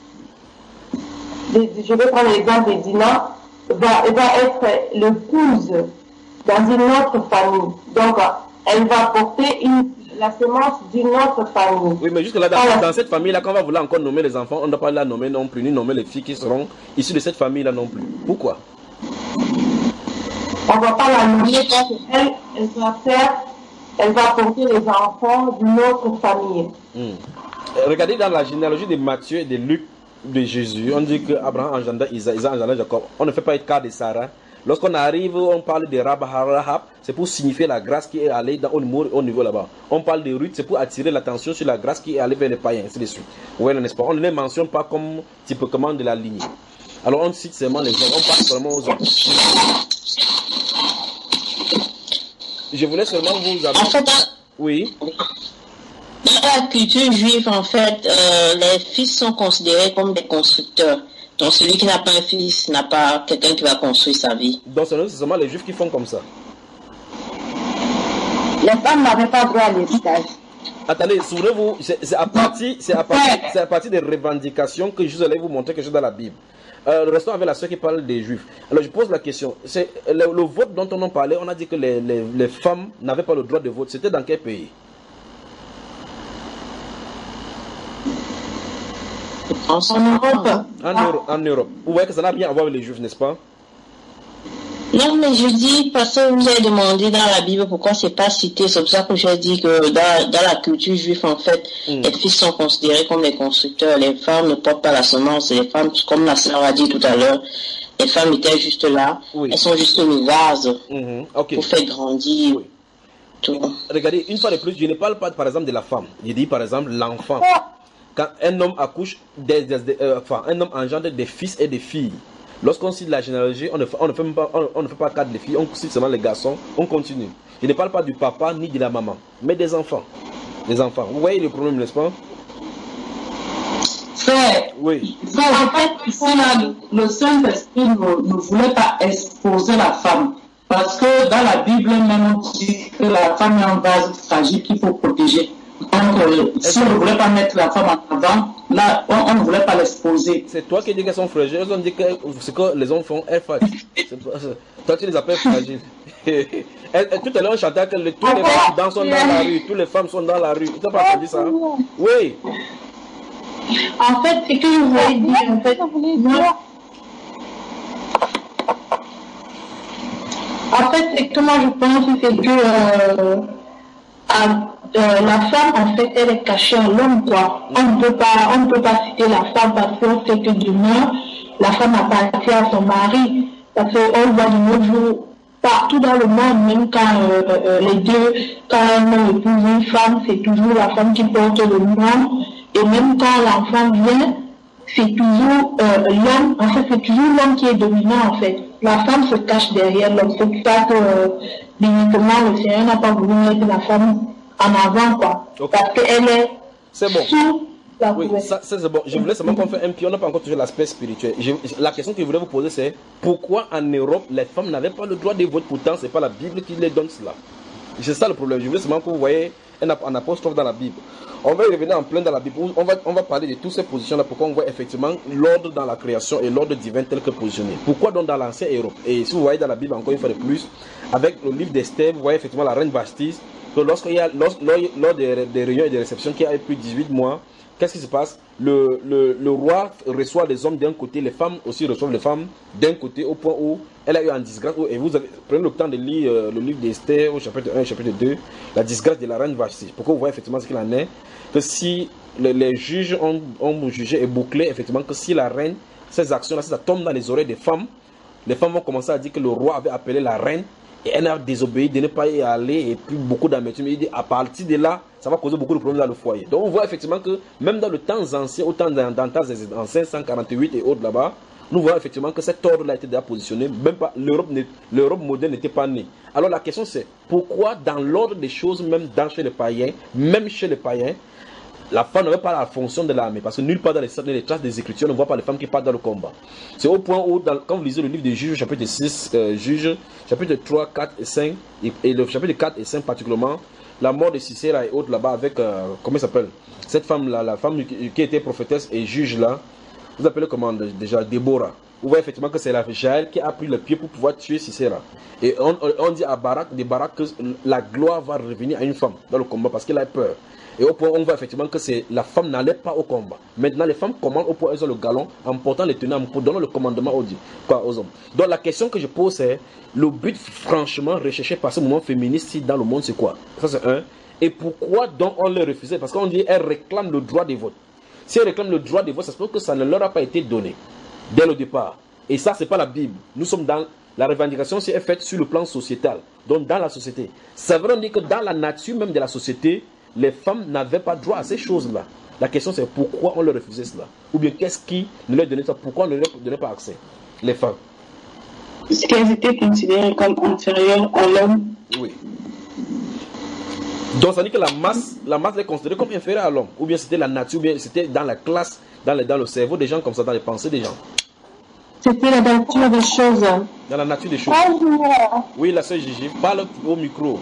je vais prendre l'exemple de Dina, va être l'épouse dans une autre famille. Donc, elle va porter la semence d'une autre famille. Oui, mais jusque là, dans cette famille-là, quand on va vouloir encore nommer les enfants, on ne doit pas la nommer non plus, ni nommer les filles qui seront issues de cette famille-là non plus. Pourquoi? On ne va pas la nommer parce qu'elle elle va porter les enfants d'une autre famille. Regardez dans la généalogie de Matthieu et de Luc de Jésus, on dit que Abraham engenda Isaac, Isaac engenda Jacob. On ne fait pas le cas de Sarah. Lorsqu'on arrive, on parle de Rahab, c'est pour signifier la grâce qui est allée au niveau là-bas. On parle de Ruth, c'est pour attirer l'attention sur la grâce qui est allée vers les païens, ainsi de suite. Oui, n'est-ce pas? On ne les mentionne pas comme typiquement de la lignée. Alors on cite seulement les hommes, on parle seulement aux hommes. Je voulais seulement vous avoir... En fait, oui. Dans la culture juive, en fait, les fils sont considérés comme des constructeurs. Donc celui qui n'a pas un fils n'a pas quelqu'un qui va construire sa vie. Donc c'est seulement les juifs qui font comme ça. Les femmes n'avaient pas droit à l'héritage. Attendez, souvenez-vous, c'est à partir des revendications que je vais vous montrer quelque chose dans la Bible. Restons avec la soeur qui parle des juifs. Alors je pose la question, c'est le vote dont on en parlait, on a dit que les femmes n'avaient pas le droit de vote. C'était dans quel pays? En Europe. En Europe. Vous voyez que ça n'a rien à voir avec les juifs, n'est-ce pas? Non, mais je dis, parce que vous avez demandé dans la Bible pourquoi c'est pas cité, c'est pour ça que j'ai dit que dans la culture juive, en fait, les fils sont considérés comme les constructeurs, les femmes ne portent pas la semence, les femmes, comme la sœur a dit tout à l'heure, les femmes étaient juste là, elles sont juste le vase pour faire grandir. Tout. Regardez, une fois de plus, je ne parle pas par exemple de la femme, je dis par exemple l'enfant. Quand un homme accouche, un homme engendre des fils et des filles. Lorsqu'on cite la généalogie, on ne fait pas quatre des filles, on cite seulement les garçons, on continue. Je ne parle pas du papa ni de la maman, mais des enfants. Des enfants. Vous voyez le problème, n'est-ce pas? Frère, oui. Frère, en fait, ici, là, le Saint-Esprit ne voulait pas exposer la femme. Parce que dans la Bible même, on dit que la femme est un vase fragile qu'il faut protéger. Donc, si on ne voulait pas mettre la femme en avant, là, on ne voulait pas l'exposer. C'est toi qui dis qu'elles sont fragiles. Elles ont dit que ce que les hommes font est fragile. Toi, tu les appelles fragiles. Tout à l'heure, on chantait que tous les femmes sont dans la rue. Toutes les femmes sont dans la rue. Tu n'as pas entendu ça? Oui. En fait, c'est que je voulais dire, en fait, moi... En fait, c'est que moi, je pense c'est que... la femme, en fait, elle est cachée à l'homme, quoi. On ne peut pas citer la femme parce qu'on sait que demain, la femme appartient à son mari. Parce qu'on voit de nos jours, partout dans le monde, même quand les deux, quand un homme épouse une femme, c'est toujours la femme qui porte le nom. Et même quand l'enfant vient, c'est toujours l'homme, en fait, c'est toujours l'homme qui est dominant, en fait. La femme se cache derrière l'homme. C'est pour ça que, limituellement, le Seigneur n'a pas voulu mettre la femme en avant, quoi. Okay. Parce qu'elle est sous la oui, ça c'est bon. Je voulais seulement qu'on fasse un pied, on n'a pas encore touché l'aspect spirituel. La question que je voulais vous poser, c'est pourquoi en Europe, les femmes n'avaient pas le droit de vote? Pourtant, c'est pas la Bible qui les donne cela. C'est ça le problème. Je voulais seulement que vous voyez un apostrophe dans la Bible. On va y revenir en plein dans la Bible. On va parler de toutes ces positions-là pour qu'on voit effectivement l'ordre dans la création et l'ordre divin tel que positionné. Pourquoi donc dans l'ancienne Europe? Et si vous voyez dans la Bible, encore une fois de plus, avec le livre d'Esther, vous voyez effectivement la reine Vashti, que lors des réunions et des réceptions qui a plus de 18 mois, qu'est-ce qui se passe? Le roi reçoit les hommes d'un côté, les femmes aussi reçoivent les femmes d'un côté, au point où elle a eu en disgrâce. Et vous prenez le temps de lire le livre d'Esther au chapitre 1 et chapitre 2, la disgrâce de la reine Vashti. Pourquoi vous voyez effectivement ce qu'il en est? Que si les juges ont jugé et bouclé, effectivement, que si la reine, ces actions-là, si ça tombe dans les oreilles des femmes, les femmes vont commencer à dire que le roi avait appelé la reine et elle a désobéi de ne pas y aller et puis beaucoup d'amertume. Il dit à partir de là, ça va causer beaucoup de problèmes dans le foyer. Donc on voit effectivement que même dans le temps ancien, autant dans le temps en 548 et autres là-bas, nous voyons effectivement que cet ordre-là a été déjà positionné, même pas l'Europe moderne n'était pas née. Alors la question c'est, pourquoi dans l'ordre des choses, même chez les païens, la femme n'avait pas la fonction de l'armée? Parce que nulle part dans les traces des Écritures, on ne voit pas les femmes qui partent dans le combat. C'est au point où, quand vous lisez le livre de Juges, chapitre 6, Juges, chapitre 3, 4 et 5, et le chapitre 4 et 5 particulièrement, la mort de Sisera et autres là-bas avec, comment elle s'appelle? Cette femme-là, la femme qui était prophétesse et juge là, vous appelez comment déjà? Déborah. Vous voyez effectivement que c'est la Jaël qui a pris le pied pour pouvoir tuer Sisera. Et on dit à Barak que la gloire va revenir à une femme dans le combat parce qu'elle a peur. Et au point où on voit effectivement que la femme n'allait pas au combat. Maintenant, les femmes commandent au point où elles ont le galon en portant les tenants, pour donner le commandement aux hommes. Donc la question que je pose, c'est le but franchement recherché par ce mouvement féministe dans le monde, c'est quoi? Ça c'est un. Et pourquoi donc on les refusait? Parce qu'on dit qu'elles réclament le droit de vote. Si elles réclament le droit de vote, ça se peut que ça ne leur a pas été donné dès le départ. Et ça, c'est pas la Bible. Nous sommes dans la revendication, c'est faite sur le plan sociétal. Donc dans la société. Ça veut dire que dans la nature même de la société, les femmes n'avaient pas droit à ces choses-là. La question c'est pourquoi on leur refusait cela? Ou bien qu'est-ce qui ne leur donnait ça? Pourquoi on ne leur donnait pas accès? Les femmes. Parce qu'elles étaient considérées comme inférieures à l'homme. Oui. Donc ça dit que la masse est considérée comme inférieure à l'homme. Ou bien c'était la nature, ou bien c'était dans la classe, dans le cerveau des gens comme ça, dans les pensées des gens. C'était la nature des choses. Dans la nature des choses. Oui, la sœur Gigi, parle au micro.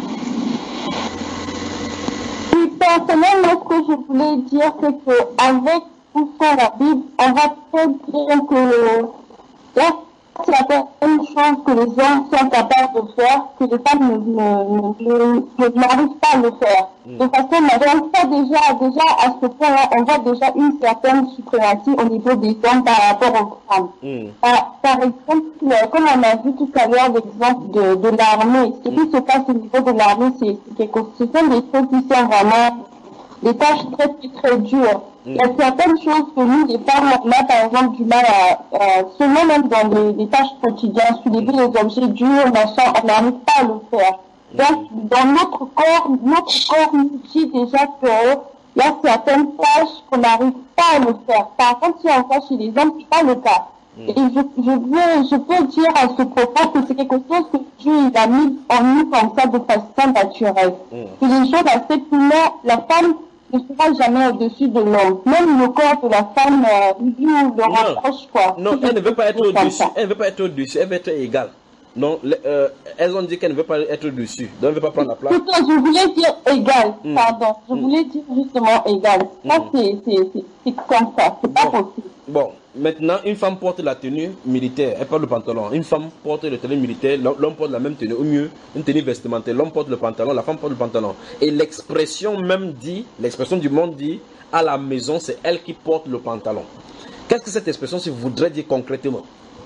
Personnellement, ce que je voulais dire, c'est qu'avec tout ça, la Bible, on va peut-être dire que là, c'est la même chose que les hommes sont capables de faire, que les femmes n'arrivent pas à le faire. De façon majeure, déjà à ce point-là, on voit déjà une certaine suprématie au niveau des hommes par rapport aux femmes. Par exemple, comme on a vu tout à l'heure l'exemple de l'armée, ce qui se passe au niveau de l'armée, ce sont des choses qui sont vraiment des tâches très dures. Il y a certaines choses que nous, les femmes, on a par exemple du mal à seulement même dans les tâches quotidiennes, soulever les objets durs, machin, on n'arrive pas à le faire. Donc, dans notre corps nous dit déjà qu'il y a certaines tâches qu'on n'arrive pas à le faire. Par contre, si on voit chez les hommes, c'est pas le cas. Et je peux dire à ce propos que c'est quelque chose que Dieu a mis en nous comme ça de façon naturelle. C'est des choses assez purement, la femme ne sera jamais au-dessus de l'homme. Même le corps de la femme, lui le rapproche quoi. Non, elle ne veut pas être au-dessus. Elle ne veut pas être au-dessus. Elle veut être égale. Non, elles ont dit qu'elle ne veut pas être au-dessus. Donc elle ne veut pas prendre la place. Je voulais dire égal. Pardon. Je voulais dire justement égal. Ça, c'est comme ça. C'est pas possible. Bon, maintenant, une femme porte la tenue militaire. Elle porte le pantalon. Une femme porte la tenue militaire. L'homme porte la même tenue. Au mieux, une tenue vestimentaire. L'homme porte le pantalon. La femme porte le pantalon. Et l'expression même dit, l'expression du monde dit, à la maison, c'est elle qui porte le pantalon. Qu'est-ce que cette expression voudrait dire concrètement?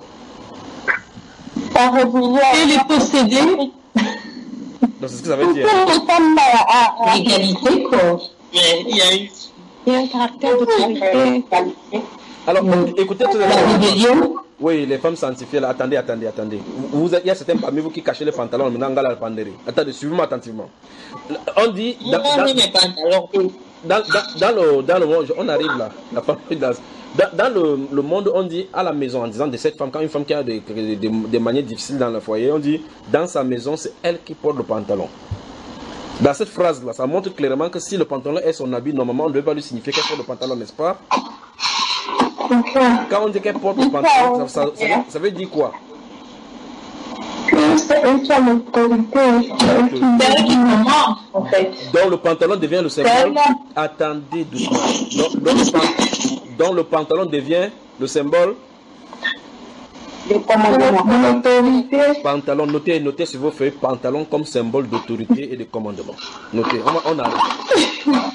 Et les posséder. Donc c'est ce que ça veut dire. L'égalité, quoi. Il y a un caractère d'autorité. Alors, écoutez tout oui, les femmes sanctifiées là, attendez. Il y a certains parmi vous qui cachez les pantalons, maintenant on va la pandérer. Attendez, suivez-moi attentivement. On dit. Dans le monde, on arrive là. La femme dans le monde, on dit à la maison, en disant de cette femme, quand une femme qui a des manières difficiles dans le foyer, on dit dans sa maison, c'est elle qui porte le pantalon. Dans cette phrase-là, ça montre clairement que si le pantalon est son habit, normalement, on ne doit pas lui signifier qu'elle porte le pantalon, n'est-ce pas? Quand on dit qu'elle porte le pantalon, ça veut dire quoi? C'est une femme d'autorité. C'est elle qui commande, en fait. Donc le pantalon devient le symbole. Attendez doucement. Donc le pantalon devient le symbole. De commandement. D'autorité. Pantalon, notez sur vos feuilles, pantalon comme symbole d'autorité et de commandement. Notez, on arrive.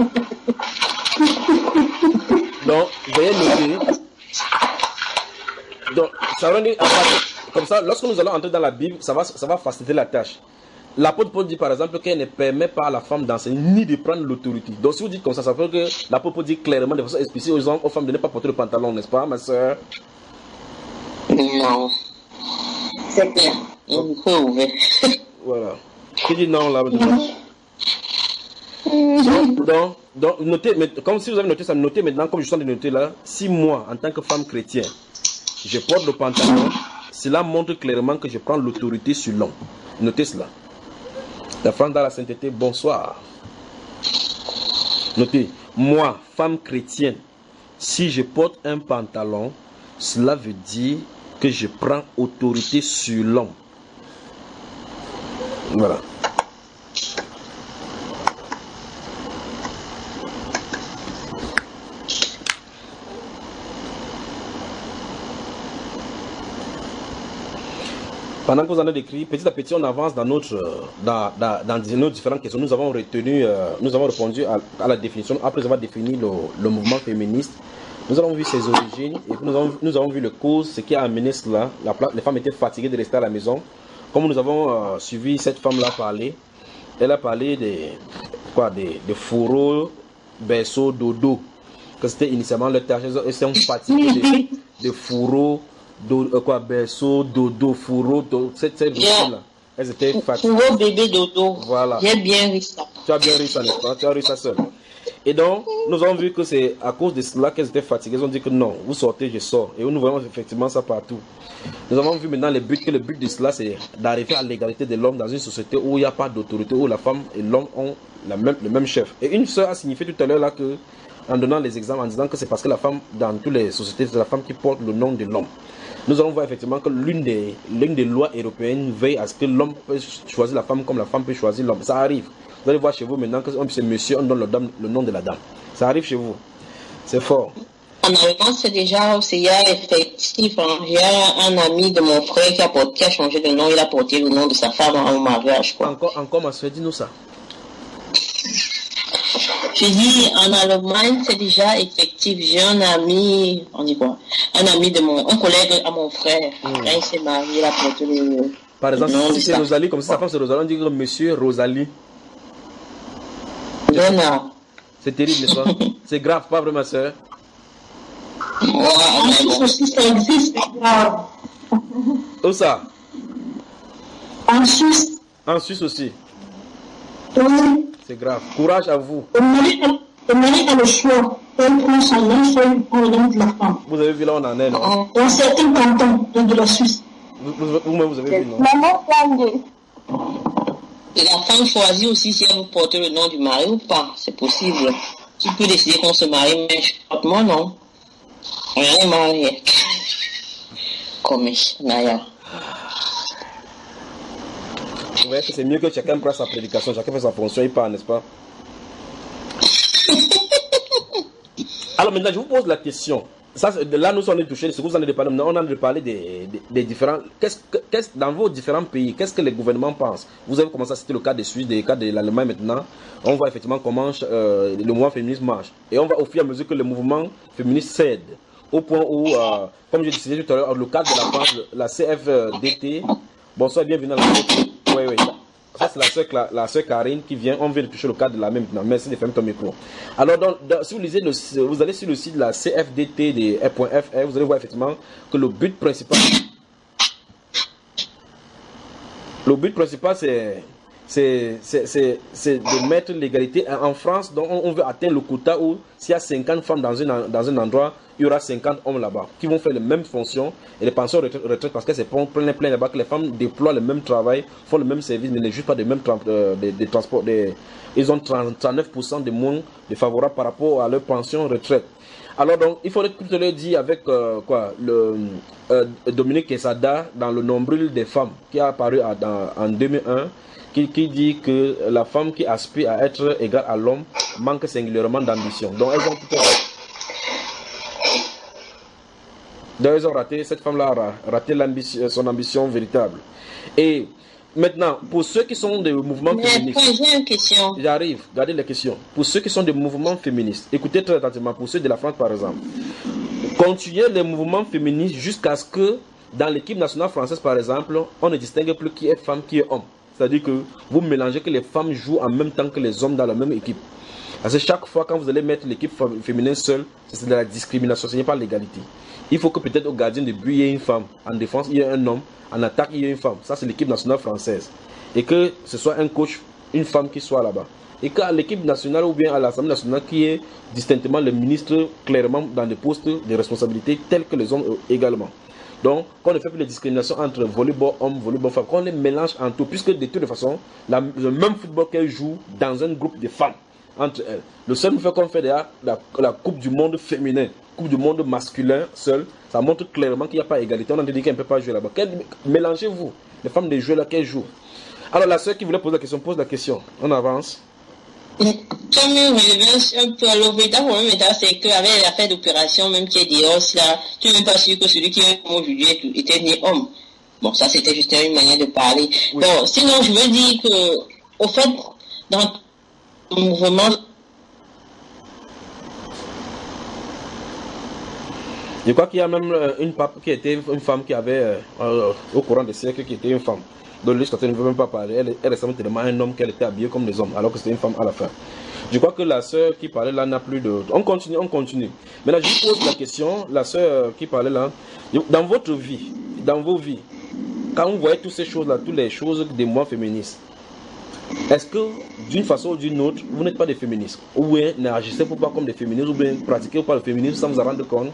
Donc, veuillez noter. Donc, ça va dire, comme ça, lorsque nous allons entrer dans la Bible, ça va faciliter la tâche. L'apôtre Paul dit par exemple qu'elle ne permet pas à la femme d'enseigner ni de prendre l'autorité. Donc si vous dites comme ça veut dire que l'apôtre Paul dit clairement de façon explicite aux femmes de ne pas porter le pantalon, n'est-ce pas, ma soeur? Non. C'est clair. Il faut ouvrir. Voilà. Qui dit non là? Donc, notez, comme si vous avez noté ça, notez maintenant, comme je suis en train de noter là, si moi, en tant que femme chrétienne, je porte le pantalon, cela montre clairement que je prends l'autorité sur l'homme. Notez cela. La femme dans la sainteté, bonsoir. Notez, moi, femme chrétienne, si je porte un pantalon, cela veut dire que je prends autorité sur l'homme. Voilà. Pendant que vous en avez écrit, petit à petit, on avance dans nos différentes questions. Nous avons répondu à la définition, après avoir défini le mouvement féministe. Nous avons vu ses origines, et puis nous avons vu le cause, ce qui a amené cela. Les femmes étaient fatiguées de rester à la maison. Comme nous avons suivi cette femme-là parler, elle a parlé de fourreaux, berceaux, dodo, que c'était initialement leur tâche. Elles sont fatiguées de fourreaux, berceau, dodo, fourreau, cette routine-là. Elles étaient fatiguées. Fourreau, bébé, dodo. Voilà. J'ai bien vu ça. Tu as bien ri ça, n'est-ce pas? Tu as ri ça seul. Et donc, nous avons vu que c'est à cause de cela qu'elles étaient fatiguées. Elles ont dit que non, vous sortez, je sors. Et nous voyons effectivement ça partout. Nous avons vu maintenant que le but de cela, c'est d'arriver à l'égalité de l'homme dans une société où il n'y a pas d'autorité, où la femme et l'homme ont le même chef. Et une sœur a signifié tout à l'heure là que, en donnant les exemples, en disant que c'est parce que la femme, dans toutes les sociétés, c'est la femme qui porte le nom de l'homme. Nous allons voir effectivement que l'une des lois européennes veille à ce que l'homme peut choisir la femme comme la femme peut choisir l'homme. Ça arrive. Vous allez voir chez vous maintenant que c'est monsieur, on donne le nom de la dame. Ça arrive chez vous. C'est fort. En Allemagne, c'est déjà effectif. J'ai un ami de mon frère qui a changé de nom. Il a porté le nom de sa femme au mariage. Quoi. Encore ma soeur, dis-nous ça. Je dis, en Allemagne, c'est déjà effectif. J'ai un ami, on dit quoi? Un ami un collègue à mon frère. Quand il s'est marié, il a porté le Par exemple, nom si c'est Rosalie, comme si sa femme c'est Rosalie, on dit que monsieur Rosalie. Non. C'est terrible, n'est-ce pas? C'est grave, pas vrai, ma soeur? En Suisse aussi, ça existe. Où ça? En Suisse. En Suisse aussi. Oui. C'est grave. Courage à vous. Le mari a le choix. Elle prend son nom, soit il prend le nom de la femme. Vous avez vu là, on en est, non? Dans certains cantons de la Suisse. Vous-même, vous avez vu, non? Maman Flandre. Et la femme choisit aussi si elle veut porter le nom du mari ou pas. C'est possible. Tu peux décider qu'on se marie, mais moi non. Rien n'est marié. Comme Naya. Vous voyez que c'est mieux que chacun prenne sa prédication, chacun fait sa fonction, il part, n'est-ce pas? Alors maintenant, je vous pose la question. Ça, là, nous sommes touchés, ce que vous en avez parlé, on en a parlé des différents... dans vos différents pays, qu'est-ce que les gouvernements pensent? Vous avez commencé à citer le cas des Suisses, le cas de l'Allemagne maintenant. On voit effectivement comment le mouvement féministe marche. Et on va au fur et à mesure que le mouvement féministe cède. Au point où, comme je disais tout à l'heure, le cadre de la France, la CFDT... Bonsoir, bienvenue dans la... Oui. Ça, c'est la soeur Karine qui vient. On vient de toucher le cadre de la même maintenant. Merci de fermer ton micro. Alors, si vous lisez, vous allez sur le site de la CFDT de .fr, vous allez voir effectivement que le but principal, c'est de mettre l'égalité en France. Donc, on veut atteindre le quota où s'il y a 50 femmes dans un endroit, il y aura 50 hommes là-bas qui vont faire les mêmes fonctions et les pensions retraite parce que c'est plein là-bas que les femmes déploient le même travail, font le même service, mais ne juste pas des mêmes transports. Ils ont 39% de moins de favorables par rapport à leur pension retraite. Alors donc, il faudrait tout le dire avec Dominique Quesada dans le nombril des femmes qui a apparu en 2001. Qui dit que la femme qui aspire à être égale à l'homme manque singulièrement d'ambition. Donc elles ont raté, cette femme-là a raté son ambition véritable. Et maintenant, pour ceux qui sont des mouvements féministes... J'ai une question. J'arrive, regardez les questions. Pour ceux qui sont des mouvements féministes, écoutez très attentivement, pour ceux de la France par exemple, continuez les mouvements féministes jusqu'à ce que, dans l'équipe nationale française par exemple, on ne distingue plus qui est femme, qui est homme. C'est-à-dire que vous mélangez que les femmes jouent en même temps que les hommes dans la même équipe. Parce que chaque fois quand vous allez mettre l'équipe féminine seule, c'est de la discrimination, ce n'est pas l'égalité. Il faut que peut-être au gardien de but, il y ait une femme. En défense, il y ait un homme. En attaque, il y ait une femme. Ça, c'est l'équipe nationale française. Et que ce soit un coach, une femme qui soit là-bas. Et qu'à l'équipe nationale ou bien à l'Assemblée nationale, qui est distinctement le ministre clairement dans des postes de responsabilité tels que les hommes également. Donc, qu'on ne fait plus de discrimination entre volleyball homme, volleyball femme, qu'on les mélange en tout, puisque de toute façon, le même football qu'elles jouent dans un groupe de femmes entre elles. Le seul fait qu'on fait déjà la Coupe du Monde féminin, Coupe du Monde masculin seul, ça montre clairement qu'il n'y a pas égalité. On a dit qu'elle ne peut pas jouer là-bas. Mélangez-vous, les femmes des jeux là qu'elles jouent. Alors, la soeur qui voulait poser la question, pose la question. On avance. Comme une relevance un peu à véritable problème, c'est qu'avec l'affaire d'opération, même qui est dehors, là, tu n'es même pas sûr que celui qui est homme aujourd'hui était né homme. Bon, ça c'était juste une manière de parler. Oui. Donc, sinon, je veux dire que, au fait, dans le mouvement. Je crois qu'il y a même une femme qui avait, au courant des siècles, qui était une femme. Donc le législateur ne veut même pas parler. Elle ressemble tellement à un homme qu'elle était habillée comme des hommes, alors que c'était une femme à la fin. Je crois que la sœur qui parlait là n'a plus de... On continue. Maintenant, je vous pose la question, la sœur qui parlait là, dans votre vie, dans vos vies, quand vous voyez toutes ces choses-là, toutes les choses des mouvements féministes, est-ce que d'une façon ou d'une autre, vous n'êtes pas des féministes? Ou bien n'agissez pas comme des féministes, ou bien pratiquez pas le féminisme sans vous en rendre compte?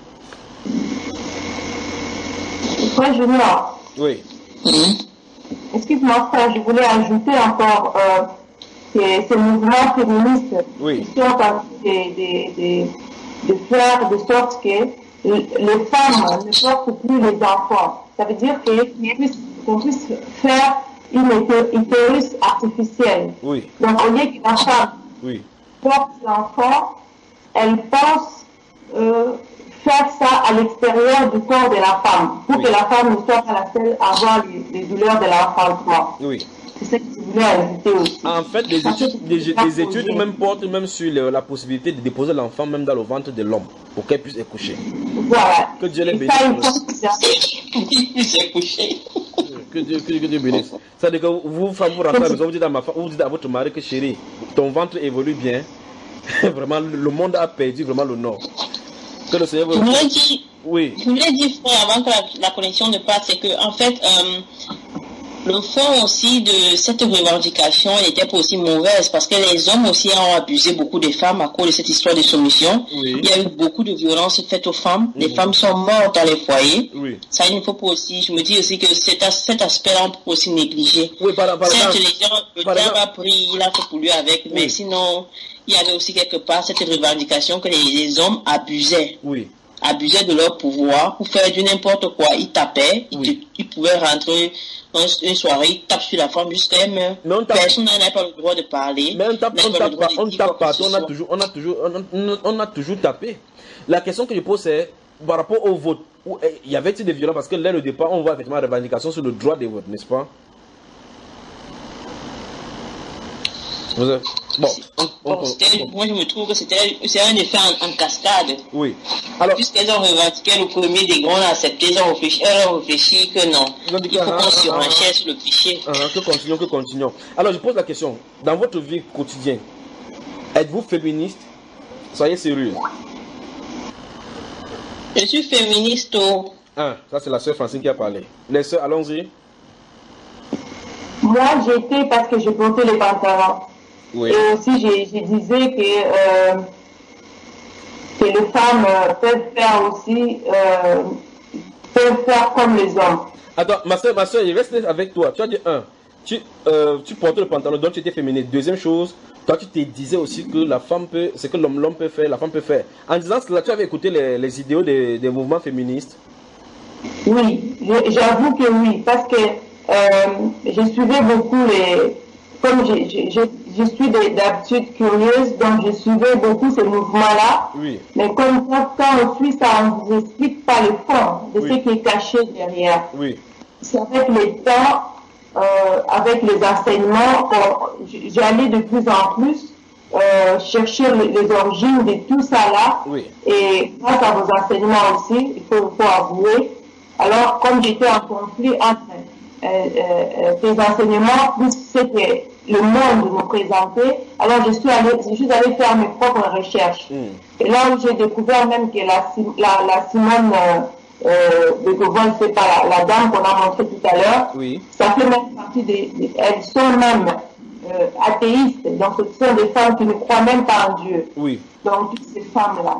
Frère Junior. Oui. Excuse-moi, frère, je voulais ajouter encore ces mouvements féministes qui sont en train de faire de sorte que les femmes ne portent plus les enfants. Ça veut dire qu'on puisse faire une utérus artificielle. Oui. Donc, au lieu que la femme porte l'enfant, elle pense faire ça à l'extérieur du corps de la femme, pour que la femme ne soit pas la seule à avoir les douleurs de l'enfantement. Oui. C'est ce que je voulais ajouter aussi. En fait, les études même portent même sur la possibilité de déposer l'enfant même dans le ventre de l'homme, pour qu'elle puisse accoucher. Voilà. Que Dieu les bénisse. Que Dieu bénisse. C'est-à-dire que vous rentrez à la maison, vous dites à votre mari que chérie, ton ventre évolue bien. Vraiment, le monde a perdu vraiment le nord. Que le Seigneur vous... Je voulais dire, frère, avant que la connexion ne passe, c'est que, en fait, le fond aussi de cette revendication était pas aussi mauvaise, parce que les hommes aussi ont abusé beaucoup des femmes à cause de cette histoire de soumission. Il y a eu beaucoup de violences faites aux femmes. Les femmes sont mortes dans les foyers. Ça, il ne faut pas aussi, je me dis aussi que cet aspect-là, on peut aussi négliger. Certes, le diable a pris, il a fait pour lui avec, mais sinon, il y avait aussi quelque part cette revendication que les hommes abusaient. Abusaient de leur pouvoir pour faire du n'importe quoi. Ils tapaient, ils pouvaient rentrer dans une soirée, ils tapent sur la femme jusqu'à elle meurt. Personne n'a pas le droit de parler. Mais on tape partout, on a toujours tapé. La question que je pose, c'est par rapport au vote. Il y avait-il des violences? Parce que dès le départ, on voit effectivement la revendication sur le droit des votes, n'est-ce pas? Moi je me trouve que c'est un effet en cascade. Alors, puisqu'elles ont revendiqué le premier degré, on a accepté, elles ont réfléchi que non. Il faut qu'on surenchère sur le cliché. Que continuons. Alors je pose la question, dans votre vie quotidienne, êtes-vous féministe? Soyez sérieux. Je suis féministe. Ça c'est la sœur Francine qui a parlé. Les sœurs, allons-y. Moi j'étais parce que je portais les pantalons. Et aussi, je disais que les femmes peuvent faire aussi, peuvent faire comme les hommes. Attends, ma soeur, je reste avec toi. Tu as dit tu portes le pantalon, donc tu étais féminine. Deuxième chose, toi tu te disais aussi que la femme peut, c'est que l'homme peut faire, la femme peut faire. En disant cela, tu avais écouté les idéaux des mouvements féministes? Oui, j'avoue que oui, parce que je suivais beaucoup comme je suis d'habitude curieuse, donc je suivais beaucoup ces mouvements-là. Mais comme ça, quand on suit ça, on ne vous explique pas le fond de ce qui est caché derrière. C'est avec le temps, avec les enseignements, j'allais de plus en plus chercher les origines de tout ça là. Et grâce à vos enseignements aussi, il faut avouer. Alors, comme j'étais en conflit entre tes enseignements plus ce que le monde nous présentait, alors je suis allée faire mes propres recherches. Et là où j'ai découvert même que la Simone de Beauvoir, c'est pas la dame qu'on a montrée tout à l'heure, ça fait même partie elles sont même athéistes, donc ce sont des femmes qui ne croient même pas en Dieu. Donc toutes ces femmes-là.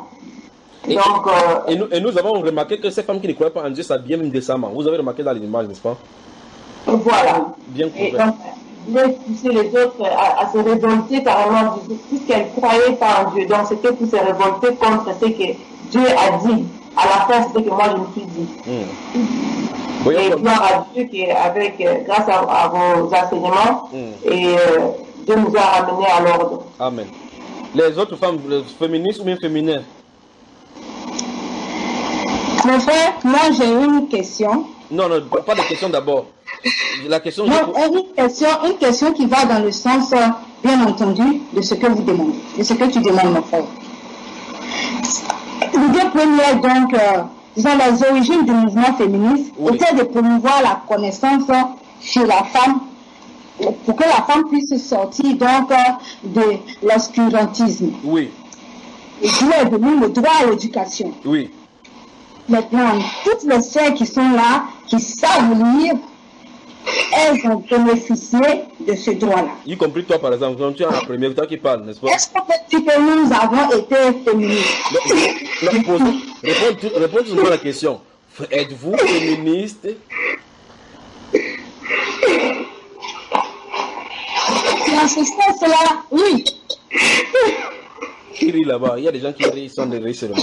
Et nous avons remarqué que ces femmes qui ne croient pas en Dieu s'habillent même décemment. Vous avez remarqué dans l'image, n'est-ce pas? Voilà. Bien et donc, je voulais pousser les autres à se révolter carrément, puisqu'elles ne croyaient pas en Dieu. Donc, c'était pour se révolter contre ce que Dieu a dit. À la fin, c'était que moi, je me suis dit. Et gloire à Dieu grâce à vos enseignements, et Dieu nous a ramenés à l'ordre. Amen. Les autres femmes, féministes ou bien féminines? Mon frère, moi j'ai une question. Non, pas de question d'abord. La question. Une question qui va dans le sens, bien entendu, de ce que vous demandez, de ce que tu demandes, mon frère. L'idée première, donc, disons, les origines du mouvement féministe étaient de promouvoir la connaissance chez la femme, pour que la femme puisse sortir donc de l'obscurantisme. Et d'où est venu le droit à l'éducation. Maintenant, toutes les sœurs qui sont là, qui savent lire, elles ont bénéficié de ce droit-là. Y compris toi, par exemple, quand tu es la première, toi qui parles, n'est-ce pas? Est-ce qu'on peut dire que nous avons été féministes? Réponds tout à la question. Êtes-vous féministe? Dans ce sens-là, oui. Qui rit là-bas? Il y a des gens qui rient sans des rires seulement.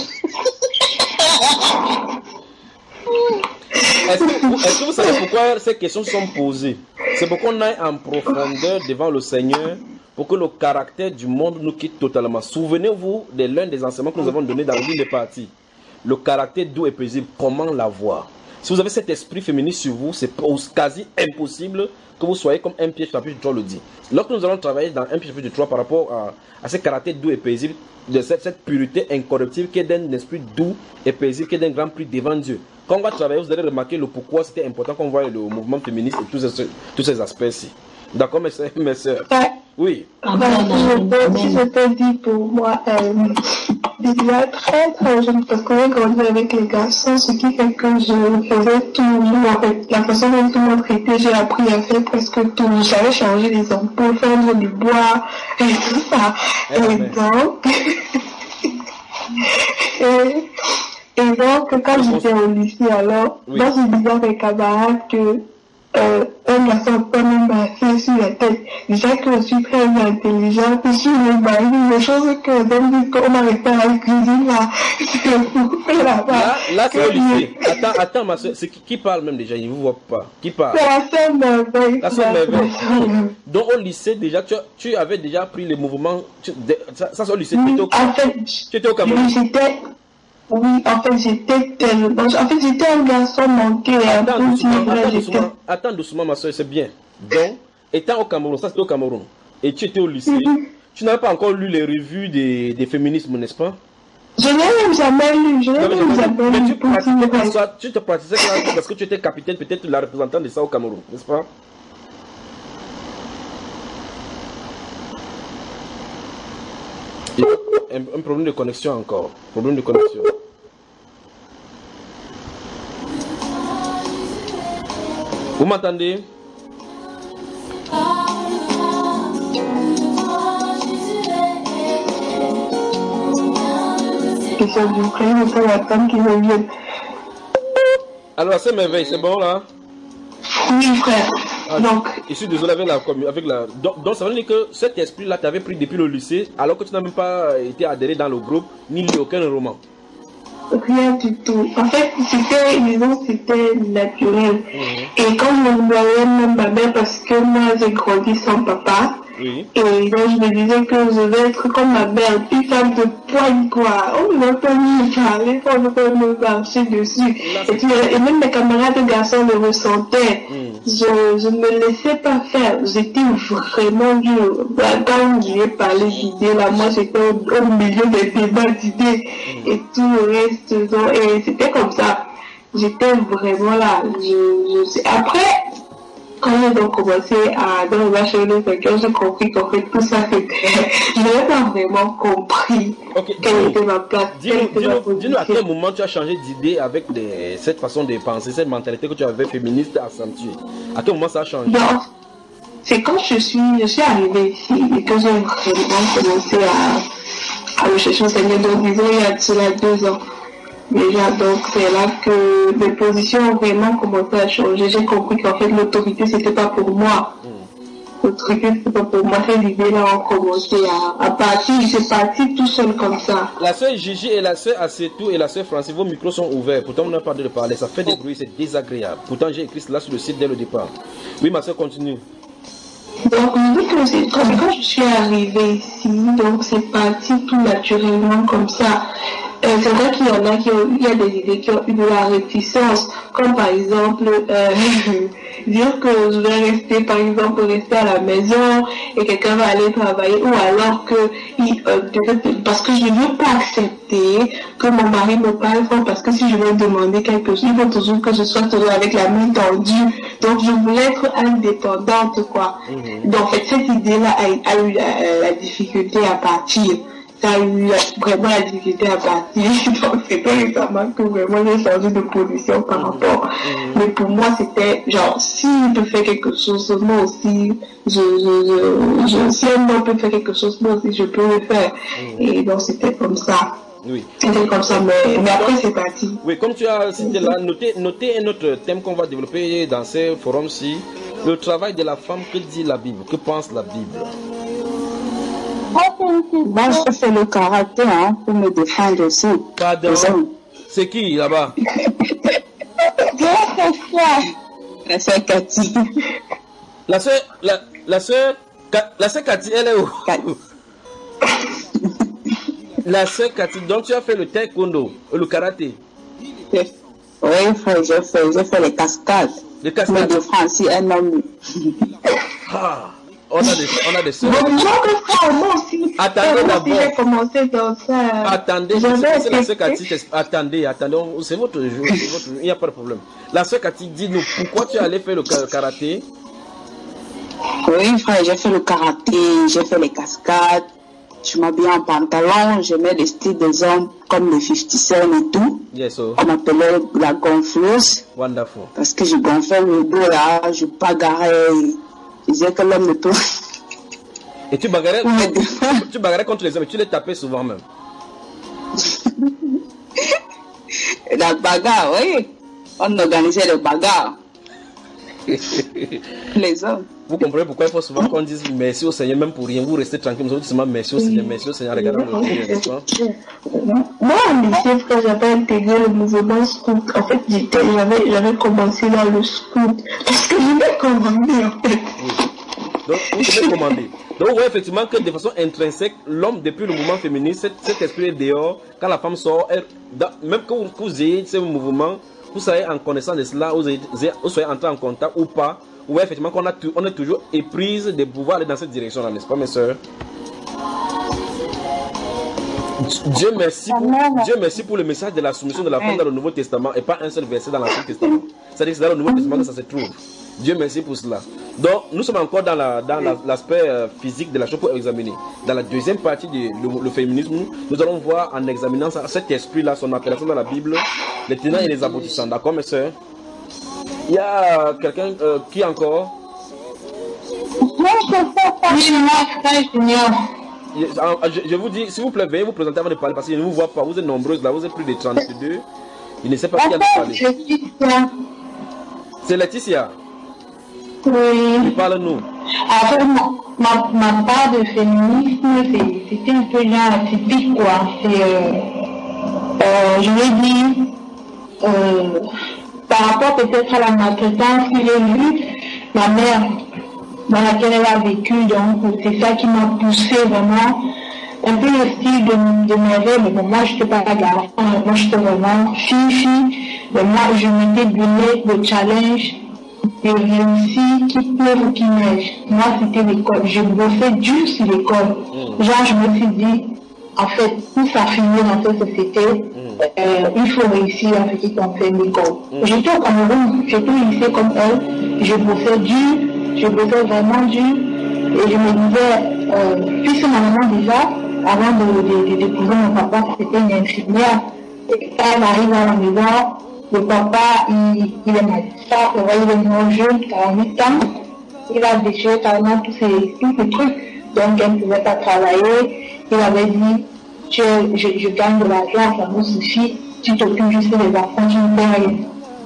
Est-ce que vous savez pourquoi ces questions sont posées? C'est pour qu'on aille en profondeur devant le Seigneur, pour que le caractère du monde nous quitte totalement. Souvenez-vous de l'un des enseignements que nous avons donné dans l'une des parties. Le caractère doux et paisible, comment l'avoir? Si vous avez cet esprit féministe sur vous, c'est quasi impossible que vous soyez comme 1 Pierre chapitre 3 le dit. Lorsque nous allons travailler dans 1 Pierre chapitre 3 par rapport à ce caractère doux et paisible, de cette pureté incorruptible qui est d'un esprit doux et paisible, qui est d'un grand prix devant Dieu. Quand on va travailler, vous allez remarquer le pourquoi c'était important qu'on voit le mouvement féministe et tous ces aspects-ci. D'accord, mes sœurs? Oui. Si je te dis pour moi, il y a très très jeune, parce qu'on a grandi avec les garçons, ce qui fait que je faisais toujours, en fait, la façon dont tout le monde traitait, j'ai appris à faire presque tout. J'avais changé les ampoules, fendre du bois, et tout ça. Et donc, quand j'étais au lycée, alors, moi je disais à mes camarades que un garçon peut me masser sur la tête. Déjà que je suis très intelligente, je suis le mari, les choses que on m'arrête à la cuisine là, c'est pour faire là-bas. Là c'est au lycée. Attends ma soeur, c'est qui parle même déjà, il ne vous voit pas. Qui parle? C'est la sœur Merveille. La sœur Merveille. Donc au lycée déjà, tu avais déjà pris les mouvements, ça c'est au lycée, tu étais au Cameroun. Oui, en fait, j'étais un garçon manqué. Attends doucement, ma soeur, c'est bien. Donc, étant au Cameroun, ça c'était au Cameroun, et tu étais au lycée, tu n'avais pas encore lu les revues des féminismes, n'est-ce pas? Je n'ai même jamais lu, Tu te pratiquais ça parce que tu étais capitaine, peut-être la représentante de ça au Cameroun, n'est-ce pas? Un problème de connexion encore. Problème de connexion. Vous m'entendez? Alors, c'est merveille, c'est bon là? Oui, frère. Donc, je suis désolé avec la... Donc, ça veut dire que cet esprit-là t'avait pris depuis le lycée, alors que tu n'as même pas été adhéré dans le groupe, ni lu aucun roman. Rien du tout. En fait, c'était naturel. Et quand je voyais même ma mère, parce que moi, j'ai grandi sans papa, et donc je me disais que je vais être comme ma mère, une femme de poigne, quoi. On ne peut me parler, on ne peut me marcher dessus. Et même mes camarades garçons le ressentaient. Je ne me laissais pas faire. J'étais vraiment dur. Quand je lui ai parlé d'idées, là, moi, j'étais au milieu des débats d'idées et tout le reste. Et c'était comme ça. J'étais vraiment là. Après, quand j'ai donc commencé dans le bachelor, j'ai compris qu'en fait tout ça c'était... Je n'avais pas vraiment compris quelle était ma place. Dis-nous à quel moment tu as changé d'idée avec cette façon de penser, cette mentalité que tu avais féministe accentuée. À quel moment ça a changé? C'est quand je suis arrivée ici et que j'ai vraiment commencé à me chercher au Seigneur. Donc disons il y a cela 2 ans. Déjà, donc c'est là que mes positions ont vraiment commencé à changer. J'ai compris qu'en fait l'autorité c'était pas pour moi. L'autorité c'était pas pour moi. Ces idées-là ont commencé à partir. C'est parti tout seul comme ça. La sœur Gigi et la sœur Assetou et la sœur Francis, vos micros sont ouverts. Pourtant on n'a pas de parler. Ça fait des bruits, c'est désagréable. Pourtant j'ai écrit cela sur le site dès le départ. Oui, ma sœur, continue. Donc, quand je suis arrivée ici, donc c'est parti tout naturellement comme ça. C'est vrai qu'il y en a il y a des idées qui ont eu de la réticence, comme par exemple dire que je vais rester à la maison et quelqu'un va aller travailler, ou alors que parce que je ne veux pas accepter que mon mari me parle fort, parce que si je vais demander quelque chose, il faut toujours que je sois toujours avec la main tendue. Donc je voulais être indépendante, quoi. Donc en fait, cette idée-là a eu la difficulté à partir. ça a eu vraiment la difficulté à partir. Donc, c'était récemment que vraiment j'ai changé de position par rapport. Mais pour moi, c'était genre, s'il peut faire quelque chose, moi aussi, si un homme peut faire quelque chose, moi aussi, je peux le faire. Et donc, c'était comme ça. Oui. C'était comme ça, mais après, c'est parti. Oui, comme tu as cité là, notez un autre thème qu'on va développer dans ces forums-ci. Le travail de la femme, que dit la Bible? Que pense la Bible? Moi, je fais le karaté pour me défendre aussi. Pardon. C'est qui là-bas? La sœur Cathy. La sœur Cathy, elle est où? La sœur Cathy, donc tu as fait le taekwondo, le karaté? Oui, frère, j'ai fait les cascades. Les cascades? Mais de France, un homme. On a des sœurs. Moi aussi. Attendez d'abord. J'ai commencé dans ça. Attendez, c'est la sœur Cathy. Attendez, c'est votre jour. Il n'y a pas de problème. La sœur Cathy, dis-nous, pourquoi tu es allé faire le karaté? Oui, frère, j'ai fait le karaté, j'ai fait les cascades. Je m'habille en pantalon, je mets les styles des hommes comme les 50 Cent et tout. Yes, so. On m'appelait la gonfleuse. Wonderful. Parce que je gonflais le dos là, je bagarrais. Je disais que l'homme ne peut. Et tu bagarrais contre les hommes et tu les tapais souvent même. La bagarre, oui. On organisait les bagarres. Les hommes. Vous comprenez pourquoi il faut souvent qu'on dise merci au Seigneur, même pour rien. Vous restez tranquille, vous dites seulement merci au Seigneur, regardez le Dieu. Moi, au lycée, quand j'avais intégré le mouvement scout, en fait, j'avais commencé dans le scout. Parce que je l'ai commandé, en fait. Oui. Donc, vous devez commander. Donc, vous voyez effectivement que de façon intrinsèque, l'homme, depuis le mouvement féministe, cet esprit est dehors. Quand la femme sort, même que vous ayez ce mouvement, vous soyez en connaissance de cela, vous soyez entré en contact ou pas. Vous voyez effectivement qu'on est toujours éprise de pouvoir aller dans cette direction-là, n'est-ce pas, mes soeurs? Dieu merci pour le message de la soumission de la femme dans le Nouveau Testament et pas un seul verset dans l'Ancien Testament. C'est-à-dire que c'est dans le Nouveau Testament que ça se trouve. Dieu merci pour cela. Donc, nous sommes encore dans l'aspect physique de la chose pour examiner. Dans la deuxième partie du féminisme, nous allons voir en examinant cet esprit-là, son appellation dans la Bible, les tenants et les aboutissants. D'accord, mes soeurs? Il y a quelqu'un qui encore? Je vous dis, s'il vous plaît, veuillez vous présenter avant de parler parce que je ne vous vois pas. Vous êtes nombreuses là, vous êtes plus de 32. Je ne sais pas qui a parlé. C'est Laetitia. Oui. Parle-nous. Après, ma part de féminisme, c'était un peu genre atypique, quoi. Je l'ai dit, par rapport peut-être à la maltraitance que j'ai vue, ma mère, dans laquelle elle a vécu, donc c'est ça qui m'a poussé vraiment, un peu le style de mes rêves, mais bon, moi je n'étais pas garçon, moi j'étais vraiment fille, mais moi je m'étais donné le challenge de réussir qu'il pleuve ou qu'il neige. Moi c'était l'école, je bossais dur sur l'école. Genre je me suis dit, en fait, pour s'affirmer dans cette société, il faut réussir à ce qui concerne l'école. J'étais au Cameroun, j'étais au lycée comme elle, je bossais dur, je bossais vraiment dur, et je me disais, puisque ma maman déjà, avant de découvrir mon papa, c'était une infirmière, et quand elle arrive à la maison, le papa, il est magistrat, il est moins jeune, 48 ans, il a déchiré carrément tous ces trucs, donc elle ne pouvait pas travailler. Il avait dit, je gagne de l'argent, ça me suffit, tu t'occupes juste des enfants, tu ne fais rien.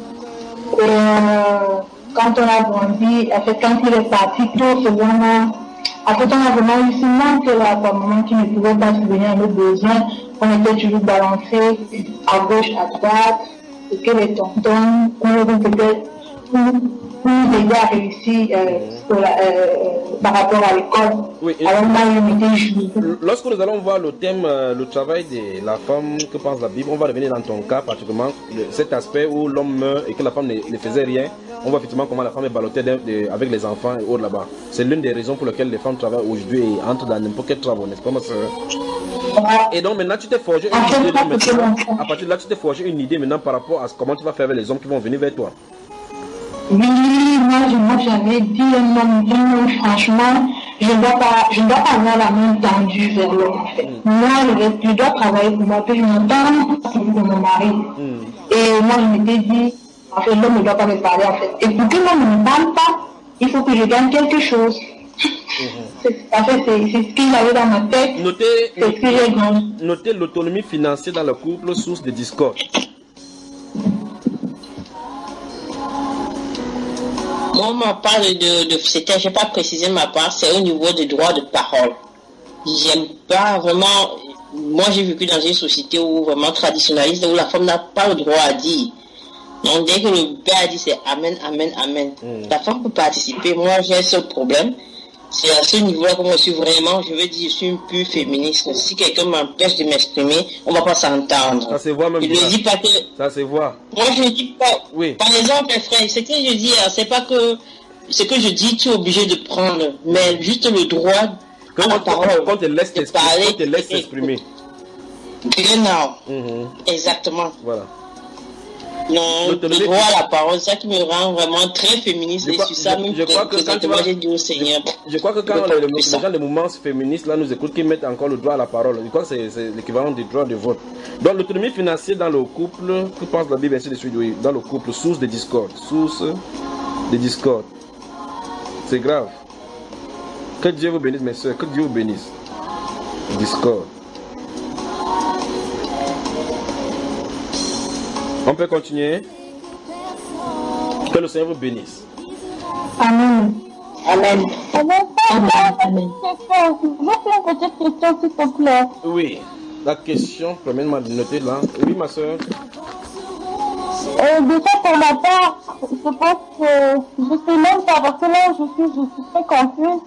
Et quand on a grandi, en fait, quand il est parti tôt, c'est vraiment, en fait, on a vraiment eu ce manque là, par moment qui ne pouvait pas subvenir à nos besoins. On était toujours balancés à gauche, à droite, et que les tontons, on aurait peut-être pour aider à réussir par rapport à l'école. Oui, alors moi, je m'étais jouée. Lorsque nous allons voir le thème, le travail de la femme, que pense la Bible, on va revenir dans ton cas particulièrement, cet aspect où l'homme meurt et que la femme ne faisait rien. On voit effectivement comment la femme est ballottée avec les enfants et autres là-bas. C'est l'une des raisons pour lesquelles les femmes travaillent aujourd'hui et entrent dans n'importe quel travail, n'est-ce pas, ma soeur? Et donc maintenant tu t'es forgé une idée à partir de là tu t'es forgé une idée maintenant par rapport à comment tu vas faire avec les hommes qui vont venir vers toi. Oui, moi j'avais dit un homme, franchement, je ne dois pas avoir la main tendue vers l'homme, en fait. Moi, je dois travailler pour moi, que je m'entende pour mon mari. Et moi, je m'étais dit, en fait, l'homme ne doit pas me parler, en fait. Et pour que l'homme ne me parle pas, il faut que je gagne quelque chose. En fait, c'est ce qu'il avait dans ma tête. Notez l'autonomie financière dans le couple, source de discorde. Moi, ma part c'était, je n'ai pas précisé ma part, c'est au niveau des droits de parole. J'aime pas vraiment, moi j'ai vécu dans une société où vraiment traditionnaliste, où la femme n'a pas le droit à dire. Donc dès que le père dit c'est amen, amen, amen, la femme peut participer. Moi j'ai ce problème. C'est à ce niveau-là que moi je suis vraiment, je veux dire, je suis une pure féministe. Si quelqu'un m'empêche de m'exprimer, on ne va pas s'entendre. Ça se voit même. Je ne dis pas que... Ça se voit. Moi je ne dis pas... Oui. Par exemple, frère, ce que je dis, c'est pas que... Ce que je dis, tu es obligé de prendre, mais juste le droit à la parole. Quand tu te laisses t'exprimer. Genau. Exactement. Voilà. Non, le droit à la parole, c'est ça qui me rend vraiment très féministe. Je crois que quand j'ai dit au Seigneur. Je crois que quand les gens des mouvements féministes là nous écoutent, qui mettent encore le droit à la parole, je crois que c'est l'équivalent du droit de vote. Donc l'autonomie financière dans le couple, que pense la Bible ainsi de suite, oui, dans le couple, source de discorde. Source de discorde. C'est grave. Que Dieu vous bénisse, mes soeurs, que Dieu vous bénisse. Discorde. On peut continuer. Que le Seigneur vous bénisse. Amen. Amen. Amen. J'ai une petite question, s'il te plaît. Oui. La question, premièrement, notez là. Oui, ma soeur. Déjà, pour ma part, je pense que je sais même pas, parce que là, je suis très confuse.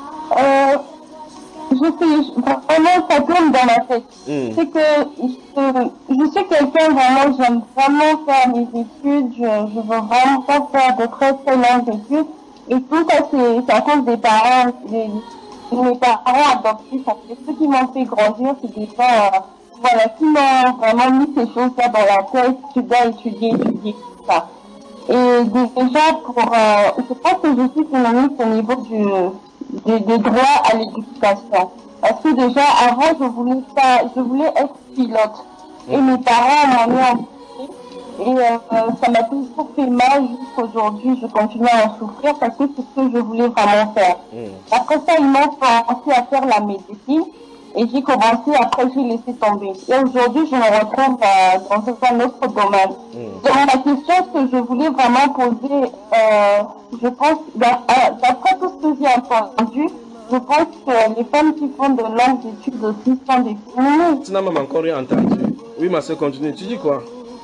Vraiment, ça tourne dans ma tête. C'est que je suis quelqu'un vraiment, j'aime vraiment faire mes études, je veux vraiment pas faire de très très longues études. Et tout ça, c'est à cause des parents, mes parents adoptifs, c'est ceux qui m'ont fait grandir, c'est des gens, voilà, qui m'ont vraiment mis ces choses-là dans la tête, tu dois étudier, tout ça. Et déjà, je pense que je suis féministe au niveau des droits à l'éducation. Parce que déjà, avant, je voulais être pilote. Et mes parents m'ont mis en pilote. Et ça m'a toujours fait mal jusqu'aujourd'hui. Je continue à en souffrir parce que c'est ce que je voulais vraiment faire. Après ça, ils m'ont commencé à faire la médecine. Et j'ai commencé, après j'ai laissé tomber. Et aujourd'hui, je me retrouve dans un autre domaine. Donc la question que je voulais vraiment poser, je pense, d'après tout ce que j'ai entendu, je pense que les femmes qui font de longues études aussi sont des féministes. Tu n'as même encore rien entendu. Oui, ma soeur, continue. Tu dis quoi?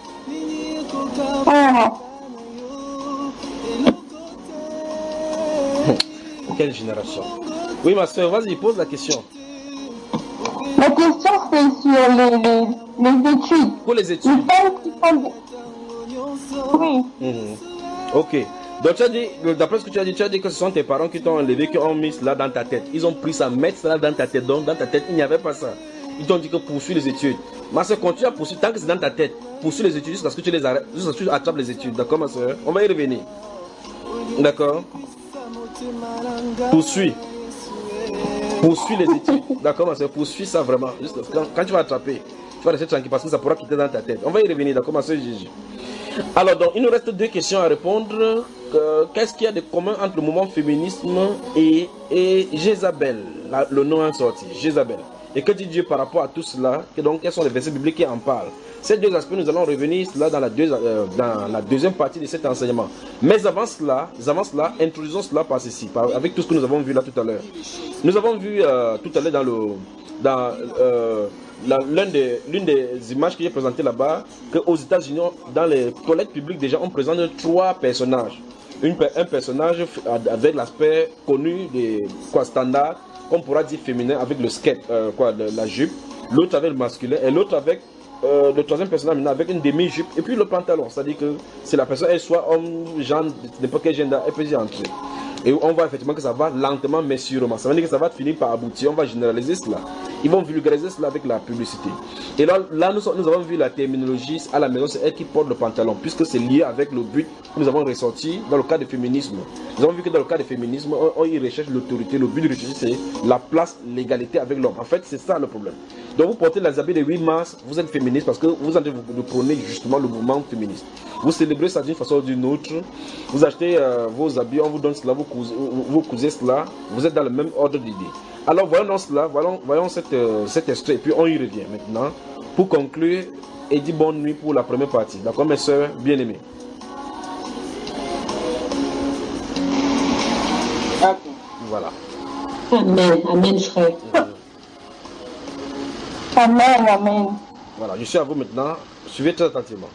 Quelle génération? Oui, ma soeur, vas-y, pose la question. La question, c'est sur les études. Pour les études. Les femmes qui font Oui. Ok. Donc, tu as dit, d'après ce que tu as dit que ce sont tes parents qui t'ont enlevé, qui ont mis cela dans ta tête. Ils ont pris ça, mettre cela dans ta tête. Donc, dans ta tête, il n'y avait pas ça. Ils t'ont dit que poursuis les études. Ma soeur, continue à poursuivre tant que c'est dans ta tête. Poursuis les études jusqu'à ce que tu les arrêtes, jusqu'à ce que tu attrapes les études. D'accord, ma soeur? On va y revenir. D'accord? Poursuis les études. D'accord, ma soeur? Poursuis ça vraiment. Juste quand tu vas attraper, tu vas rester tranquille parce que ça pourra quitter dans ta tête. On va y revenir. D'accord, ma soeur Gigi? Alors, donc, il nous reste deux questions à répondre. Qu'est-ce qu'il y a de commun entre le mouvement féminisme et Jézabel? Le nom est sorti, Jézabel. Et que dit Dieu par rapport à tout cela? Donc, quels sont les versets bibliques qui en parlent? Ces deux aspects, nous allons revenir là dans la deuxième partie de cet enseignement. Mais avant cela, introduisons cela par ceci, avec tout ce que nous avons vu là tout à l'heure. Nous avons vu tout à l'heure l'une des images que j'ai présentées là-bas, qu'aux États-Unis, dans les toilettes publiques, déjà, on présente trois personnages. Un personnage avec l'aspect connu des standard, qu'on pourra dire féminin, avec le skirt, la jupe, l'autre avec le masculin, et l'autre avec le troisième personnage avec une demi-jupe, et puis le pantalon. C'est-à-dire que si la personne elle soit homme, genre, n'importe quel gender, elle peut y entrer. Et on voit effectivement que ça va lentement mais sûrement. Ça veut dire que ça va finir par aboutir, on va généraliser cela. Ils vont vulgariser cela avec la publicité. Et là nous avons vu la terminologie à la maison, c'est elle qui porte le pantalon, puisque c'est lié avec le but que nous avons ressorti dans le cas du féminisme. Nous avons vu que dans le cas du féminisme, on y recherche l'autorité. Le but de rechercher, c'est la place, l'égalité avec l'homme. En fait, c'est ça le problème. Donc vous portez les habits de 8 mars, vous êtes féministe parce que vous êtes de prôner justement le mouvement féministe. Vous célébrez ça d'une façon ou d'une autre. Vous achetez vos habits, on vous donne cela, vous cousez cela. Vous êtes dans le même ordre d'idées. Alors voyons cela, voyons cet extrait et puis on y revient maintenant pour conclure et dire bonne nuit pour la première partie. D'accord mes soeurs bien-aimées? Voilà. Amen, amen frère. Amen, amen. Voilà, je suis à vous maintenant. Suivez très attentivement.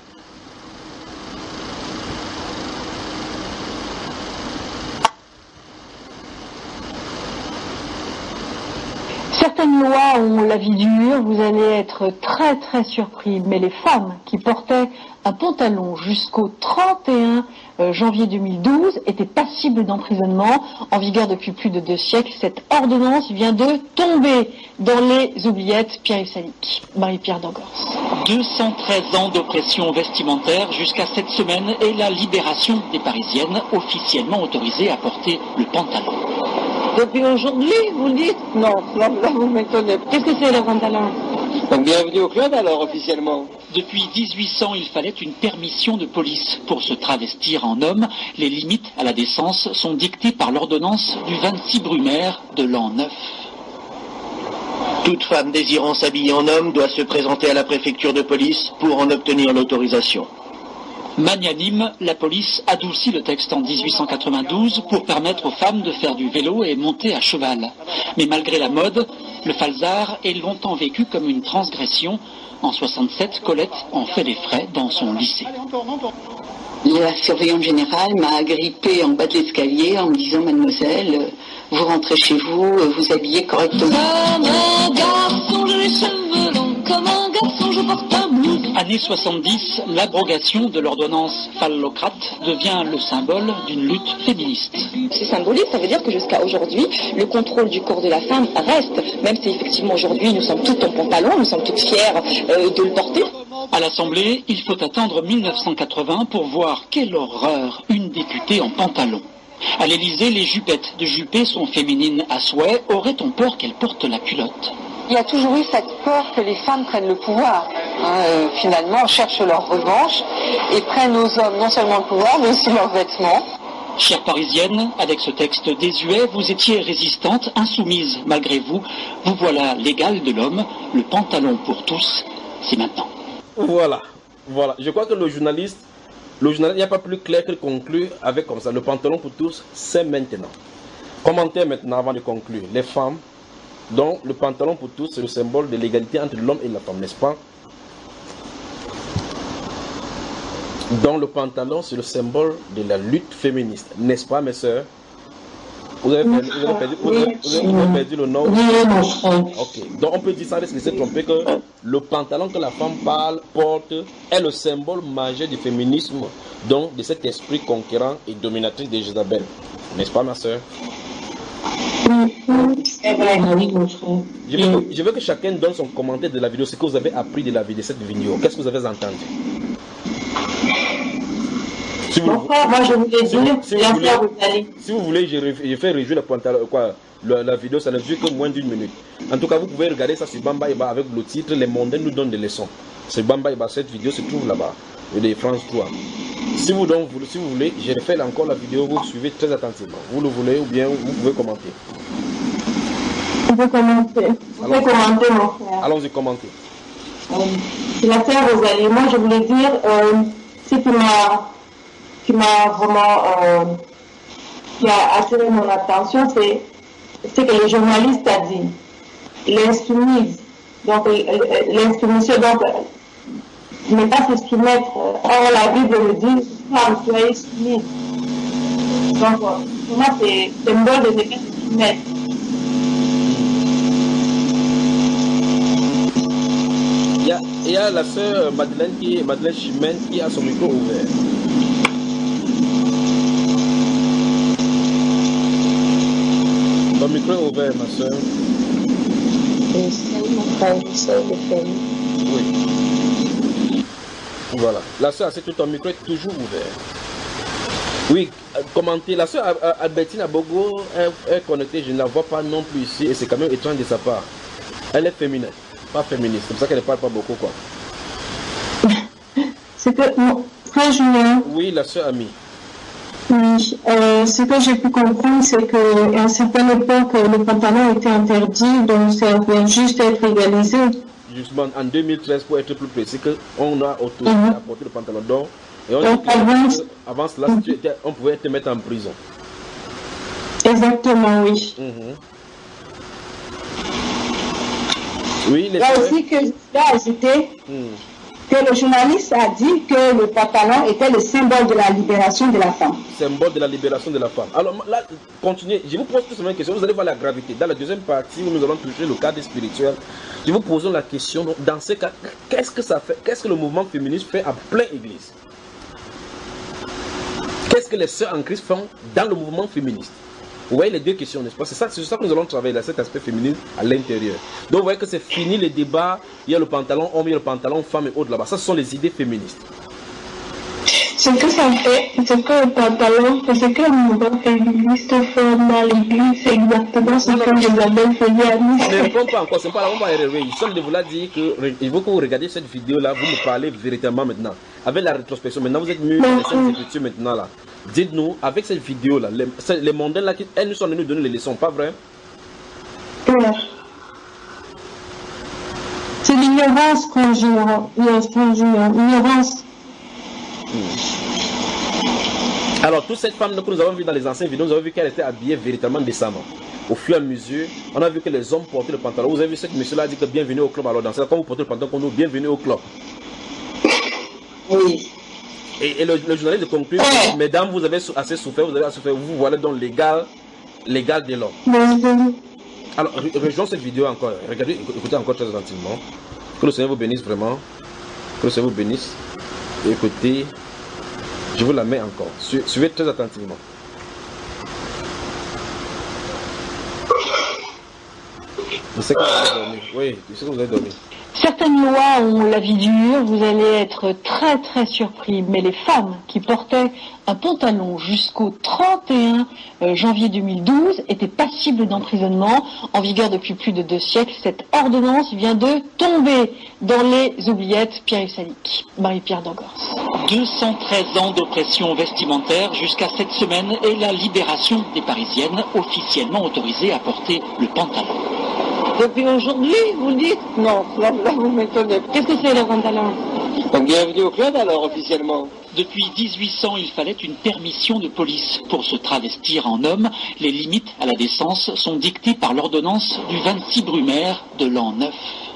Certaines lois ont la vie dure, vous allez être très très surpris, mais les femmes qui portaient un pantalon jusqu'au 31 janvier 2012 étaient passibles d'emprisonnement, en vigueur depuis plus de 2 siècles. Cette ordonnance vient de tomber dans les oubliettes. Pierre-Yves Salic, Marie-Pierre Dangors. 213 ans d'oppression vestimentaire jusqu'à cette semaine et la libération des Parisiennes officiellement autorisées à porter le pantalon. Depuis aujourd'hui, vous dites? Non, là vous m'étonnez. Qu'est-ce que c'est le pantalon? Donc bienvenue au club alors officiellement. Depuis 1800, il fallait une permission de police pour se travestir en homme. Les limites à la décence sont dictées par l'ordonnance du 26 Brumaire de l'an 9. Toute femme désirant s'habiller en homme doit se présenter à la préfecture de police pour en obtenir l'autorisation. Magnanime, la police adoucit le texte en 1892 pour permettre aux femmes de faire du vélo et monter à cheval. Mais malgré la mode, le falzar est longtemps vécu comme une transgression. En 67, Colette en fait les frais dans son lycée. La surveillante générale m'a agrippée en bas de l'escalier en me disant « Mademoiselle, vous rentrez chez vous, vous habillez correctement. » Comme un garçon, j'ai les cheveux longs, comme un garçon, je porte un blouson. Année 70, l'abrogation de l'ordonnance phallocrate devient le symbole d'une lutte féministe. C'est symbolique, ça veut dire que jusqu'à aujourd'hui, le contrôle du corps de la femme reste, même si effectivement aujourd'hui nous sommes toutes en pantalon, nous sommes toutes fières de le porter. À l'Assemblée, il faut attendre 1980 pour voir quelle horreur, une députée en pantalon. À l'Élysée, les jupettes de Juppé sont féminines à souhait. Aurait-on peur qu'elles portent la culotte? Il y a toujours eu cette peur que les femmes prennent le pouvoir. Finalement, cherchent leur revanche et prennent aux hommes non seulement le pouvoir, mais aussi leurs vêtements. Chère Parisienne, avec ce texte désuet, vous étiez résistante, insoumise malgré vous. Vous voilà l'égal de l'homme, le pantalon pour tous, c'est maintenant. Voilà. Je crois que le journaliste, il n'y a pas plus clair que de conclure avec comme ça. Le pantalon pour tous, c'est maintenant. Commentaire maintenant avant de conclure. Les femmes, donc le pantalon pour tous, c'est le symbole de l'égalité entre l'homme et la femme, n'est-ce pas? Donc le pantalon, c'est le symbole de la lutte féministe, n'est-ce pas mes soeurs? Vous avez perdu le nom? Oui, mon frère. Ok. Donc on peut dire sans se laisser tromper que le pantalon que la femme porte est le symbole majeur du féminisme, donc de cet esprit conquérant et dominatrice de Jézabel. N'est-ce pas ma soeur? C'est vrai, oui, mon frère. Je veux que chacun donne son commentaire de la vidéo, ce que vous avez appris de cette vidéo. Qu'est-ce que vous avez entendu? Mon frère, moi je voulais dire, si vous voulez, je fais rejouer le pantalon, la vidéo, ça ne dure que moins d'1 minute. En tout cas, vous pouvez regarder ça sur Bamba Eba avec le titre Les mondains nous donnent des leçons. C'est Bamba Eba, cette vidéo se trouve là-bas, de France 3. Si vous voulez, je refais encore la vidéo, vous suivez très attentivement. Vous le voulez ou bien vous pouvez commenter. On peut commenter. On peut commenter, mon frère. Allons-y, commenter. C'est la sœur Rosalie. Moi, je voulais dire, ce qui m'a vraiment qui a attiré mon attention, c'est que le journaliste a dit l'insoumise, donc l'insoumission, donc ne pas se soumettre. Or la Bible me dit femme, soyez soumise. Donc pour moi c'est symbole de ne pas se soumettre. Il y a la sœur Madeleine Chimène qui a son micro ouvert. Ton micro est ouvert, ma soeur. fragissait les familles. Oui. Voilà. La soeur, c'est tout ton micro est toujours ouvert. Oui, commentez. La soeur Albertine Abogo est connectée, je ne la vois pas non plus ici et c'est quand même étrange de sa part. Elle est féminine, pas féministe, c'est pour ça qu'elle ne parle pas beaucoup quoi. C'est que, frère Julien. Oui, la soeur Ami. Oui, ce que j'ai pu comprendre, c'est qu'à une certaine époque, le pantalon était interdit, donc ça vient juste être égalisé. Justement, en 2013, pour être plus précis, on a autorisé à porter le pantalon. Donc, et on donc avant cela, on pouvait te mettre en prison. Exactement, oui. Oui, il y a aussi que je dois ajouter que le journaliste a dit que le pantalon était le symbole de la libération de la femme. Symbole de la libération de la femme. Alors là, continuez. Je vous pose tout simplement une question. Vous allez voir la gravité. Dans la deuxième partie, où nous allons toucher le cadre spirituel, je vous pose la question. Dans ce cas, qu'est-ce que ça fait? Qu'est-ce que le mouvement féministe fait à plein église? Qu'est-ce que les sœurs en Christ font dans le mouvement féministe? Vous voyez les deux questions, n'est-ce pas? C'est ça que nous allons travailler là, cet aspect féminin à l'intérieur. Donc vous voyez que c'est fini les débats, il y a le pantalon homme, il y a le pantalon femme et autres là-bas. Ça, ce sont les idées féministes. Ce que ça fait, c'est que le pantalon, c'est ce que le mouvement féministe fait dans l'église, c'est exactement ce que Isabelle faisait à nous. Ne répond pas encore, c'est pas là, on va RRV. Je suis de vous la dire qu'il faut que vous regardiez cette vidéo-là, vous me parlez véritablement maintenant. Avec la rétrospection, maintenant vous êtes mieux dans les scènes d'écriture maintenant là. Dites-nous, avec cette vidéo-là, les mondains là, elles nous sont venues nous donner les leçons, pas vrai? Oui. C'est l'ignorance qu'on joue, l'ignorance. Alors, toute cette femme que nous avons vue dans les anciennes vidéos, nous avons vu qu'elle était habillée véritablement décemment. Au fur et à mesure, on a vu que les hommes portaient le pantalon. Vous avez vu ce que monsieur-là a dit que bienvenue au club. Alors, dans ce cas, quand vous portez le pantalon, comme nous, bienvenue au club. Oui. Et le journaliste conclut, mesdames, vous avez assez souffert, vous avez assez souffert, vous voilà donc l'égal de l'homme. Alors, rejoignons cette vidéo encore. Regardez, écoutez encore très attentivement. Que le Seigneur vous bénisse vraiment. Que le Seigneur vous bénisse. Et écoutez, je vous la mets encore. Suivez très attentivement. Je sais que vous avez dormi. Oui, je sais que vous avez dormi. Certaines lois ont la vie dure, vous allez être très très surpris, mais les femmes qui portaient un pantalon jusqu'au 31 janvier 2012 étaient passibles d'emprisonnement, en vigueur depuis plus de 2 siècles. Cette ordonnance vient de tomber dans les oubliettes. Pierre-Yves Salic, Marie-Pierre Dangors. 213 ans d'oppression vestimentaire jusqu'à cette semaine et la libération des Parisiennes officiellement autorisées à porter le pantalon. Depuis aujourd'hui, vous dites? Non, là vous m'étonnez. Qu'est-ce que c'est le pantalon? Donc bienvenue au club alors officiellement. Depuis 1800, il fallait une permission de police pour se travestir en homme. Les limites à la décence sont dictées par l'ordonnance du 26 Brumaire de l'an 9.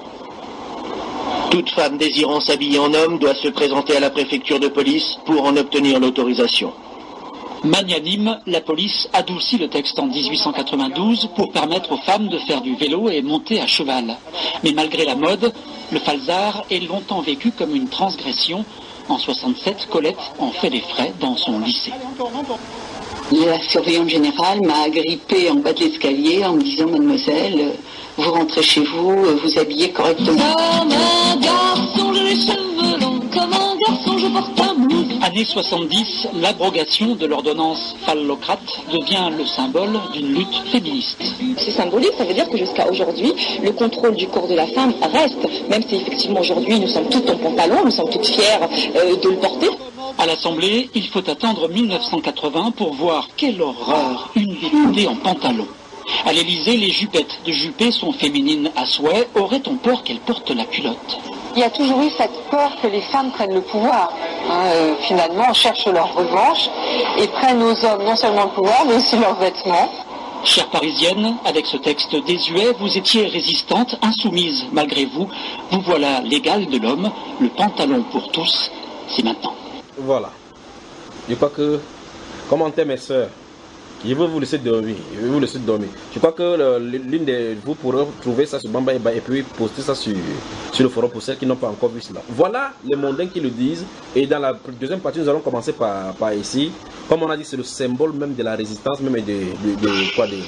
Toute femme désirant s'habiller en homme doit se présenter à la préfecture de police pour en obtenir l'autorisation. Magnanime, la police adoucit le texte en 1892 pour permettre aux femmes de faire du vélo et monter à cheval. Mais malgré la mode, le falzar est longtemps vécu comme une transgression. En 67, Colette en fait les frais dans son lycée. La surveillante générale m'a agrippée en bas de l'escalier en me disant « Mademoiselle, vous rentrez chez vous, vous habillez correctement. » Comme un garçon, j'ai les cheveux longs, comme un garçon, je porte un blouson. Année 70, l'abrogation de l'ordonnance phallocrate devient le symbole d'une lutte féministe. C'est symbolique, ça veut dire que jusqu'à aujourd'hui, le contrôle du corps de la femme reste, même si effectivement aujourd'hui nous sommes toutes en pantalon, nous sommes toutes fières de le porter. À l'Assemblée, il faut attendre 1980 pour voir quelle horreur, une députée en pantalon. À l'Élysée, les jupettes de Juppé sont féminines à souhait. Aurait-on peur qu'elles portent la culotte? Il y a toujours eu cette peur que les femmes prennent le pouvoir. Finalement, cherchent leur revanche et prennent aux hommes non seulement le pouvoir, mais aussi leurs vêtements. Chère Parisienne, avec ce texte désuet, vous étiez résistante, insoumise malgré vous. Vous voilà l'égal de l'homme, le pantalon pour tous, c'est maintenant. Voilà. Je crois que, commentez mes soeurs, je veux vous laisser dormir. Je crois que l'une de vous pourrez trouver ça sur Bamba et puis poster ça sur le forum pour celles qui n'ont pas encore vu cela. Voilà les mondains qui le disent. Et dans la deuxième partie, nous allons commencer par ici. Comme on a dit, c'est le symbole même de la résistance, même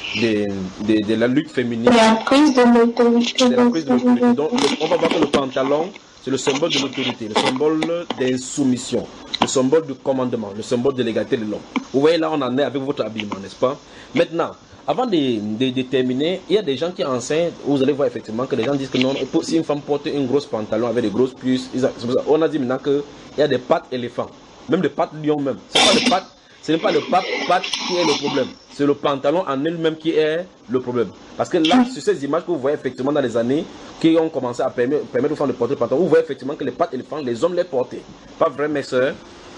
de la lutte féminine. La prise de l'autorité. Donc, on va voir que le pantalon, c'est le symbole de l'autorité, le symbole d'insoumission, le symbole du commandement, le symbole de l'égalité de l'homme. Vous voyez, là, on en est avec votre habillement, n'est-ce pas? Maintenant, avant de terminer, il y a des gens qui enseignent, vous allez voir effectivement que les gens disent que non, si une femme porte une grosse pantalon avec des grosses cuisses, on a dit maintenant qu'il y a des pattes éléphants, même des pattes lion même. Ce n'est pas le patte qui est le problème, c'est le pantalon en elle-même qui est le problème. Parce que là, sur ces images que vous voyez effectivement dans les années qui ont commencé à permettre aux femmes de porter le pantalon, vous voyez effectivement que les pattes éléphants, les hommes les portaient. Pas vrai, mes soeurs?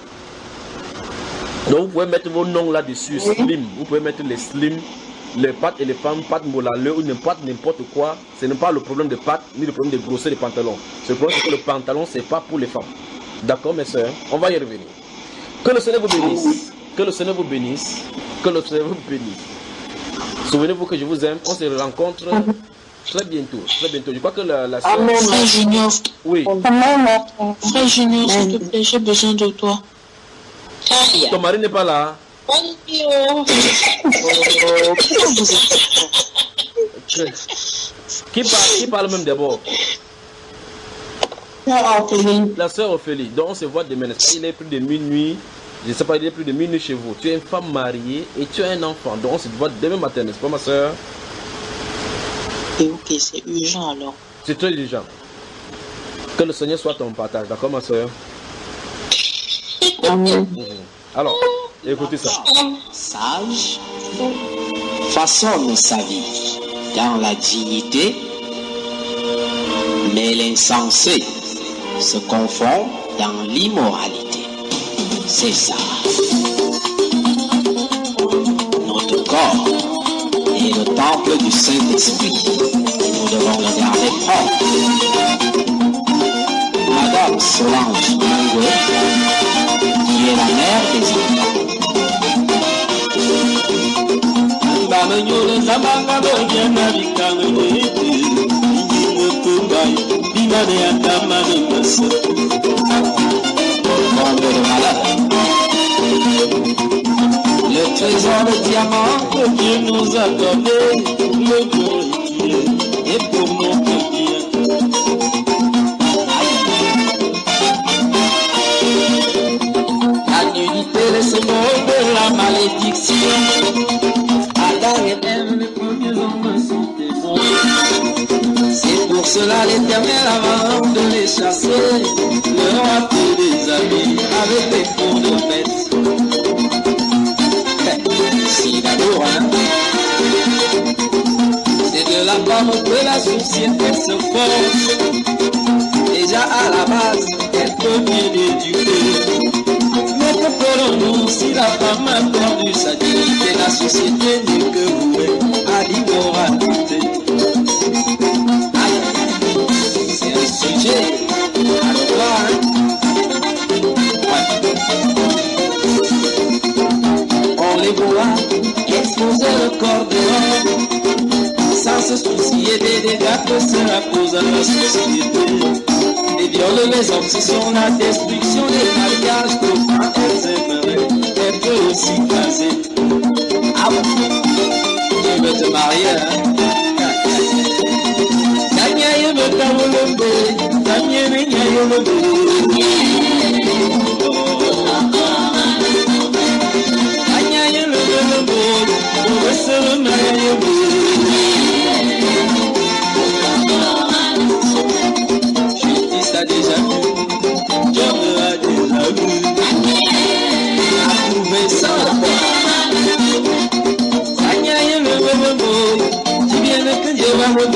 Donc vous pouvez mettre vos noms là-dessus, slim, vous pouvez mettre les slim, les pattes éléphants, pattes molaleux ou n'importe quoi. Ce n'est pas le problème de pattes ni le problème de grosseur des pantalons. Le problème c'est que le pantalon c'est pas pour les femmes. D'accord mes soeurs? On va y revenir. Que le Seigneur vous bénisse. Que le Seigneur vous bénisse. Que le Seigneur vous bénisse. Souvenez-vous que je vous aime. On se rencontre très bientôt. Très bientôt. Je crois que la soeur... Frère Junior. Oui. Frère Junior, s'il te plaît, j'ai besoin de toi. Ton mari n'est pas là. Qui parle même d'abord? La sœur Ophélie. Donc on se voit demain. Il est plus de minuit. Je ne sais pas, il est plus de minuit chez vous. Tu es une femme mariée et tu as un enfant. Donc on se voit demain matin, n'est-ce pas ma sœur? Ok, c'est urgent alors. C'est très urgent. Que le Seigneur soit ton partage, d'accord ma sœur? Amen. Alors, écoutez ça. Sage façonne sa vie dans la dignité, mais l'insensé se confond dans l'immoralité. C'est ça. Notre corps est le temple du Saint-Esprit et nous devons le garder propre. Madame Solange Mango, qui est la mère des enfants. Le trésor de diamant que Dieu nous a donné, le glorifier et pour notre bien. La nudité est ce monde de la malédiction. Adam et Ève, les premiers hommes sont témoins. C'est pour cela l'Éternel, avant de les chasser, leur a fait des amis avec des faux de fête. Si d'amour, hein? C'est de la femme que la société se force. Déjà à la base, elle peut bien éduquer. Mais que ferons-nous si la femme a perdu sa dignité? La société n'est que vouée à l'immoralité. C'est un sujet à revoir, hein? On les voit exposer le corps dehors, sans se soucier des dégâts que cela cause à la société. Les viols, les obsessions, la destruction des mariages, comment elles aimeraient être aussi casées. Ah bon, tu veux te marier, hein? Daniel me t'avoue Daniel justice a déjà vu, Dieu a déjà vu, approuvé ça. Daniel me dis bien que Dieu va me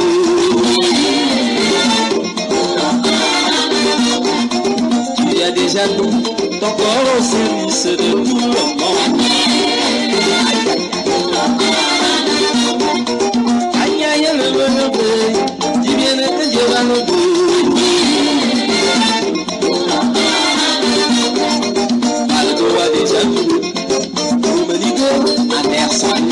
tu as déjà mis ton corps au service de tout le monde. Dis bien que Dieu va nous Malgré a déjà vu, vous me dites à personne.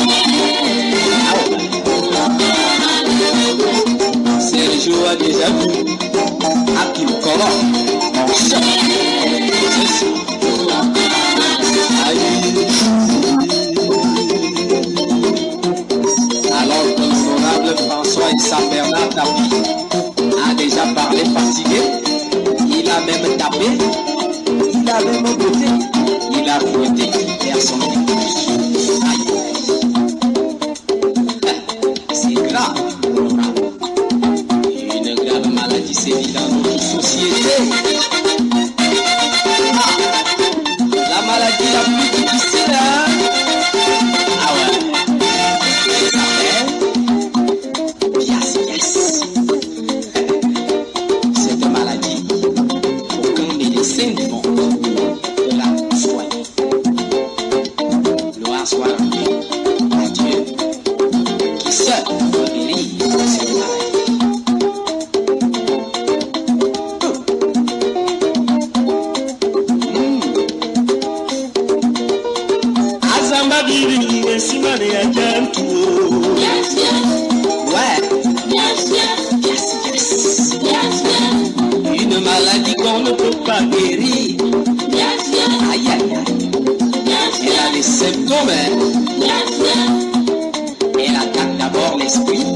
Sergio a déjà vu, à qui le colore, on chante. C'est ça. tapis, a déjà parlé fatigué, il a même tapé, il a même beauté, il a fouetté, personne n'écoute. C'est grave. Une grave maladie sévit dans notre société. La maladie la plus difficile, hein? Ah ouais. Elle s'appelle cette maladie, aucun médecin du monde ne l'a soignée. Gloire soit rendue à Dieu, qui seul peut guérir cette maladie. Une maladie qu'on ne peut pas guérir. Aïe aïe aïe. Elle a les symptômes. Elle attaque d'abord l'esprit,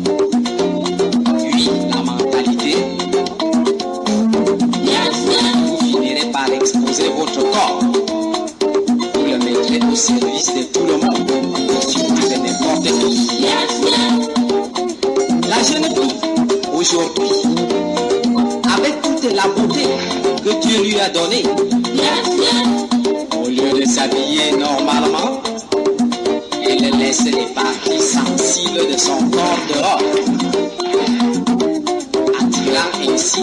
puis la mentalité. Vous finirez par exposer votre corps. Vous le mettrez au service de tout le monde. Surtout de n'importe qui. La jeune fille, aujourd'hui, avec toute la beauté que Dieu lui a donnée, au lieu de s'habiller normalement, elle laisse les parties sensibles de son corps dehors, attirant ainsi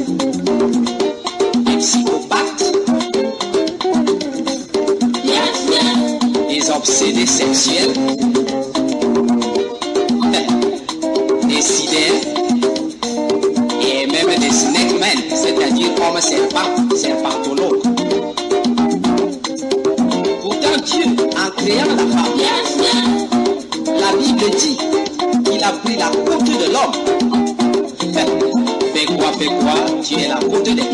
des psychopathes, des obsédés sexuels, des sidères et même des snakemen, c'est-à-dire comme serpentologues. Pourtant Dieu, en créant la femme, la Bible dit qu'il a pris la côte de l'homme. Fais quoi, tu es la côte de l'homme.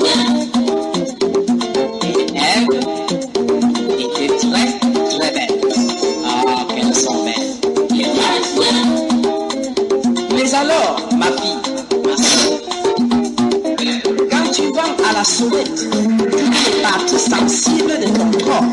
Et elle était très, très belle. Ah, qu'elles sont belles. Mais alors, ma fille, ma soeur, quand tu vas à la sauvette, toutes les parties sensibles de ton corps,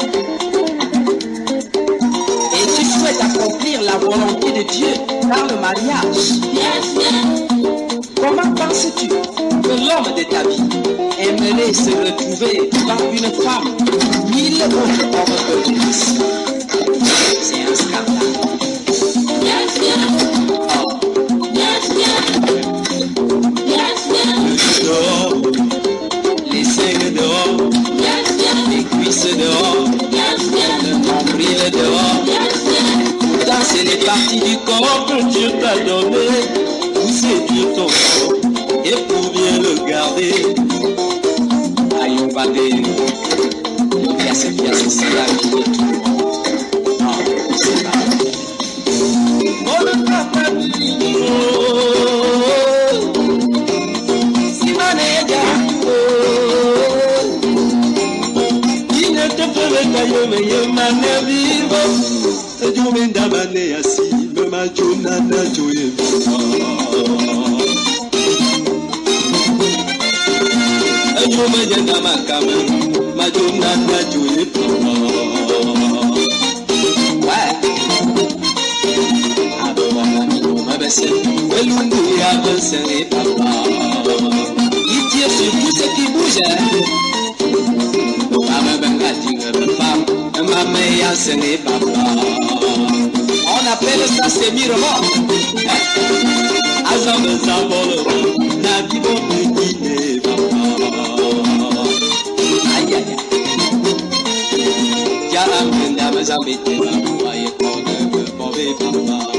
et tu souhaites accomplir la volonté de Dieu dans le mariage, comment penses-tu que l'homme de ta vie aimerait se retrouver dans une femme 1000 autres hommes plus? C'est un scandale. Dehors, les seins dehors, les cuisses dehors, le nombril dehors. Pourtant c'est les parties du corps que Dieu t'a donné pour séduire ton corps et pour bien le garder. Aïe, on va dire, c'est la vie de tout le monde. Non, c'est pas vrai. Il tire sur tout ce qui bouge. On appelle ça sémirement. Aïe aïe aïe.